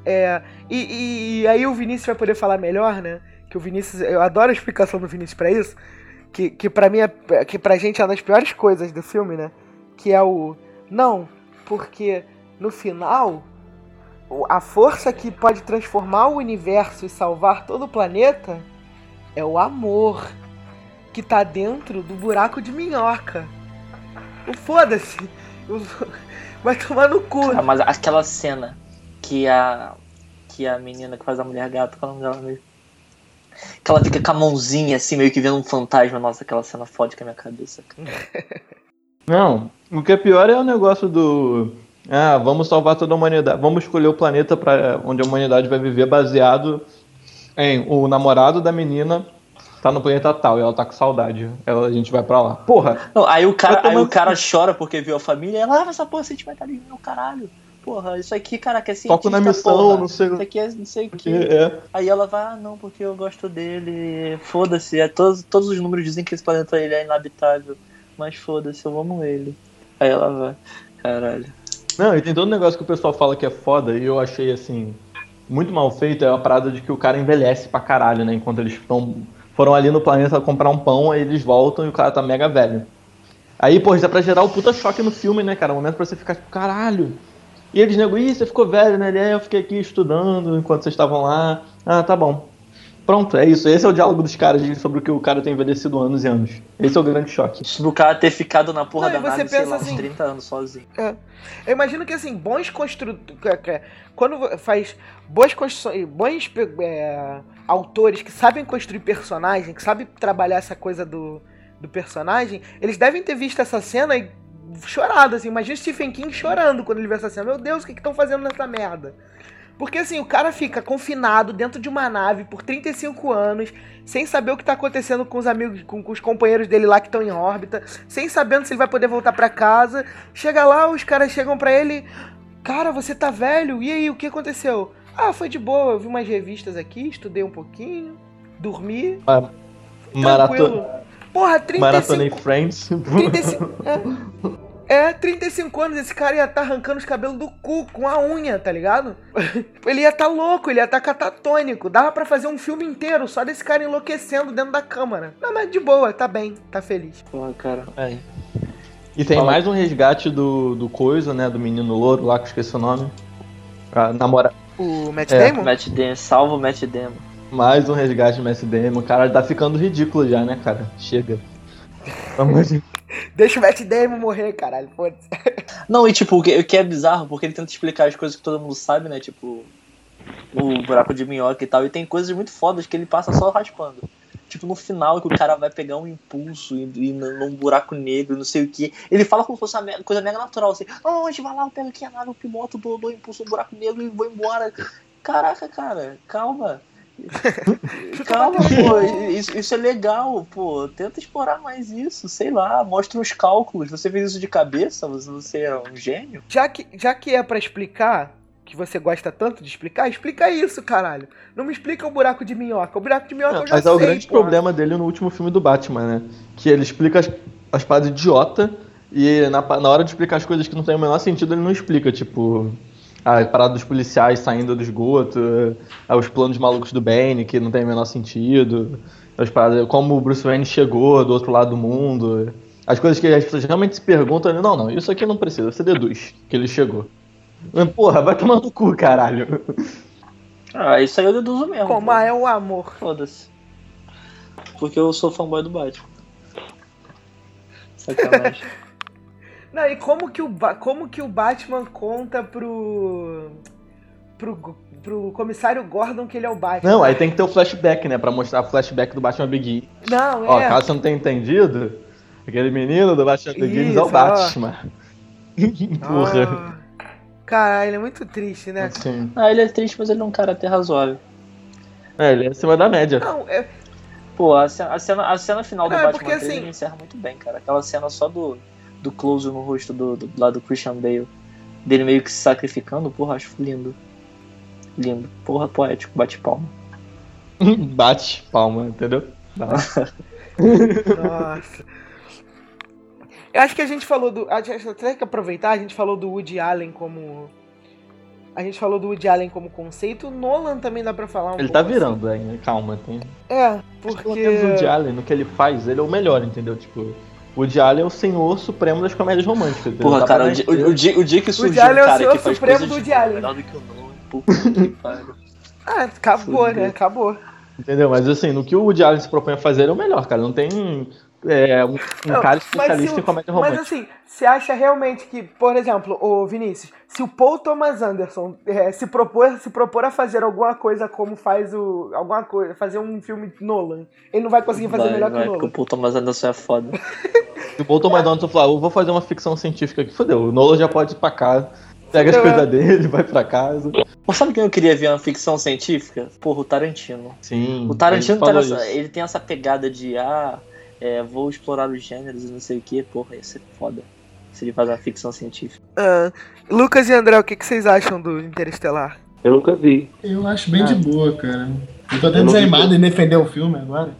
E aí o Vinícius vai poder falar melhor, né? Que o Vinícius... Eu adoro a explicação do Vinícius pra isso. Que pra mim que pra gente é uma das piores coisas do filme, né? Que é o... Não, porque no final, a força que pode transformar o universo e salvar todo o planeta é o amor que tá dentro do buraco de minhoca. Foda-se. Vai tomar no cu. Cara, mas aquela cena que a menina que faz a mulher gato, qual é o nome dela mesmo? Que ela fica com a mãozinha assim, meio que vendo um fantasma. Nossa, aquela cena fode com a minha cabeça. Não, o que é pior é o negócio do... vamos salvar toda a humanidade. Vamos escolher o planeta pra onde a humanidade vai viver baseado em o namorado da menina tá no planeta tal e ela tá com saudade. A gente vai pra lá. Porra! Não, aí o cara chora porque viu a família e ela, essa porra sentimentalismo, meu caralho. Porra, isso aqui, cara, que é cientista, foco na missão, porra. não sei... Isso aqui é não sei o que. Aí ela vai, não, porque eu gosto dele. Foda-se, todos os números dizem que esse planeta ele é inabitável. Mas foda-se, eu amo ele. Aí ela vai, caralho. Não, e tem todo um negócio que o pessoal fala que é foda, e eu achei, assim, muito mal feito, é a parada de que o cara envelhece pra caralho, né? Enquanto eles foram ali no planeta comprar um pão, aí eles voltam e o cara tá mega velho. Aí, pô, dá pra gerar o puta choque no filme, né, cara? Um momento pra você ficar tipo, caralho... E eles negam, você ficou velho, né? Eu fiquei aqui estudando enquanto vocês estavam lá. Tá bom. Pronto, é isso. Esse é o diálogo dos caras sobre o que o cara tem envelhecido anos e anos. Esse é o grande choque. Do cara ter ficado na porra Não, da e você nave, sei pensa lá, assim- uns 30 anos sozinho. Eu imagino que, assim, bons construtores... Quando faz boas construções... Bons autores que sabem construir personagem, que sabem trabalhar essa coisa do personagem, eles devem ter visto essa cena e chorado, assim. Imagina Stephen King chorando quando ele vê essa cena. Meu Deus, o que estão fazendo nessa merda? Porque, assim, o cara fica confinado dentro de uma nave por 35 anos, sem saber o que tá acontecendo com os amigos, com os companheiros dele lá que estão em órbita, sem sabendo se ele vai poder voltar pra casa. Chega lá, os caras chegam pra ele: cara, você tá velho? E aí, o que aconteceu? Ah, foi de boa, eu vi umas revistas aqui, estudei um pouquinho, dormi. Tranquilo. Porra, 35... Maratonei Friends. 35 anos, esse cara ia estar arrancando os cabelos do cu com a unha, tá ligado? Ele ia estar louco, ele ia estar catatônico. Dava pra fazer um filme inteiro só desse cara enlouquecendo dentro da câmara. Não, mas de boa, tá bem, tá feliz. Porra, cara. E tem mais um resgate do coisa, né? Do menino louro lá, que eu esqueci o nome. A namora... O Matt Damon? Matt Damon, salva o Matt Damon. Mais um resgate do Matt Damon. Cara, tá ficando ridículo já, né, cara? Chega. Vamos de... Deixa o Matt Damon morrer, caralho, foda-se. Não, e tipo, o que é bizarro, porque ele tenta explicar as coisas que todo mundo sabe, né? Tipo, o buraco de minhoca e tal. E tem coisas muito fodas que ele passa só raspando. Tipo, no final, que o cara vai pegar um impulso e ir num buraco negro, não sei o que. Ele fala como se fosse uma coisa mega natural, assim. Oh, a gente vai lá, eu pego aqui a nave, eu piloto, dou impulso no buraco negro e vou embora. Caraca, cara, calma. Calma, pô, isso é legal, pô. Tenta explorar mais isso, sei lá, mostra os cálculos. Você fez isso de cabeça? Você é um gênio? Já que é pra explicar, que você gosta tanto de explicar, explica isso, caralho. Não me explica o buraco de minhoca. O buraco de minhoca eu já Mas sei. é o grande problema dele no último filme do Batman, né? Que ele explica as paradas idiota e na hora de explicar as coisas que não tem o menor sentido, ele não explica, tipo... A parada dos policiais saindo do esgoto, os planos malucos do Bane, que não tem o menor sentido, as paradas, como o Bruce Wayne chegou do outro lado do mundo, as coisas que as pessoas realmente se perguntam, não, isso aqui não precisa, você deduz que ele chegou. Mas, porra, vai tomar no cu, caralho. Ah, isso aí eu deduzo mesmo. Como é o amor. Foda-se. Porque eu sou fanboy do Batman. Sacanagem. Não, e como que o Batman conta pro comissário Gordon que ele é o Batman? Não, aí tem que ter o flashback, né? Pra mostrar o flashback do Batman Begins. Não, Ó, caso você não tenha entendido, aquele menino do Batman Begins é o Batman. Porra. Caralho, ele é muito triste, né? Sim. Ah, ele é triste, mas ele é um cara até razoável. Ele é acima da média. Não, Pô, a cena final do Não, Batman porque, 3 assim... ele encerra muito bem, cara. Aquela cena só do close no rosto do lado do Christian Bale. Dele meio que se sacrificando, porra, acho lindo. Lindo. Porra, poético, bate palma. Bate palma, entendeu? Nossa. Eu acho que a gente falou do... Até que aproveitar, a gente falou do Woody Allen como... conceito. O Nolan também dá pra falar um Ele pouco. tá virando ainda, calma. Porque... Pelo menos o Woody Allen, no que ele faz, ele é o melhor, entendeu? Tipo, o Woody Allen é o senhor supremo das comédias românticas. Porra, cara, o dia que surgiu Woody Allen um cara é o que faz supremo coisas do Woody Allen. melhor do que o Nolan. Puta que pariu. Acabou, né? Acabou. Entendeu? Mas assim, no que o Woody Allen se propõe a fazer, ele é o melhor, cara. Não tem um cara especialista em comédia romântica. Mas assim, você acha realmente que, por exemplo, o Vinícius, se o Paul Thomas Anderson se propor a fazer alguma coisa como faz fazer um filme Nolan, ele não vai conseguir fazer melhor que o Nolan? Porque o Paul Thomas Anderson é foda. Se o Paul Thomas Anderson falar, eu vou fazer uma ficção científica aqui, fodeu. O Nolan já pode ir pra casa, pega as coisas dele, vai pra casa. Pô, sabe quem eu queria ver uma ficção científica? Porra, o Tarantino. Sim. O Tarantino ele tem essa pegada de vou explorar os gêneros e não sei o que, porra, ia ser foda se ele faz uma ficção científica. Lucas e André, o que vocês acham do Interestelar? Eu nunca vi. Eu acho bem de boa, cara. Eu tô até desanimado em defender o filme agora.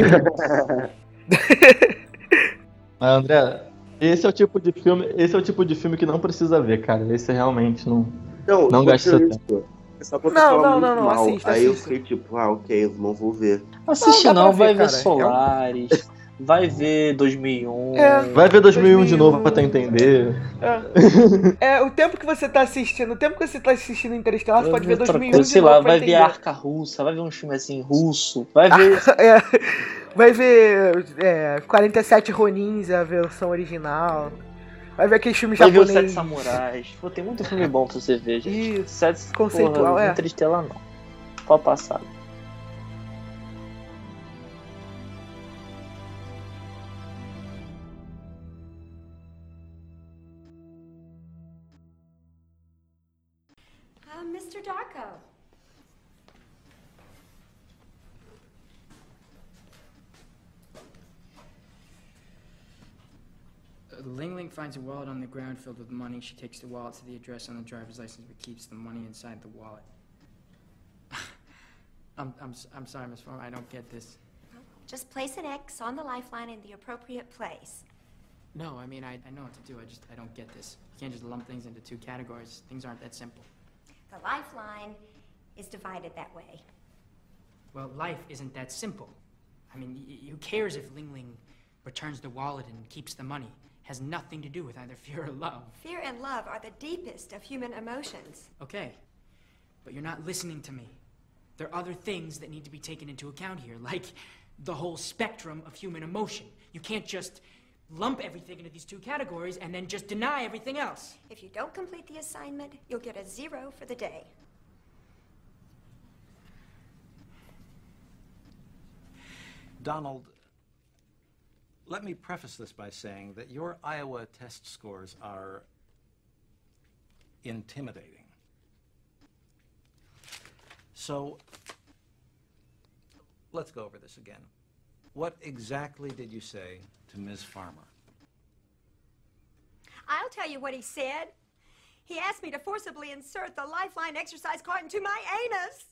Mas, André, esse é o tipo de filme que não precisa ver, cara. Esse realmente não gasta seu tempo. Não, assista. Aí eu fiquei tipo, ok, não vou ver. Assiste não, vai ver Solaris. vai ver 2001. Vai ver 2001 de novo pra tu entender. O tempo que você tá assistindo, Interestelar, você pode ver 2001 de novo. Sei lá, vai ver a Arca Russa, vai ver um filme assim, russo, vai ver... Vai ver 47 Ronins, a versão original. Vai ver aqueles filmes japoneses. Vai ver os 7 Samurais. Pô, tem muito filme bom pra você ver, gente. Isso, conceitual, Interestelar não. Pode passar. Mr. Darko. Ling Ling finds a wallet on the ground filled with money. She takes the wallet to the address on the driver's license but keeps the money inside the wallet. I'm sorry, Miss Farmer, I don't get this. Just place an X on the lifeline in the appropriate place. No, I mean, I know what to do. I don't get this. You can't just lump things into 2 categories. Things aren't that simple. The lifeline is divided that way. Well, life isn't that simple. I mean, who cares if Ling Ling returns the wallet and keeps the money? It has nothing to do with either fear or love. Fear and love are the deepest of human emotions. Okay, but you're not listening to me. There are other things that need to be taken into account here, like the whole spectrum of human emotion. You can't just lump everything into these 2 categories and then just deny everything else. If you don't complete the assignment, you'll get a 0 for the day. Donald, let me preface this by saying that your Iowa test scores are intimidating. So, let's go over this again. What exactly did you say to Ms. Farmer? I'll tell you what he said. He asked me to forcibly insert the lifeline exercise card into my anus.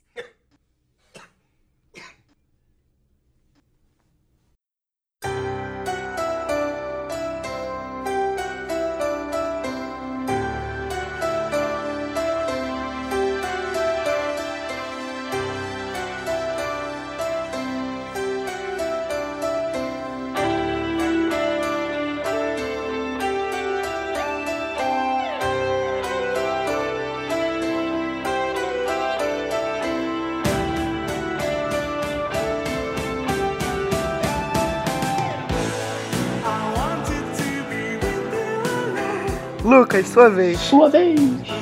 Lucas, sua vez. Sua vez.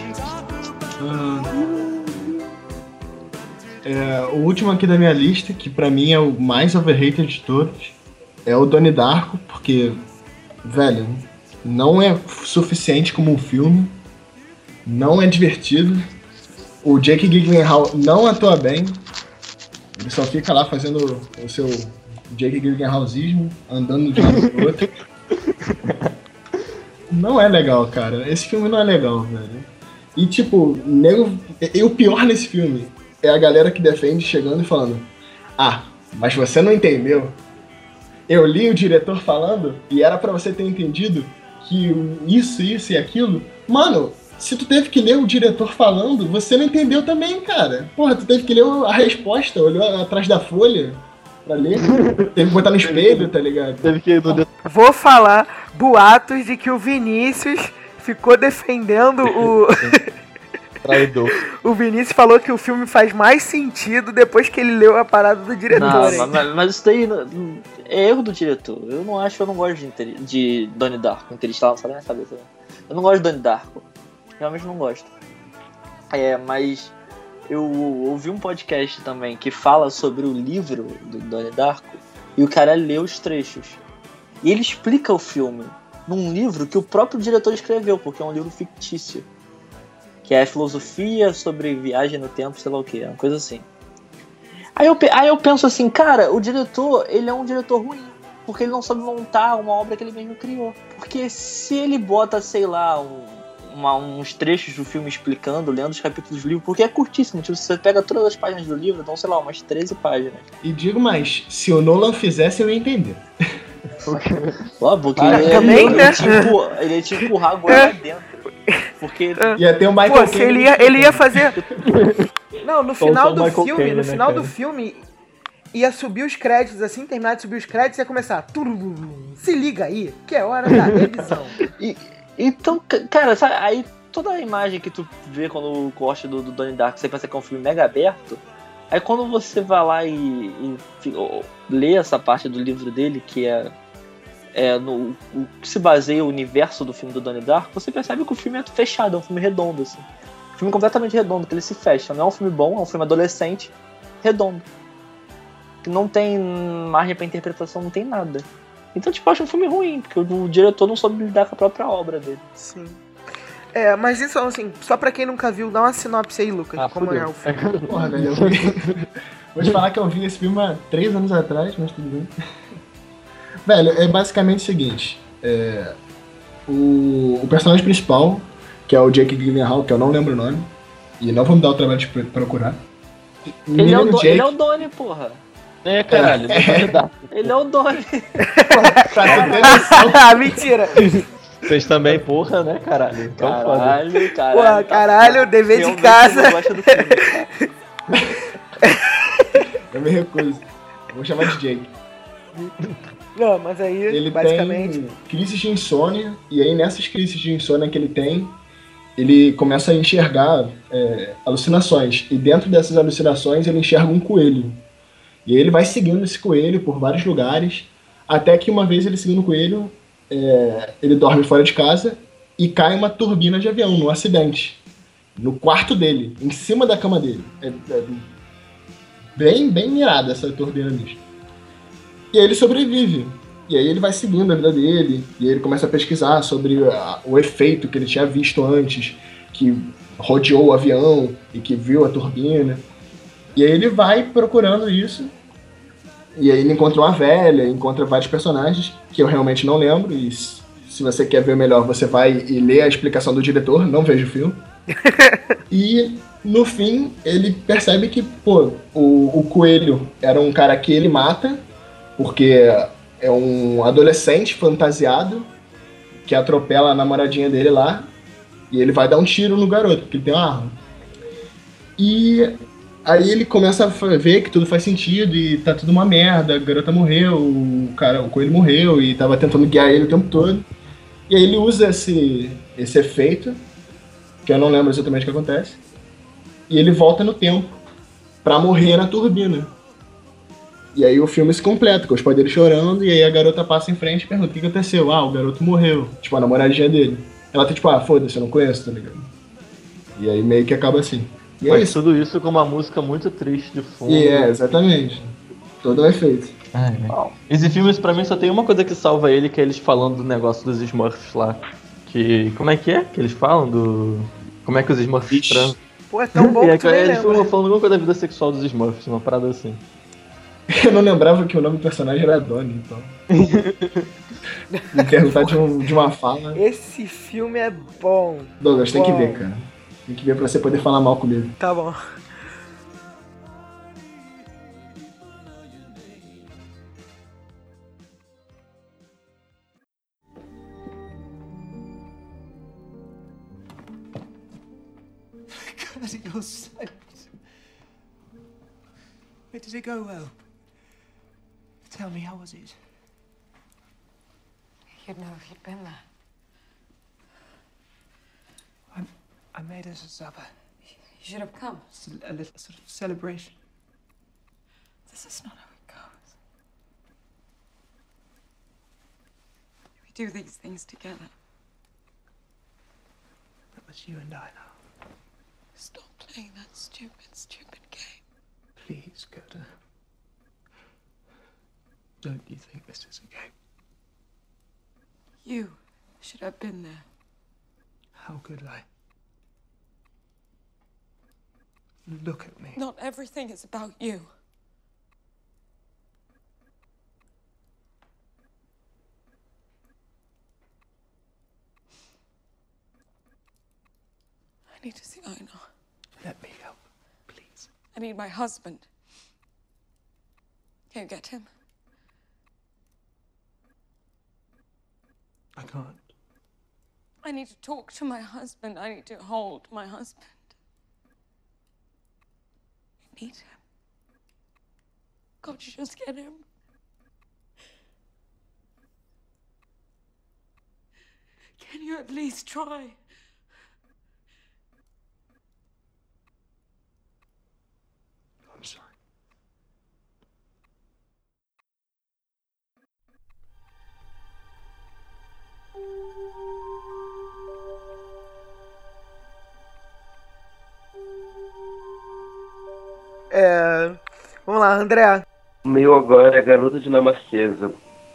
O último aqui da minha lista, que pra mim é o mais overrated de todos, é o Donnie Darko, porque, velho, não é suficiente como um filme, não é divertido, o Jake Gyllenhaal não atua bem, ele só fica lá fazendo o seu Jake Gyllenhaalzismo, andando de um lado pro outro. Não é legal, cara. Esse filme não é legal, velho. E, tipo, o pior nesse filme é a galera que defende chegando e falando: ah, mas você não entendeu. Eu li o diretor falando e era pra você ter entendido que isso e aquilo. Mano, se tu teve que ler o diretor falando, você não entendeu também, cara. Porra, tu teve que ler a resposta, olhou atrás da folha pra ler. Teve que botar no espelho, tá ligado? Vou falar boatos de que o Vinícius ficou defendendo o... Traidor. O Vinícius falou que o filme faz mais sentido depois que ele leu a parada do diretor. Não, mas isso daí é erro do diretor. Eu não gosto de Donnie Darko. Interestelar não sai da minha cabeça. Eu não gosto de Donnie Darko. Realmente não gosto. Mas eu ouvi um podcast também que fala sobre o livro do Donnie Darko e o cara lê os trechos. E ele explica o filme num livro que o próprio diretor escreveu, porque é um livro fictício. Que é filosofia sobre viagem no tempo, sei lá o que, uma coisa assim. Aí eu penso assim, cara, o diretor, ele é um diretor ruim, porque ele não sabe montar uma obra que ele mesmo criou. Porque se ele bota, sei lá, uns trechos do filme explicando, lendo os capítulos do livro, porque é curtíssimo, tipo, você pega todas as páginas do livro, então, sei lá, umas 13 páginas. E digo mais, se o Nolan fizesse, eu ia entender. Porque ele ia te empurrar agora lá dentro. Porque ia ter o Michael Caine. Ele ia fazer... Não, no final do filme, ia subir os créditos, assim, terminar de subir os créditos e ia começar. Se liga aí, que é hora da revisão. Então, cara, sabe, aí toda a imagem que tu vê quando gosta do Donnie Darko, você pensa que é um filme mega aberto. Aí quando você vai lá e lê essa parte do livro dele, que o que se baseia o universo do filme do Donnie Darko, você percebe que o filme é fechado, é um filme redondo, assim. Um filme completamente redondo, que ele se fecha. Não é um filme bom, é um filme adolescente, redondo. Que não tem margem pra interpretação, não tem nada. Então, tipo, eu acho um filme ruim, porque o diretor não soube lidar com a própria obra dele. Sim. Mas isso, assim, só pra quem nunca viu, dá uma sinopse aí, Lucas, como é o filme. Porra, velho, eu vi... Vou te falar que eu vi esse filme há 3 anos atrás, mas tudo bem. Velho, é basicamente o seguinte, o personagem principal, que é o Jake Gyllenhaal, que eu não lembro o nome, e não vou me dar o trabalho de procurar. Ele é o Donnie, porra. Caralho, ele é o Donnie. Mentira. Vocês também, porra, né, caralho? Então, caralho. Porra, caralho, dever de casa. Eu me recuso. Vou chamar de Jake. Não, mas aí, ele basicamente... tem crises de insônia, e aí nessas crises de insônia que ele tem, ele começa a enxergar alucinações. E dentro dessas alucinações ele enxerga um coelho. E aí ele vai seguindo esse coelho por vários lugares, até que uma vez ele seguindo o coelho, ele dorme fora de casa e cai uma turbina de avião, num acidente. No quarto dele, em cima da cama dele. Bem mirada essa turbina bicho. E aí ele sobrevive. E aí ele vai seguindo a vida dele, e aí ele começa a pesquisar sobre o efeito que ele tinha visto antes, que rodeou o avião e que viu a turbina. E aí ele vai procurando isso, e aí ele encontra uma velha, encontra vários personagens, que eu realmente não lembro, e se você quer ver melhor, você vai e lê a explicação do diretor, não veja o filme. E no fim, ele percebe que, o coelho era um cara que ele mata, porque é um adolescente fantasiado que atropela a namoradinha dele lá, e ele vai dar um tiro no garoto, porque ele tem uma arma. E aí ele começa a ver que tudo faz sentido e tá tudo uma merda, a garota morreu, o coelho morreu e tava tentando guiar ele o tempo todo. E aí ele usa esse efeito, que eu não lembro exatamente o que acontece, e ele volta no tempo pra morrer na turbina. E aí o filme se completa, com os pais dele chorando, e aí a garota passa em frente e pergunta: o que aconteceu? O garoto morreu. Tipo, a namoradinha dele. Ela tá tipo, foda-se, eu não conheço, tá ligado? E aí meio que acaba assim. E mas isso. Tudo isso com uma música muito triste de fundo. E exatamente. Todo o efeito. Esse filme, pra mim, só tem uma coisa que salva ele, que é eles falando do negócio dos Smurfs lá. Que... Como é que eles falam do... Como é que os Smurfs transam? Pô, é tão bom que tu nem eles lembra. ficam falando alguma coisa da vida sexual dos Smurfs, uma parada assim. Eu não lembrava que o nome do personagem era Donnie, então. Me perguntar de uma fala. Esse filme é bom. Douglas, tem que ver, cara. Tem que ver pra você poder falar mal comigo. Tá bom. God, you're saved. Where did it go well? Tell me, how was it? You'd know if you'd been there. I made us a supper. You should have come. It's a little sort of celebration. This is not how it goes. We do these things together. That was you and I now. Stop playing that stupid game. Please, Gerda. Don't you think this is a game? You should have been there. How could I? Look at me. Not everything is about you. I need to see Einar. Let me help, please. I need my husband. Can you get him? I can't. I need to talk to my husband. I need to hold my husband. I need him. Can't you just get him? Can you at least try? I'm sorry. Vamos lá, André. O meu agora é Garota Dinamarquesa.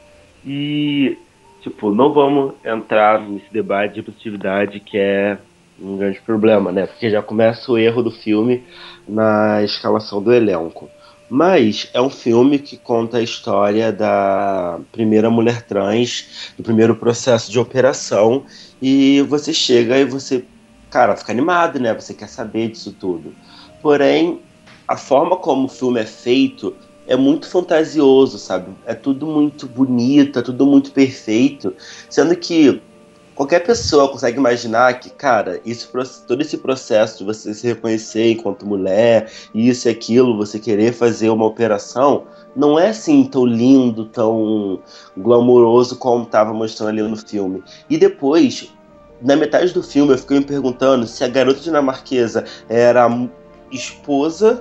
E, tipo, não vamos entrar nesse debate de positividade que é um grande problema, né? Porque já começa o erro do filme na escalação do elenco. Mas é um filme que conta a história da primeira mulher trans, do primeiro processo de operação, e você chega e você, cara, fica animado, né? Você quer saber disso tudo. Porém, a forma como o filme é feito é muito fantasioso, sabe? É tudo muito bonito, é tudo muito perfeito, sendo que qualquer pessoa consegue imaginar que, cara, todo esse processo de você se reconhecer enquanto mulher, isso e aquilo, você querer fazer uma operação, não é assim tão lindo, tão glamouroso como estava mostrando ali no filme. E depois, na metade do filme, eu fiquei me perguntando se a garota dinamarquesa era a esposa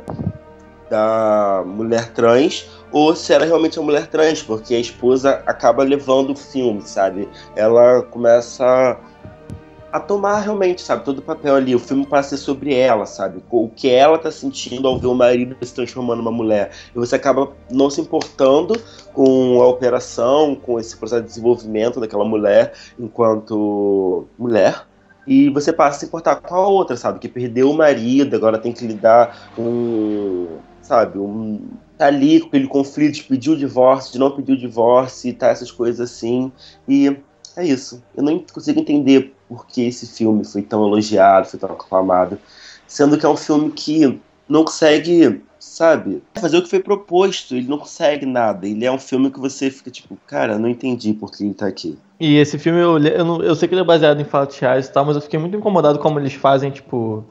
da mulher trans ou se era realmente a mulher trans, porque a esposa acaba levando o filme, sabe? Ela começa a tomar realmente, sabe, todo o papel ali. O filme passa a ser sobre ela, sabe? O que ela tá sentindo ao ver o marido se transformando numa mulher. E você acaba não se importando com a operação, com esse processo de desenvolvimento daquela mulher enquanto mulher. E você passa a se importar com a outra, sabe? Que perdeu o marido, agora tem que lidar com, sabe, tá ali com aquele conflito de pedir o divórcio, de não pedir o divórcio, e tá essas coisas assim. E é isso. Eu não consigo entender por que esse filme foi tão elogiado, foi tão aclamado, sendo que é um filme que não consegue, sabe, fazer o que foi proposto. Ele não consegue nada. Ele é um filme que você fica tipo, cara, não entendi por que ele tá aqui. E esse filme, eu sei que ele é baseado em fatos reais e tal, mas eu fiquei muito incomodado como eles fazem, tipo,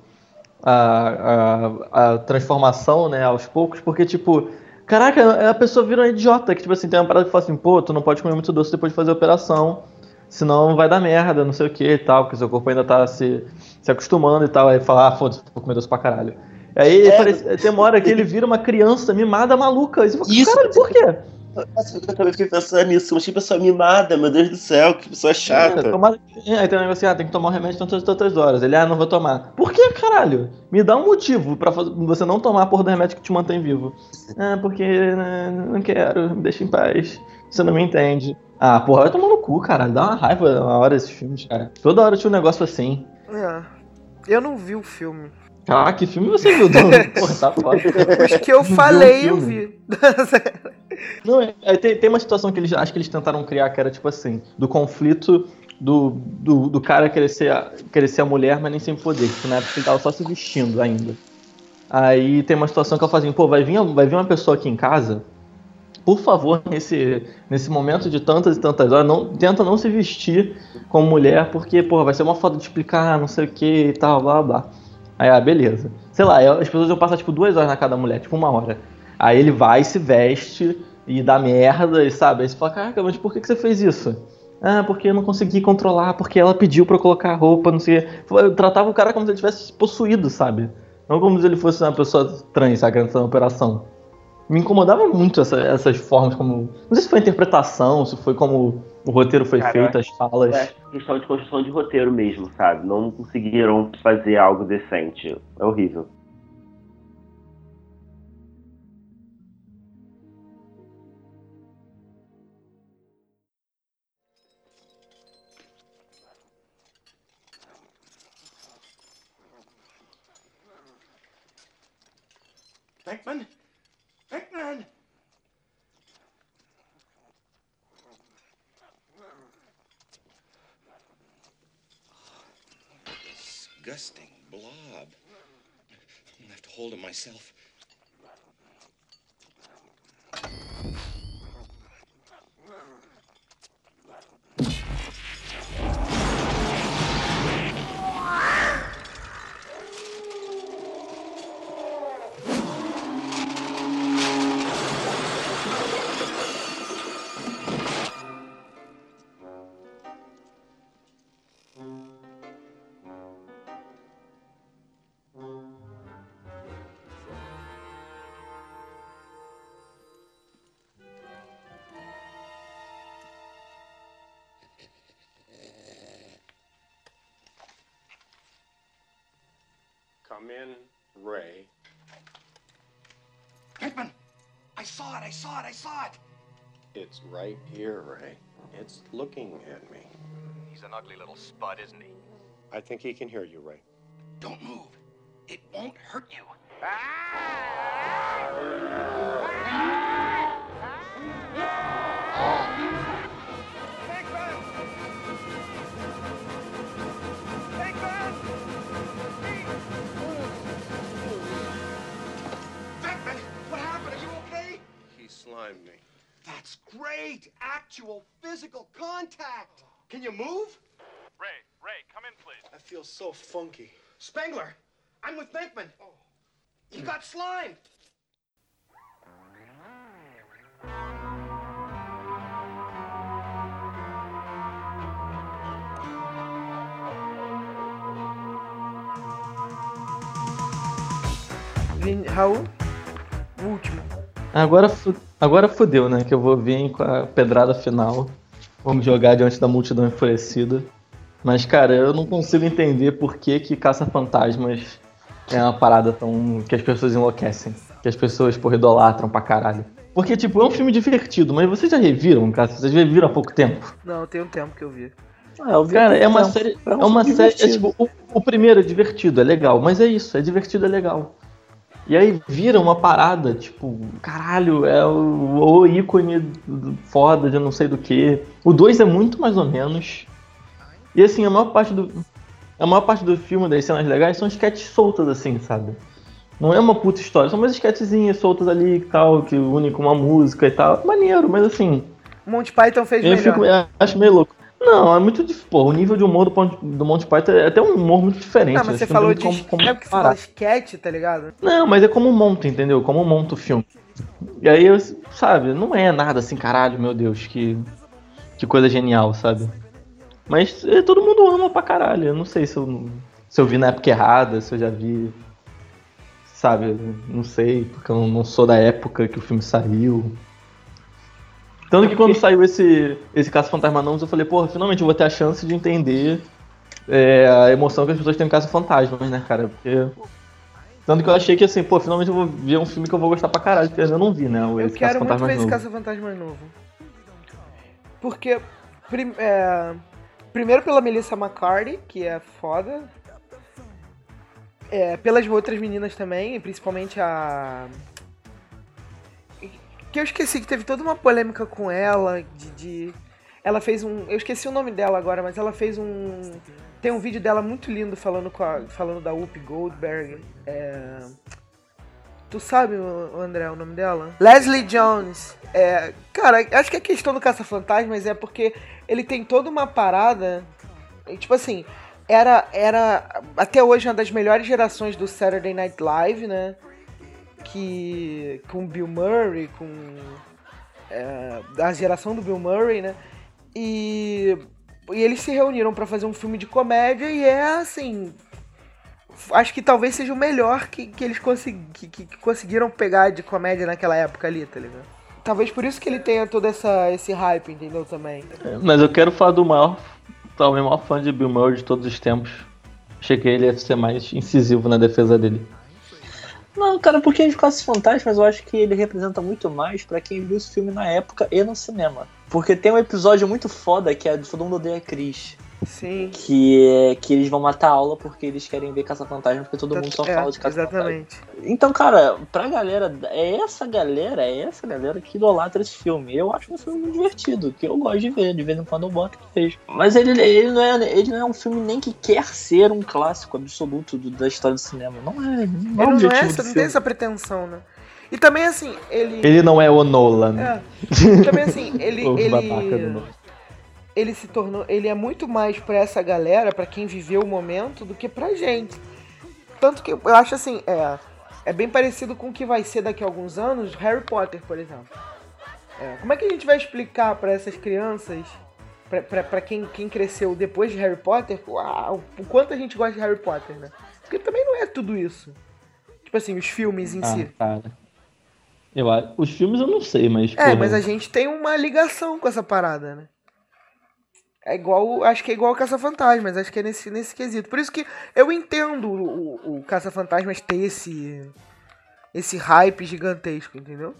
a transformação, né, aos poucos, porque, tipo, caraca, a pessoa vira uma idiota, que, tipo assim, tem uma parada que fala assim, pô, tu não pode comer muito doce depois de fazer a operação, senão vai dar merda, não sei o que e tal, porque seu corpo ainda tá se acostumando e tal, aí fala, foda-se, vou comer doce pra caralho. Aí tem uma hora que ele vira uma criança mimada maluca, e você fala, caralho, por quê? Eu também fiquei pensando nisso, mas que pessoa mimada, meu Deus do céu, que pessoa chata. Aí tem um negócio assim, tem que tomar um remédio tantas horas. Ele, não vou tomar. Por que, caralho? Me dá um motivo pra você não tomar a porra do remédio que te mantém vivo. Porque não quero, me deixa em paz. Você não me entende. Porra, vai tomar no cu, caralho. Dá uma raiva na hora esses filmes, cara. Toda hora tinha um negócio assim. Eu não vi o filme. Que filme você viu? Porra, tá foda. Os que eu falei, eu vi. Não, tem uma situação que acho que eles tentaram criar, que era tipo assim, do conflito do cara querer ser a mulher, mas nem sem poder, porque na época ele tava só se vestindo ainda. Aí tem uma situação que eu falo assim, pô, vai vir uma pessoa aqui em casa, por favor, nesse momento de tantas e tantas horas, tenta não se vestir como mulher, porque, pô, vai ser uma foto de explicar não sei o que e tal, blá blá. Aí, beleza. Sei lá, as pessoas iam passar tipo 2 horas na cada mulher, tipo 1 hora. Aí ele vai, se veste e dá merda, e sabe? Aí você fala, caraca, mas por que você fez isso? Porque eu não consegui controlar, porque ela pediu pra eu colocar a roupa, não sei o quê. Eu tratava o cara como se ele tivesse possuído, sabe? Não como se ele fosse uma pessoa trans, sabe? Nessa operação. Me incomodava muito essas formas, como... Não sei se foi a interpretação, se foi como o roteiro foi feito, as falas. É questão de construção de roteiro mesmo, sabe? Não conseguiram fazer algo decente. É horrível. Beckman? Beckman! Disgusting blob. I'm gonna have to hold him myself. Come in, Ray. Pinkman! I saw it! It's right here, Ray. It's looking at me. He's an ugly little spud, isn't he? I think he can hear you, Ray. Don't move. It won't hurt you. Pinkman! What happened? Are you okay? He slimed me. That's great! Actual physical contact! Can you move? Ray, come in, please. I feel so funky. Spengler! I'm with Pinkman! He got slimed! Raul, o último. Agora fudeu, né? Que eu vou vir com a pedrada final. Vamos jogar diante da multidão enfurecida. Mas, cara, eu não consigo entender por que Caça-Fantasmas é uma parada tão... que as pessoas enlouquecem. Que as pessoas, porra, idolatram pra caralho. Porque, tipo, é um filme divertido, mas vocês já reviram, cara? Vocês já reviram há pouco tempo? Não, tem um tempo que eu vi. Cara, é uma série... É uma série... É, tipo, o primeiro é divertido, é legal. Mas é isso, é divertido, é legal. E aí vira uma parada, tipo, caralho, é o ícone foda de não sei do que. O 2 é muito mais ou menos. E assim, a maior parte do filme, das cenas legais, são sketches soltas, assim, sabe? Não é uma puta história, são umas sketchzinhas soltas ali e tal, que unem com uma música e tal. Maneiro, mas assim... Monty Python fez melhor. Eu acho meio louco. Não, é muito difícil. Pô, o nível de humor do Monty Python é até um humor muito diferente. Ah, mas você falou de... É porque você fala sketch, tá ligado? Não, mas é como monta, entendeu? Como monta o filme. E aí, sabe, não é nada assim, caralho, meu Deus, que coisa genial, sabe? Mas todo mundo ama pra caralho. Eu não sei se eu vi na época errada, se eu já vi... Sabe, não sei, porque eu não sou da época que o filme saiu... Tanto que quando saiu esse Caça-Fantasma Anônimos, eu falei, porra, finalmente eu vou ter a chance de entender a emoção que as pessoas têm em Caça-Fantasmas, né, cara? Porque... Tanto que eu achei que, assim, pô, finalmente eu vou ver um filme que eu vou gostar pra caralho, porque eu não vi, né, eu quero muito ver esse Caça-Fantasmas novo. Porque, primeiro pela Melissa McCarthy, que é foda. Pelas outras meninas também, principalmente a... Que eu esqueci que teve toda uma polêmica com ela, ela fez um... Eu esqueci o nome dela agora, mas ela fez um... Tem um vídeo dela muito lindo falando da Whoopi Goldberg. Tu sabe, André, o nome dela? Leslie Jones. Cara, acho que a questão do Caça-Fantasmas é porque ele tem toda uma parada... Tipo assim, era até hoje uma das melhores gerações do Saturday Night Live, né? Com Bill Murray, com a geração do Bill Murray, né? E eles se reuniram pra fazer um filme de comédia e assim... Acho que talvez seja o melhor que eles conseguiram pegar de comédia naquela época ali, tá ligado? Talvez por isso que ele tenha todo esse hype, entendeu, também. Mas eu quero falar do maior fã de Bill Murray de todos os tempos. Achei que ele ia ser mais incisivo na defesa dele. Não, cara, porque de Caça-Fantasmas eu acho que ele representa muito mais pra quem viu esse filme na época e no cinema. Porque tem um episódio muito foda que é de Todo Mundo Odeia Chris. Sim. Que eles vão matar a aula porque eles querem ver Caça-Fantasmas, porque todo mundo só fala de Caça-Fantasmas. Exatamente. Então, cara, pra galera, é essa galera que idolatra esse filme. Eu acho um filme muito divertido, que eu gosto de ver, de vez em quando eu boto e vejo. Mas ele não é um filme nem que quer ser um clássico absoluto da história do cinema. Não é o objetivo do filme. Não tem essa pretensão, né? E também, assim, Ele não é o Nolan. E também, assim, ele se tornou... Ele é muito mais pra essa galera, pra quem viveu o momento, do que pra gente. Tanto que eu acho, assim, é bem parecido com o que vai ser daqui a alguns anos Harry Potter, por exemplo. Como é que a gente vai explicar pra essas crianças, pra quem cresceu depois de Harry Potter, o quanto a gente gosta de Harry Potter, né? Porque também não é tudo isso. Tipo assim, os filmes em si. Cara. Os filmes eu não sei, mas... Mas a gente tem uma ligação com essa parada, né? É igual, acho que é igual o Caça-Fantasmas, acho que é nesse quesito. Por isso que eu entendo o Caça-Fantasmas ter esse hype gigantesco, entendeu?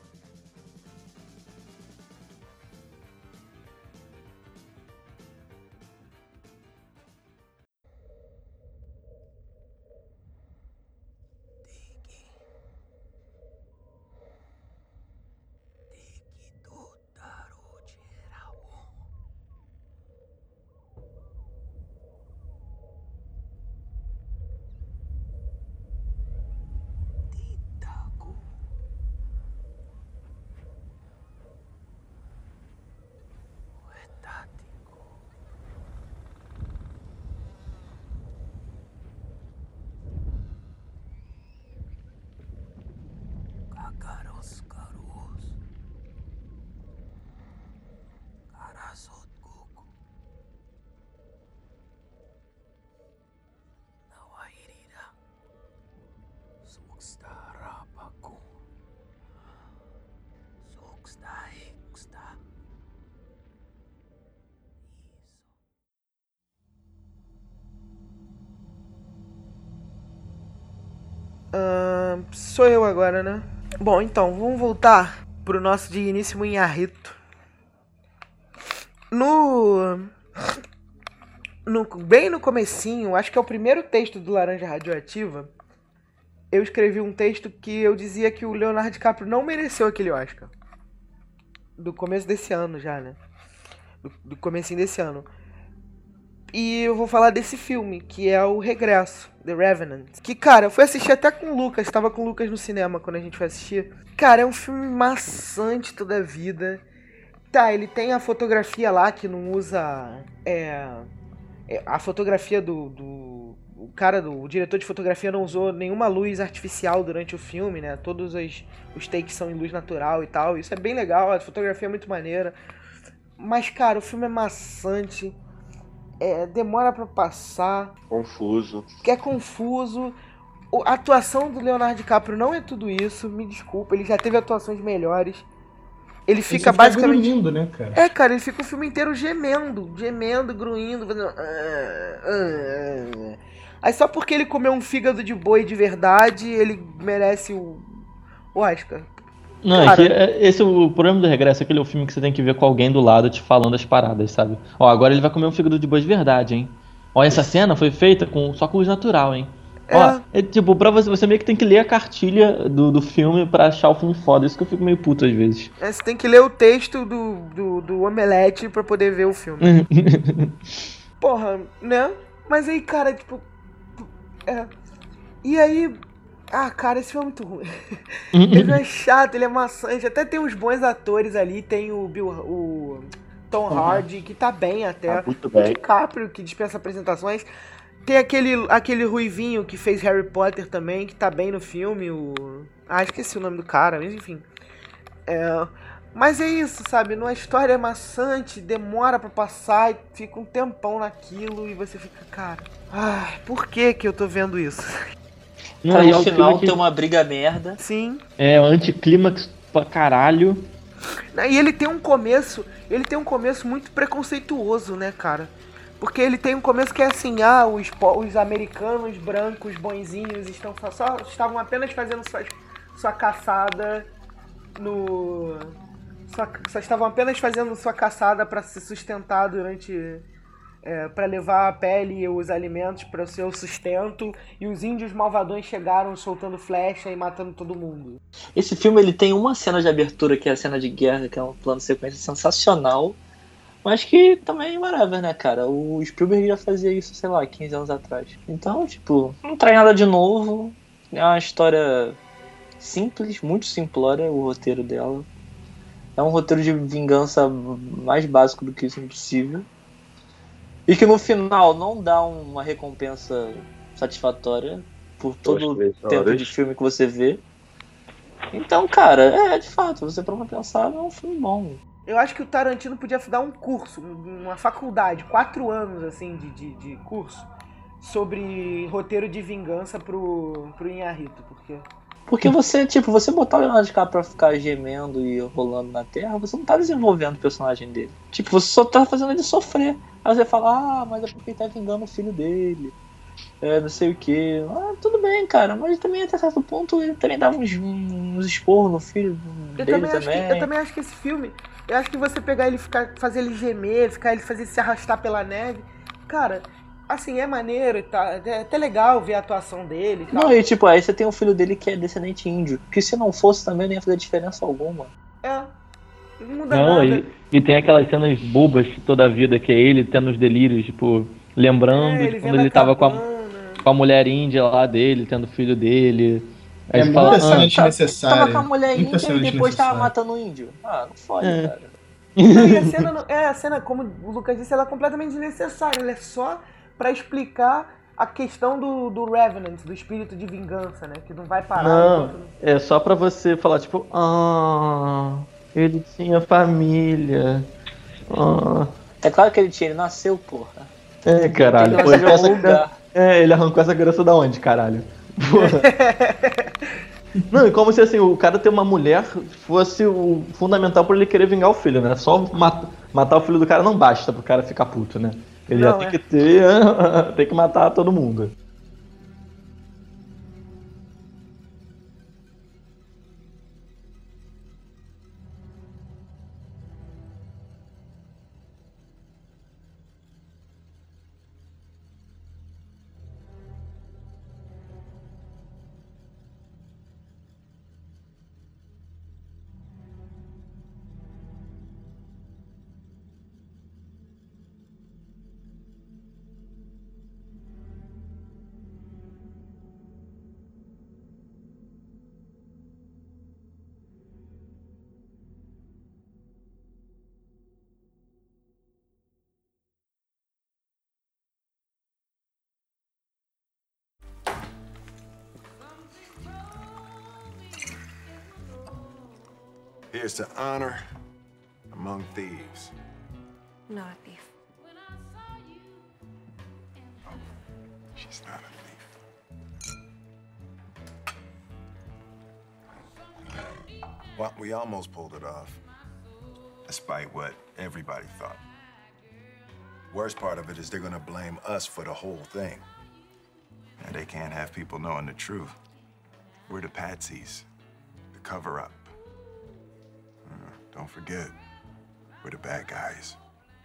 Sou eu agora, né? Bom, então, vamos voltar pro nosso digníssimo Inharrito. Bem no comecinho, acho que é o primeiro texto do Laranja Radioativa, eu escrevi um texto que eu dizia que o Leonardo DiCaprio não mereceu aquele Oscar. Do começo desse ano já, né? Do comecinho desse ano. E eu vou falar desse filme, que é o Regresso, The Revenant. Que, cara, eu fui assistir até com o Lucas, tava com o Lucas no cinema quando a gente foi assistir. Cara, é um filme maçante toda a vida. Tá, ele tem a fotografia lá que não usa... a fotografia o diretor de fotografia não usou nenhuma luz artificial durante o filme, né? Todos os takes são em luz natural e tal. Isso é bem legal, a fotografia é muito maneira. Mas, cara, o filme é maçante. Demora pra passar. Confuso. É confuso. A atuação do Leonardo DiCaprio não é tudo isso. Me desculpa, ele já teve atuações melhores. Ele fica basicamente... grunhindo, né, cara? Cara, ele fica o filme inteiro gemendo, gruindo, fazendo... Aí só porque ele comeu um fígado de boi de verdade, ele merece o Oscar. Não, cara, esse é o problema do Regresso, aquele é o filme que você tem que ver com alguém do lado te falando as paradas, sabe? Ó, agora ele vai comer um fígado de boi de verdade, hein? Ó, essa cena foi feita só com luz natural, hein? Ó, tipo, pra você meio que tem que ler a cartilha do filme pra achar o filme foda. Isso que eu fico meio puto às vezes. Você tem que ler o texto do Omelete pra poder ver o filme. Porra, né? Mas aí, cara, tipo... E aí... Ah, cara, esse filme é muito ruim. Ele é chato, ele é maçante. Até tem uns bons atores ali. Tem o Tom Hardy, que tá bem até. Muito bem. O DiCaprio, que dispensa apresentações. Tem aquele ruivinho que fez Harry Potter também, que tá bem no filme. Esqueci o nome do cara, mas enfim. Mas é isso, sabe? Numa história é maçante, demora pra passar e fica um tempão naquilo e você fica, cara... por que eu tô vendo isso? Não, no final tem uma briga merda. Sim. Anticlímax pra caralho. E ele tem um começo muito preconceituoso, né, cara? Porque ele tem um começo que é assim, os americanos brancos bonzinhos estavam apenas fazendo sua caçada só estavam apenas fazendo sua caçada para se sustentar durante... para levar a pele e os alimentos para o seu sustento, e os índios malvadões chegaram soltando flecha e matando todo mundo. Esse filme ele tem uma cena de abertura, que é a cena de guerra, que é um plano de sequência sensacional, mas que também é whatever, né, cara? O Spielberg já fazia isso, sei lá, 15 anos atrás. Então, tipo, não traz nada de novo, é uma história simples, muito simplória o roteiro dela. É um roteiro de vingança mais básico do que isso impossível. E que no final não dá uma recompensa satisfatória por todo o tempo de filme que você vê. Então, cara, de fato, você para pensar, é um filme bom. Eu acho que o Tarantino podia dar um curso, uma faculdade, 4 anos assim de curso, sobre roteiro de vingança pro Inharrito, porque... Porque você botar o Leonardo DiCaprio pra ficar gemendo e rolando na terra, você não tá desenvolvendo o personagem dele. Tipo, você só tá fazendo ele sofrer. Aí você fala, mas é porque ele tá vingando o filho dele. Não sei o que. Tudo bem, cara, mas também até certo ponto ele também dava uns esporros no filho dele também. Eu também acho que esse filme, eu acho que você pegar ele, fazer ele gemer, fazer ele se arrastar pela neve, cara, assim, é maneiro e tá, é até legal ver a atuação dele e tal. Não, e tipo, aí você tem um filho dele que é descendente índio, que se não fosse também não ia fazer diferença alguma. Não muda nada. E tem aquelas cenas bobas toda a vida, que é ele tendo os delírios, tipo, lembrando de quando ele tava com a mulher índia lá dele, tendo o filho dele. Aí É muita cena desnecessária. Tava com a mulher índia e depois tava matando o índio. Não fode, cara. Não, e a cena, como o Lucas disse, ela é completamente desnecessária. Ela é só pra explicar a questão do Revenant, do espírito de vingança, né? Que não vai parar. Não, é só pra você falar, tipo, ele tinha família. É claro que ele tinha, ele nasceu, porra. Caralho. Pô, ele arrancou essa criança da onde, caralho? Não, e como se assim, o cara ter uma mulher fosse o fundamental pra ele querer vingar o filho, né? Só matar o filho do cara não basta pro cara ficar puto, né? Ele já tem que tem que matar todo mundo. Here's to honor among thieves. Not a thief. She's not a thief. Well, we almost pulled it off, despite what everybody thought. Worst part of it is they're gonna blame us for the whole thing. And they can't have people knowing the truth. We're the patsies, the cover-up. Don't forget, we're the bad guys.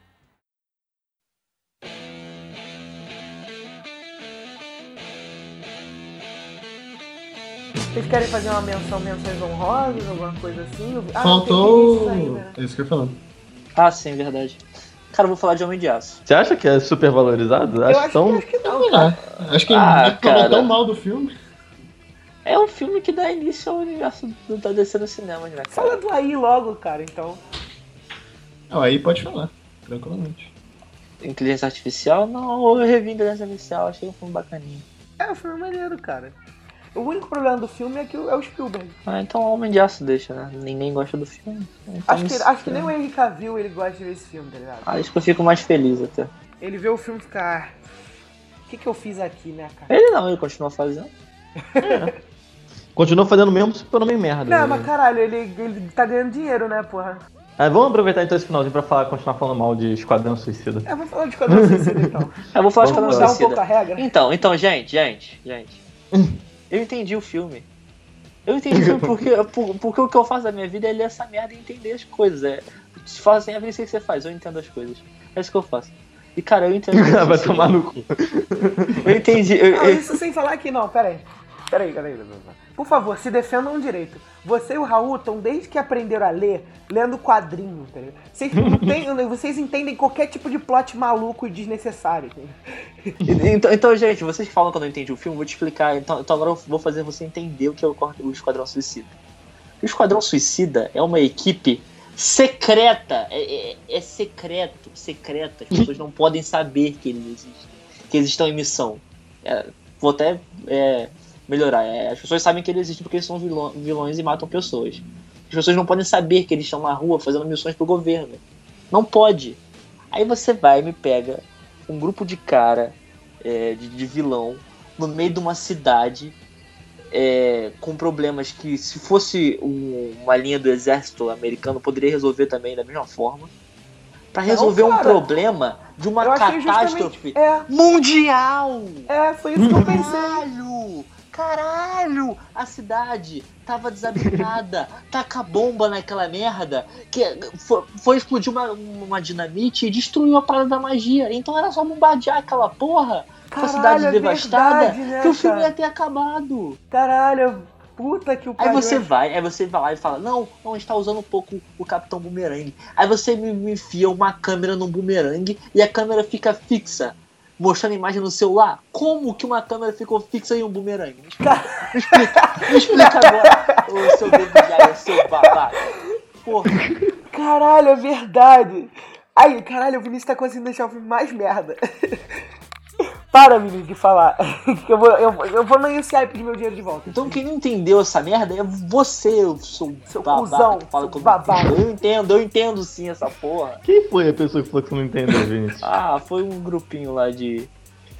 Vocês querem fazer uma menções honrosas, alguma coisa assim? Faltou... É isso que eu ia falando. Sim, verdade. Cara, eu vou falar de Homem de Aço. Você acha que é super valorizado? Acho que não, cara. Acho que ninguém falou tão mal do filme. É um filme que dá início ao universo da DC no cinema, né, cara? Fala do AI logo, cara, então. Aí pode falar, tranquilamente. Inteligência Artificial? Não, eu revi Inteligência Artificial, achei um filme bacaninho. O filme é maneiro, cara. O único problema do filme é que é o Spielberg. Então o Homem de Aço deixa, né? Ninguém gosta do filme. Então, acho que nem o Henry Cavill ele gosta de ver esse filme, tá ligado? Acho que eu fico mais feliz até. Ele vê o filme e fica... O que eu fiz aqui, né, cara? Ele continua fazendo. Continua fazendo mesmo super meio merda. Não, mas caralho, ele tá ganhando dinheiro, né, porra? Vamos aproveitar então esse finalzinho pra continuar falando mal de Esquadrão Suicida. Vamos falar de Esquadrão Suicida então. Eu vou falar de Esquadrão Suicida. Um pouco a regra. Então, gente. Eu entendi o filme. Porque o que eu faço da minha vida é ler essa merda e entender as coisas. Se fala assim, Vinícius, o que você faz? Eu entendo as coisas. É isso que eu faço. E cara, eu entendo. Vai tomar no cu. Eu entendi. Isso sem falar que não, peraí. Por favor, se defendam direito. Você e o Raul estão, desde que aprenderam a ler, lendo quadrinho, tá ligado? Vocês entendem qualquer tipo de plot maluco e desnecessário. Então, gente, vocês falam que eu não entendi o filme, vou te explicar. Então agora eu vou fazer você entender o que é o Esquadrão Suicida. O Esquadrão Suicida é uma equipe secreta. É secreto. As pessoas não podem saber que eles existem. Que eles estão em missão. Vou até... melhorar. As pessoas sabem que eles existem porque eles são vilões e matam pessoas. As pessoas não podem saber que eles estão na rua fazendo missões pro governo. Não pode. Aí você vai e me pega um grupo de cara de vilão no meio de uma cidade com problemas que, se fosse uma linha do exército americano, poderia resolver também da mesma forma. Pra resolver um problema de uma catástrofe mundial. Foi isso que eu pensei. Caralho! A cidade tava desabitada, taca bomba naquela merda, que foi explodir uma dinamite e destruiu a parada da magia. Então era só bombardear aquela porra com a cidade devastada, verdade, né, que o filme ia ter acabado. Caralho, puta que o pariu. Aí você vai lá e fala, não, a gente tá usando um pouco o Capitão Boomerang. Aí você me enfia uma câmera no Boomerang e a câmera fica fixa, mostrando a imagem no celular. Como que uma câmera ficou fixa em um Boomerang? Me explica agora, ô seu David, seu babaca. Porra. Caralho, é verdade. Ai, caralho, o Vinícius tá conseguindo deixar o filme mais merda. Para, Vinícius, de falar. Eu vou no UCI pedir meu dinheiro de volta. Então quem não entendeu essa merda é você, seu babaca. Cuzão, Fala seu babaca. Eu entendo sim essa porra. Quem foi a pessoa que falou que você não entendeu, Vinícius? Foi um grupinho lá de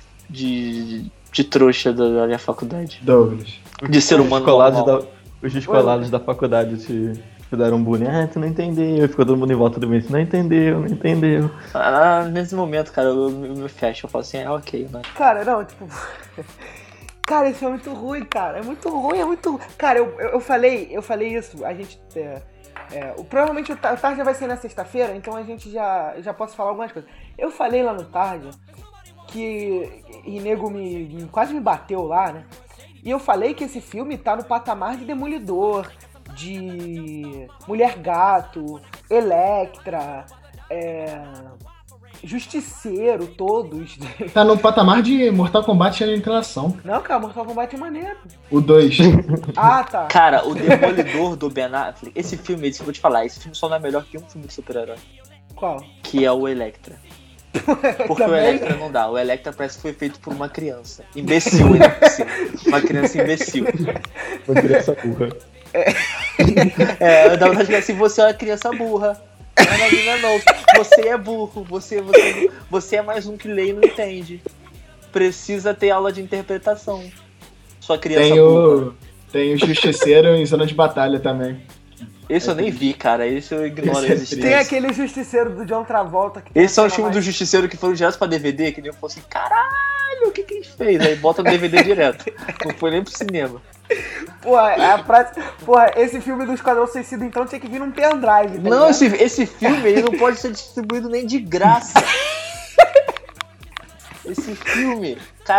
trouxa da minha faculdade. Douglas. De ser humano normal. Os descolados da faculdade te deram bullying. Tu não entendeu. Ficou todo mundo em volta do Vinícius. Não entendeu. Nesse momento, cara, eu me fecho. Eu falo assim, ok, né? Cara, não, tipo... Cara, isso é muito ruim, cara. É muito ruim. Cara, eu falei isso. A gente... provavelmente o Tarja vai ser na sexta-feira, então a gente já posso falar algumas coisas. Eu falei lá no Tarja que... E nego quase me bateu lá, né? E eu falei que esse filme tá no patamar de Demolidor, de Mulher Gato, Electra, Justiceiro, todos. Tá no patamar de Mortal Kombat e Aniquilação. Não, cara, Mortal Kombat é maneiro. O 2. Ah, tá. Cara, o Demolidor do Ben Affleck, esse filme, vou te falar, esse filme só não é melhor que um filme de super-herói. Qual? Que é o Electra. Porque o Electra não dá. O Electra parece que foi feito por uma criança. Imbecil, ainda por cima. Uma criança imbecil. Uma criança burra. Dá vontade de assim, você é uma criança burra. Não. Você é burro. Você é mais um que lê e não entende. Precisa ter aula de interpretação. Sua criança burra. Tem o Justiceiro em Zona de Batalha também. Esse eu nem vi, cara. Esse eu ignoro a existência. Tem aquele Justiceiro do John Travolta. Esse são os filmes do Justiceiro que foram direto pra DVD, que nem eu falei assim, caralho, o que a gente fez? Aí bota no DVD direto. Não foi nem pro cinema. Porra, esse filme do Esquadrão Suicida então tinha que vir num pendrive. Tá não, esse filme ele não pode ser distribuído nem de graça. Esse filme,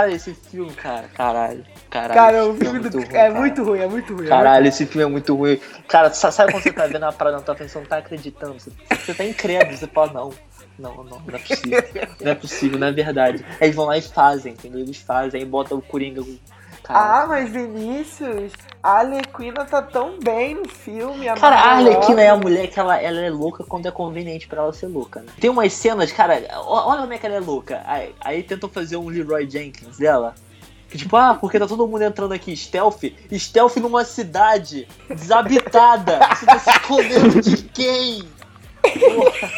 caralho. Cara, o filme muito ruim. Caralho, esse filme é muito ruim. Cara, sabe quando você tá vendo a parada na tua frente, você não tá acreditando. Você tá incrédulo, você fala, não é possível. Não é possível, não é verdade. Aí eles vão lá e fazem, entendeu? Eles fazem, aí botam o Coringa. Caralho. Mas Vinícius, a Arlequina tá tão bem no filme. Cara, a Arlequina é a mulher que ela é louca quando é conveniente pra ela ser louca, né? Tem umas cenas, cara, olha como é que ela é louca. Aí tentam fazer um Leroy Jenkins dela. Que tipo, porque tá todo mundo entrando aqui stealth numa cidade desabitada. Você tá se escondendo de quem? Porra.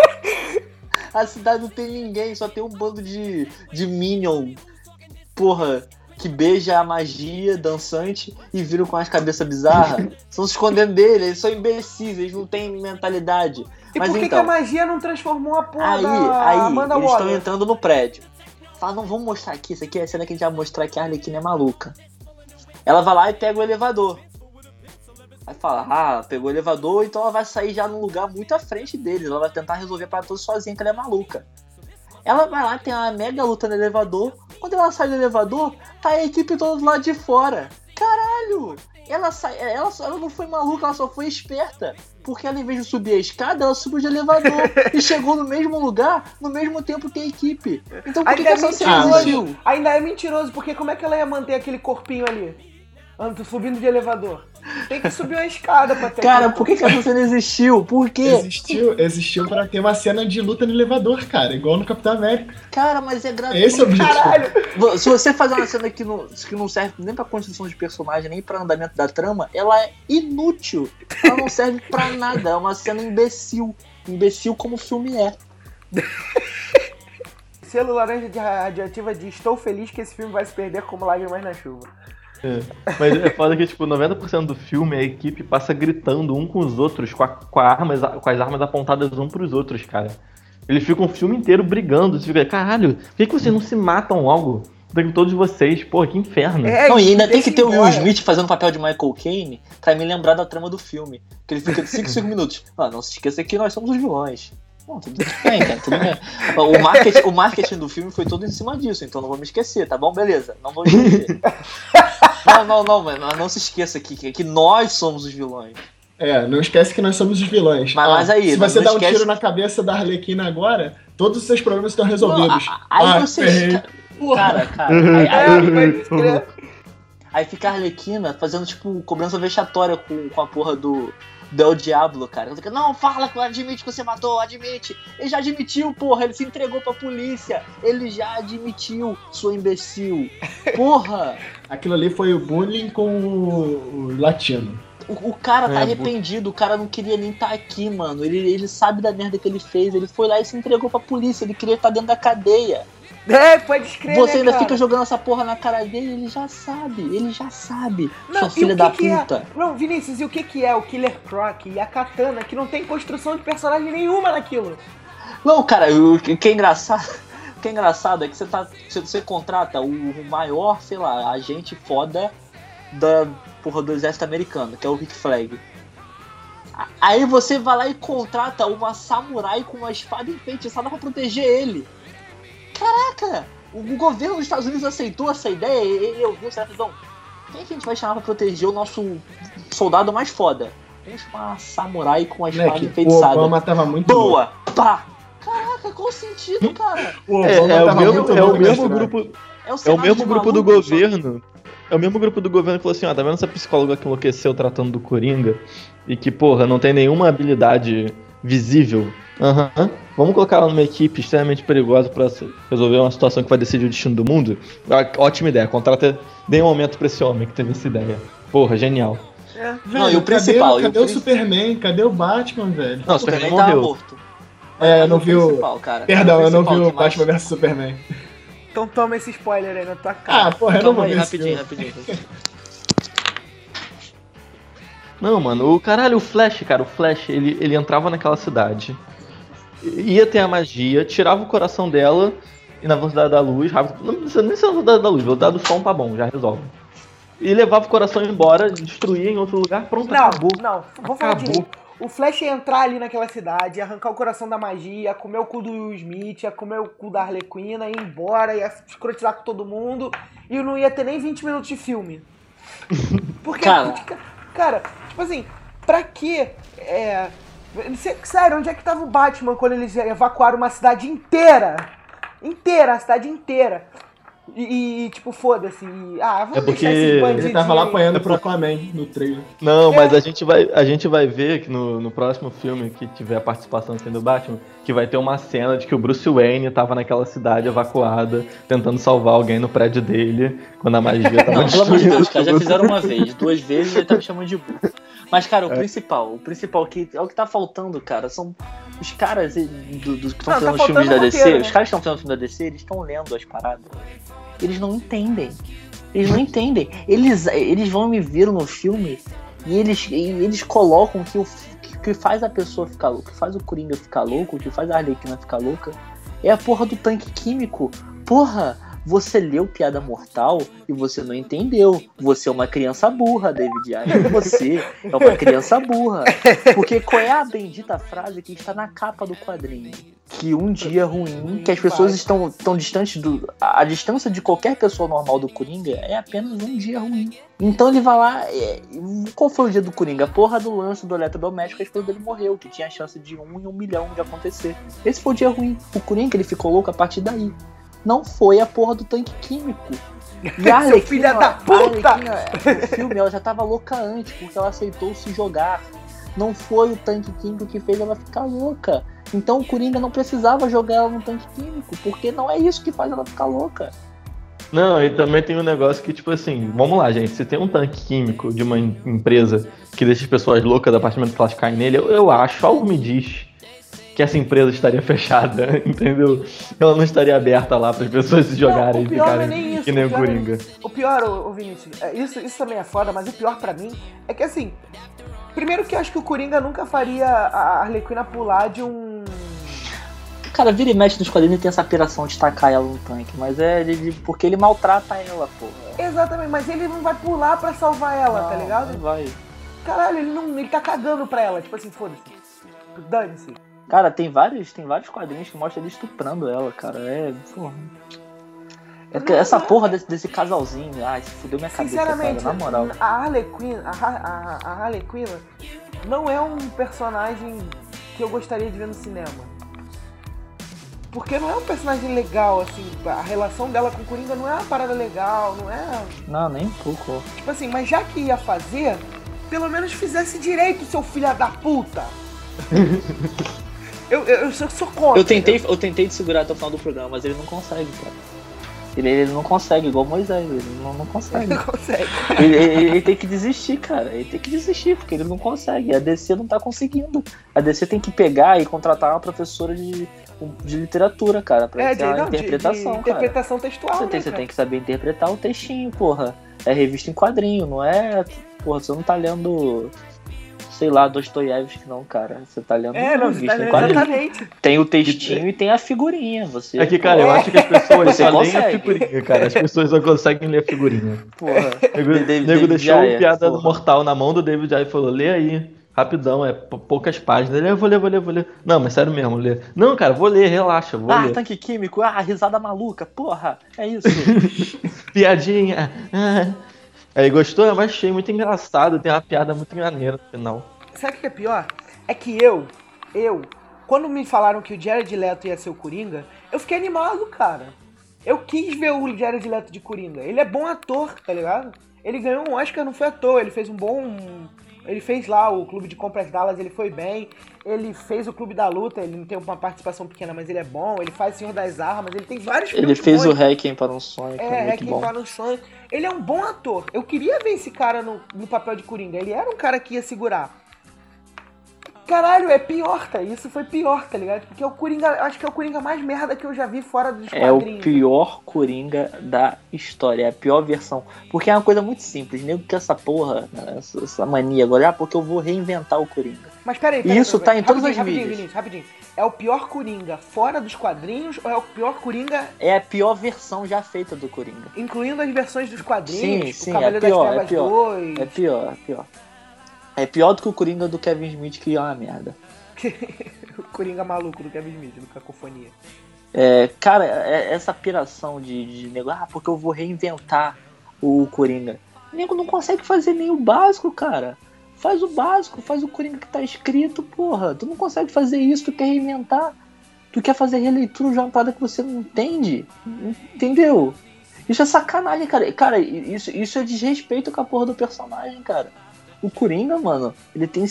A cidade não tem ninguém, só tem um bando de Minion. Porra. Que beija a magia dançante e viram com as cabeças bizarras. Estão se escondendo dele, eles são imbecis, eles não têm mentalidade. E mas por que então, a magia não transformou a porra da Amanda eles Waller? estão entrando no prédio. Fala, não, vamos mostrar aqui, isso aqui é a cena que a gente vai mostrar que a Arlequina é maluca. Ela vai lá e pega o elevador. Aí fala, pegou o elevador, então ela vai sair já num lugar muito à frente deles. Ela vai tentar resolver para todos sozinha, que ela é maluca. Ela vai lá, tem uma mega luta no elevador. Quando ela sai do elevador, tá a equipe toda do lado de fora. Caralho! Ela não foi maluca, ela só foi esperta. Porque ela, em vez de subir a escada, ela subiu de elevador. E chegou no mesmo lugar, no mesmo tempo que a equipe. Então por que essa cena existiu? Ainda é mentiroso, porque como é que ela ia manter aquele corpinho ali? Subindo de elevador. Tem que subir uma escada pra ter. Cara, por que essa cena existiu? Por quê? Existiu pra ter uma cena de luta no elevador, cara, igual no Capitão América. Cara, mas é gratuito. Esse é o objetivo. Caralho. Se você fazer uma cena que não serve nem pra construção de personagem, nem pra andamento da trama, ela é inútil. Ela não serve pra nada. É uma cena imbecil. Imbecil como o filme é. Selo Laranja de Radioativa diz: estou feliz que esse filme vai se perder como Lágrimas na Chuva. Mas é foda que, tipo, 90% do filme a equipe passa gritando um com os outros, com as armas apontadas um pros outros, cara. Eles ficam o filme inteiro brigando. Você fica, caralho, por que vocês não se matam logo? Com todos vocês, porra, que inferno. Não, e ainda tem que ter o Will Smith fazendo o papel de Michael Caine pra me lembrar da trama do filme. Que ele fica de 5 minutos. Não se esqueça que nós somos os vilões. Bom, tudo bem, cara, tudo bem. O marketing do filme foi todo em cima disso, então não vou me esquecer, tá bom? Beleza, não vou esquecer. Não, mano, não se esqueça que nós somos os vilões. Não esquece que nós somos os vilões. Mas aí, se você dar um tiro na cabeça da Arlequina agora, todos os seus problemas estão resolvidos. Aí você... Cara. Aí fica a Arlequina fazendo, tipo, cobrança vexatória com a porra do El Diablo, cara. Ela fica, não, fala, admite que você matou, admite. Ele já admitiu, porra, ele se entregou pra polícia. Ele já admitiu, sua imbecil. Porra! Aquilo ali foi o bullying com o latino. O cara tá arrependido, o cara não queria nem estar aqui, mano. Ele sabe da merda que ele fez, ele foi lá e se entregou pra polícia, ele queria estar dentro da cadeia. Pode escrever. Você ainda cara. Fica jogando essa porra na cara dele, ele já sabe. Sua filha da puta. Não, Vinícius, e o que é o Killer Croc e a Katana, que não tem construção de personagem nenhuma naquilo? Não, cara, o que é engraçado... O que é engraçado é que você contrata o maior, sei lá, agente foda da porra do exército americano, que é o Rick Flag. Aí você vai lá e contrata uma samurai com uma espada enfeitiçada pra proteger ele. Caraca! O governo dos Estados Unidos aceitou essa ideia e ele ouviu, certo? Então, quem é que a gente vai chamar pra proteger o nosso soldado mais foda? Vamos chamar uma samurai com uma espada enfeitiçada. O Obama tava muito boa! Pá! Caraca, qual o sentido, cara? É o mesmo grupo do governo. É o mesmo grupo do governo que falou assim, tá vendo essa psicóloga que enlouqueceu tratando do Coringa? E que, porra, não tem nenhuma habilidade visível. Vamos colocar ela numa equipe extremamente perigosa pra resolver uma situação que vai decidir o destino do mundo? Ótima ideia, dê um aumento pra esse homem que teve essa ideia. Porra, genial. Não, e o principal... Cadê o Superman? Cadê o Batman, velho? Não, o Superman morreu. Morto. Eu não vi o... Perdão, eu não vi o Batman vs Superman. Então toma esse spoiler aí na tua cara. Porra, eu não vou ver rapidinho. Não, mano, o Flash, ele entrava naquela cidade, ia ter a magia, tirava o coração dela e na velocidade da luz, rápido, não precisa nem ser na velocidade da luz, velocidade do som tá bom, já resolve. E levava o coração embora, destruía em outro lugar, pronto, acabou. Não, vou falar direito. O Flash ia entrar ali naquela cidade, ia arrancar o coração da magia, ia comer o cu do Will Smith, ia comer o cu da Arlequina, ia embora, ia escrotizar com todo mundo e não ia ter nem 20 minutos de filme. Porque, cara, tipo assim, pra quê? Sério, onde é que tava o Batman quando eles evacuaram uma cidade inteira? A cidade inteira. E tipo, foda-se. Vamos deixar esses bandidinhos. Ele tava lá apanhando pro Aquaman no trailer. Não, mas a gente vai ver que no próximo filme que tiver a participação assim do Batman, que vai ter uma cena de que o Bruce Wayne tava naquela cidade evacuada, tentando salvar alguém no prédio dele, quando a magia tava Não, pelo amor de Deus, cara, já fizeram uma vez, 2 vezes ele tá me chamando de burro. Mas, cara, o principal que é o que tá faltando, cara, são os caras do que estão fazendo os filmes da DC, roteiro, os caras que estão fazendo o filme da DC, eles estão lendo as paradas. Eles não entendem. Eles vão me ver no filme e eles colocam que o que faz a pessoa ficar louca, o que faz o Coringa ficar louco, o que faz a Arlequina ficar louca é a porra do tanque químico. Porra, você leu Piada Mortal e você não entendeu. Você é uma criança burra, David Ayer. Você é uma criança burra. Porque qual é a bendita frase que está na capa do quadrinho? Que um dia ruim, que as pessoas estão distantes a distância de qualquer pessoa normal do Coringa é apenas um dia ruim. Então ele vai lá... Qual foi o dia do Coringa? A porra do lance do eletrodoméstico, a esposa dele morreu, que tinha a chance de 1 em 1 milhão de acontecer. Esse foi o dia ruim. O Coringa, ele ficou louco a partir daí. Não foi a porra do tanque químico. E a Arlequina, filha da puta! No filme, ela já tava louca antes, porque ela aceitou se jogar. Não foi o tanque químico que fez ela ficar louca. Então o Coringa não precisava jogar ela no tanque químico, porque não é isso que faz ela ficar louca. Não, e também tem um negócio que, tipo assim, vamos lá, gente, se tem um tanque químico de uma empresa que deixa as pessoas loucas a partir do momento que elas caem nele, eu acho, algo me diz que essa empresa estaria fechada, entendeu? Ela não estaria aberta lá para as pessoas se jogarem e ficarem que nem o Coringa. O pior, ô Vinícius, isso também é foda, mas o pior pra mim é que assim, primeiro que eu acho que o Coringa nunca faria a Arlequina pular de um... Cara, vira e mexe nos quadrinhos e tem essa piração de tacar ela no tanque, mas porque ele maltrata ela, pô. Exatamente, mas ele não vai pular pra salvar ela, não, tá ligado? Não vai. Caralho, ele tá cagando pra ela, tipo assim, foda-se. Dane-se. Cara, tem vários quadrinhos que mostram ele estuprando ela, cara. Porra. Essa porra desse casalzinho, se fudeu minha cabeça, sinceramente, cara, na moral. A Arlequina não é um personagem que eu gostaria de ver no cinema. Porque não é um personagem legal, assim, a relação dela com o Coringa não é uma parada legal, não é... Não, nem um pouco. Tipo assim, mas já que ia fazer, pelo menos fizesse direito, seu filho da puta! eu sou contra. Eu tentei de segurar até o final do programa, mas ele não consegue, cara. Ele não consegue, igual Moisés, ele não consegue. Ele não consegue. Ele tem que desistir, cara. Ele tem que desistir, porque ele não consegue. A DC não tá conseguindo. A DC tem que pegar e contratar uma professora de literatura, cara, pra ser uma interpretação, cara. Interpretação textual, você tem que saber interpretar o textinho, porra. É revista em quadrinho, não é... Porra, você não tá lendo... Sei lá, Dostoiévski não, cara. Você tá lendo revista em quadrinho. Exatamente. Tem o textinho e tem a figurinha. Você, é que, cara, eu acho que as pessoas só leem a figurinha, cara. As pessoas só conseguem ler a figurinha. Porra. O nego deixou o Piada do Mortal na mão do David Ayer e falou, lê aí, rapidão, é poucas páginas. Ele, eu vou ler. Não, mas sério mesmo, lê. Não, cara, vou ler, relaxa, vou ler. Tanque químico, risada maluca, porra, é isso. Piadinha, Aí gostou? Eu achei muito engraçado, tem uma piada muito maneira no final. Sabe o que é pior? É que eu, quando me falaram que o Jared Leto ia ser o Coringa, eu fiquei animado, cara. Eu quis ver o Jared Leto de Coringa. Ele é bom ator, tá ligado? Ele ganhou um Oscar, não foi à toa, ele fez ele fez lá o Clube de Compras Dallas, ele foi bem. Ele fez o Clube da Luta, ele não tem uma participação pequena, mas ele é bom. Ele faz Senhor das Armas, ele tem vários filmes Ele fez bons. o Requiem para um Sonho, que é muito Requiem bom. para um Sonho. Ele é um bom ator. Eu queria ver esse cara no papel de Coringa. Ele era um cara que ia segurar. Caralho, é pior, tá? Isso foi pior, tá ligado? Porque o Coringa, acho que é o Coringa mais merda que eu já vi fora dos quadrinhos. É o pior Coringa da história, é a pior versão. Porque é uma coisa muito simples, nego que essa porra, essa mania agora, porque eu vou reinventar o Coringa. Mas peraí, isso tá em todas as mídias. Vinícius, rapidinho. É o pior Coringa fora dos quadrinhos ou é o pior Coringa... É a pior versão já feita do Coringa. Incluindo as versões dos quadrinhos, sim, o Cavaleiro das Trevas 2... É pior. É pior do que o Coringa do Kevin Smith, que é uma merda. O Coringa maluco do Kevin Smith, do Cacofonia. Cara, essa piração de nego, porque eu vou reinventar o Coringa. O nego não consegue fazer nem o básico, cara. Faz o básico, faz o Coringa que tá escrito, porra. Tu não consegue fazer isso, tu quer reinventar. Tu quer fazer releitura de uma parada que você não entende. Entendeu? Isso é sacanagem, cara. Cara, isso é desrespeito com a porra do personagem, cara. O Coringa, mano, ele tem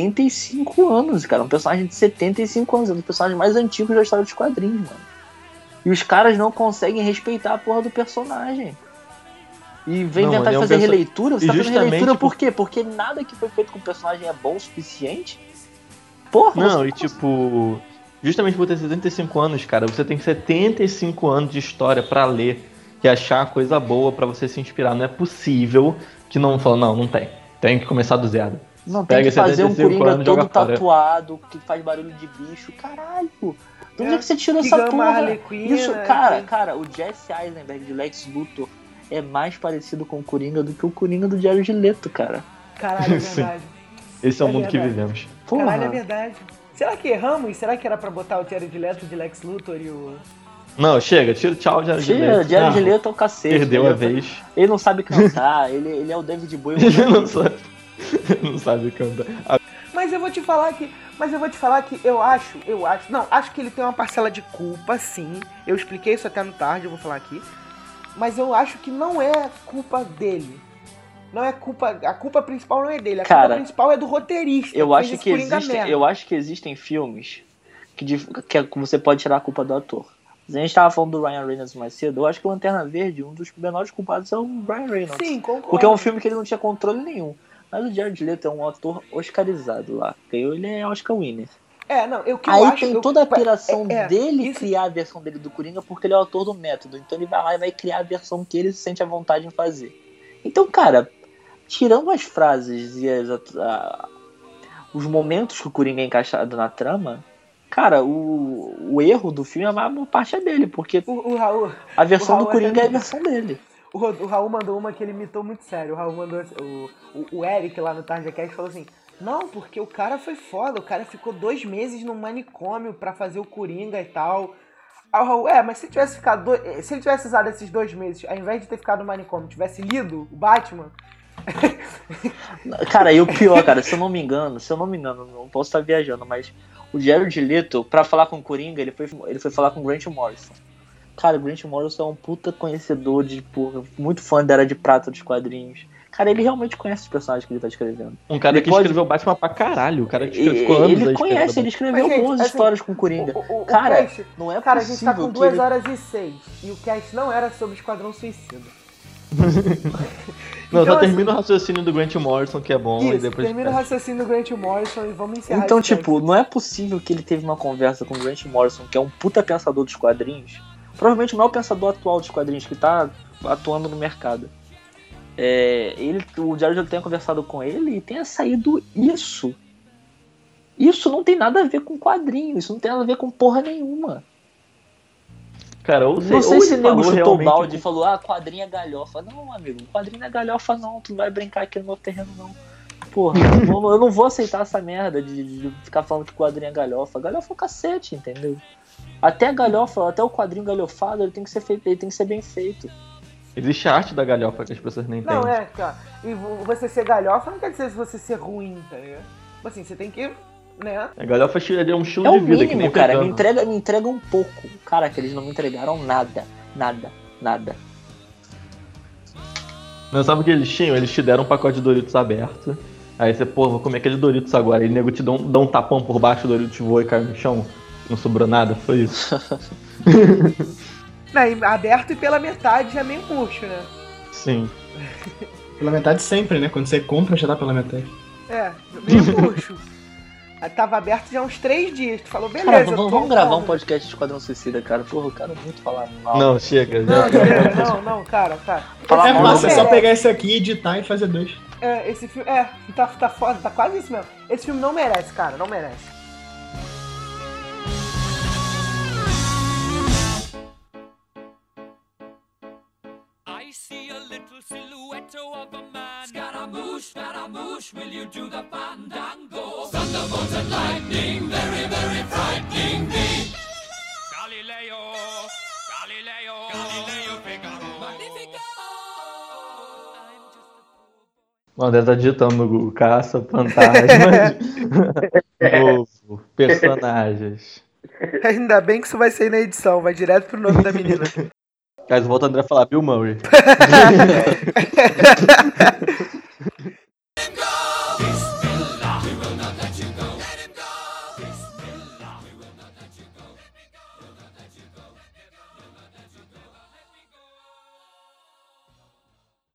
75 anos, cara. Um personagem de 75 anos. É um dos personagens mais antigos da história dos quadrinhos, mano. E os caras não conseguem respeitar a porra do personagem. E vem inventar de fazer releitura. Você tá fazendo releitura por quê? Porque nada que foi feito com o personagem é bom o suficiente? Porra, não, tipo... Justamente por ter 75 anos, cara, você tem 75 anos de história pra ler e achar coisa boa pra você se inspirar. Não é possível que não fala, não tem. Tem que começar do zero. Não, tem que fazer um Coringa todo tatuado, que faz barulho de bicho. Caralho! De onde é que você tirou essa porra? Isso, cara, o Jesse Eisenberg de Lex Luthor é mais parecido com o Coringa do que o Coringa do Jared Leto, cara. Caralho, é verdade. Esse é o mundo que vivemos. Porra. Caralho, é verdade. Será que erramos? Será que era pra botar o Jared Leto de Lex Luthor e o... Não, chega, tira o tchau, Jared Leto. Jared Leto é o cacete. Perdeu a vez. Ele não sabe cantar, ele é o David Bowie. Ele não sabe cantar. Mas eu vou te falar que eu acho, acho que ele tem uma parcela de culpa, sim. Eu expliquei isso até no tarde, eu vou falar aqui. Mas eu acho que não é culpa dele. Não é culpa, a culpa principal não é dele, a culpa principal é do roteirista. Eu acho que existem filmes que você pode tirar a culpa do ator. A gente tava falando do Ryan Reynolds mais cedo. Eu acho que o Lanterna Verde, um dos menores culpados é o Ryan Reynolds. Sim, concordo. Porque é um filme que ele não tinha controle nenhum. Mas o Jared Leto é um ator oscarizado lá. Ele é Oscar winner. O que eu Aí acho... tem toda a piração dele isso... criar a versão dele do Coringa, porque ele é o autor do método. Então ele vai lá e vai criar a versão que ele se sente à vontade em fazer. Então, cara, tirando as frases e os momentos que o Coringa é encaixado na trama, cara, o erro do filme, a maior parte é dele, porque o Raul, a versão do Coringa é a versão dele. O Raul mandou uma que ele imitou muito sério. O Raul mandou... O Eric lá no TarjaCast falou assim... Não, porque o cara foi foda. O cara ficou 2 meses no manicômio pra fazer o Coringa e tal. Aí o Raul... mas se ele tivesse ficado... Se ele tivesse usado esses 2 meses, ao invés de ter ficado no manicômio, tivesse lido o Batman... Cara, e o pior, cara, se eu não me engano, não posso estar viajando, mas o Jared Leto, pra falar com o Coringa, ele foi falar com o Grant Morrison. Cara, o Grant Morrison é um puta conhecedor de, porra, muito fã da Era de Prata dos quadrinhos. Cara, ele realmente conhece os personagens que ele tá escrevendo. Um cara que escreveu Batman pra caralho. O cara que ficou anos ele conhece, ele escreveu boas histórias com o Coringa. Cara, não é possível. Cara, a gente tá com 2 horas e 6. E o cast não era sobre Esquadrão Suicida. Não, então, só termina o raciocínio do Grant Morrison, que é bom. Isso, e depois termina o raciocínio do Grant Morrison e vamos encerrar. Então, tipo, não é possível que ele teve uma conversa com o Grant Morrison, que é um puta pensador dos quadrinhos. Provavelmente o maior pensador atual dos quadrinhos, que tá atuando no mercado. O Jared tenha conversado com ele e tenha saído isso. Isso não tem nada a ver com quadrinho, isso não tem nada a ver com porra nenhuma. Cara, não sei se o nego chutou o balde e falou, quadrinho é galhofa. Não, amigo, quadrinho não é galhofa não, tu não vai brincar aqui no meu terreno não. Porra, eu não vou aceitar essa merda de ficar falando que quadrinho é galhofa. Galhofa é o cacete, entendeu? Até a galhofa, até o quadrinho galhofado, ele tem que ser feito, ele tem que ser bem feito. Existe a arte da galhofa que as pessoas nem entendem. Não, cara. E você ser galhofa não quer dizer você ser ruim, tá ligado? Assim, você tem que, né? A galhofa é um estilo de vida, mínimo, que nem cara, me entrega um pouco. Cara, que eles não me entregaram nada. Não, sabe o que eles tinham? Eles te deram um pacote de Doritos aberto. Aí você, vou comer aquele Doritos agora. Aí o nego te dá um tapão por baixo, o Doritos voa e cai no chão. Não sobrou nada, foi isso. Não, aberto e pela metade já é meio murcho, né? Sim. Pela metade sempre, né? Quando você compra, já dá pela metade. Meio murcho. Tava aberto já há uns 3 dias. Tu falou, beleza. Cara, vamos gravar um podcast de Esquadrão Suicida, cara. Porra, eu quero muito falar mal. Não, chega. Não, cara. É fácil, é só pegar esse aqui, editar e fazer 2. Esse filme... tá foda, tá quase isso mesmo. Esse filme não merece, cara, não merece. Scaramouche, will you do the fandango? Thunderbolts and lightning, very, very frightening me. Galileo, Figaro. Magnifico! O André tá digitando no Google, caça, fantasmas, novo, personagens. Ainda bem que isso vai sair na edição, vai direto pro nome da menina. Caso volta o André a falar Bill Murray.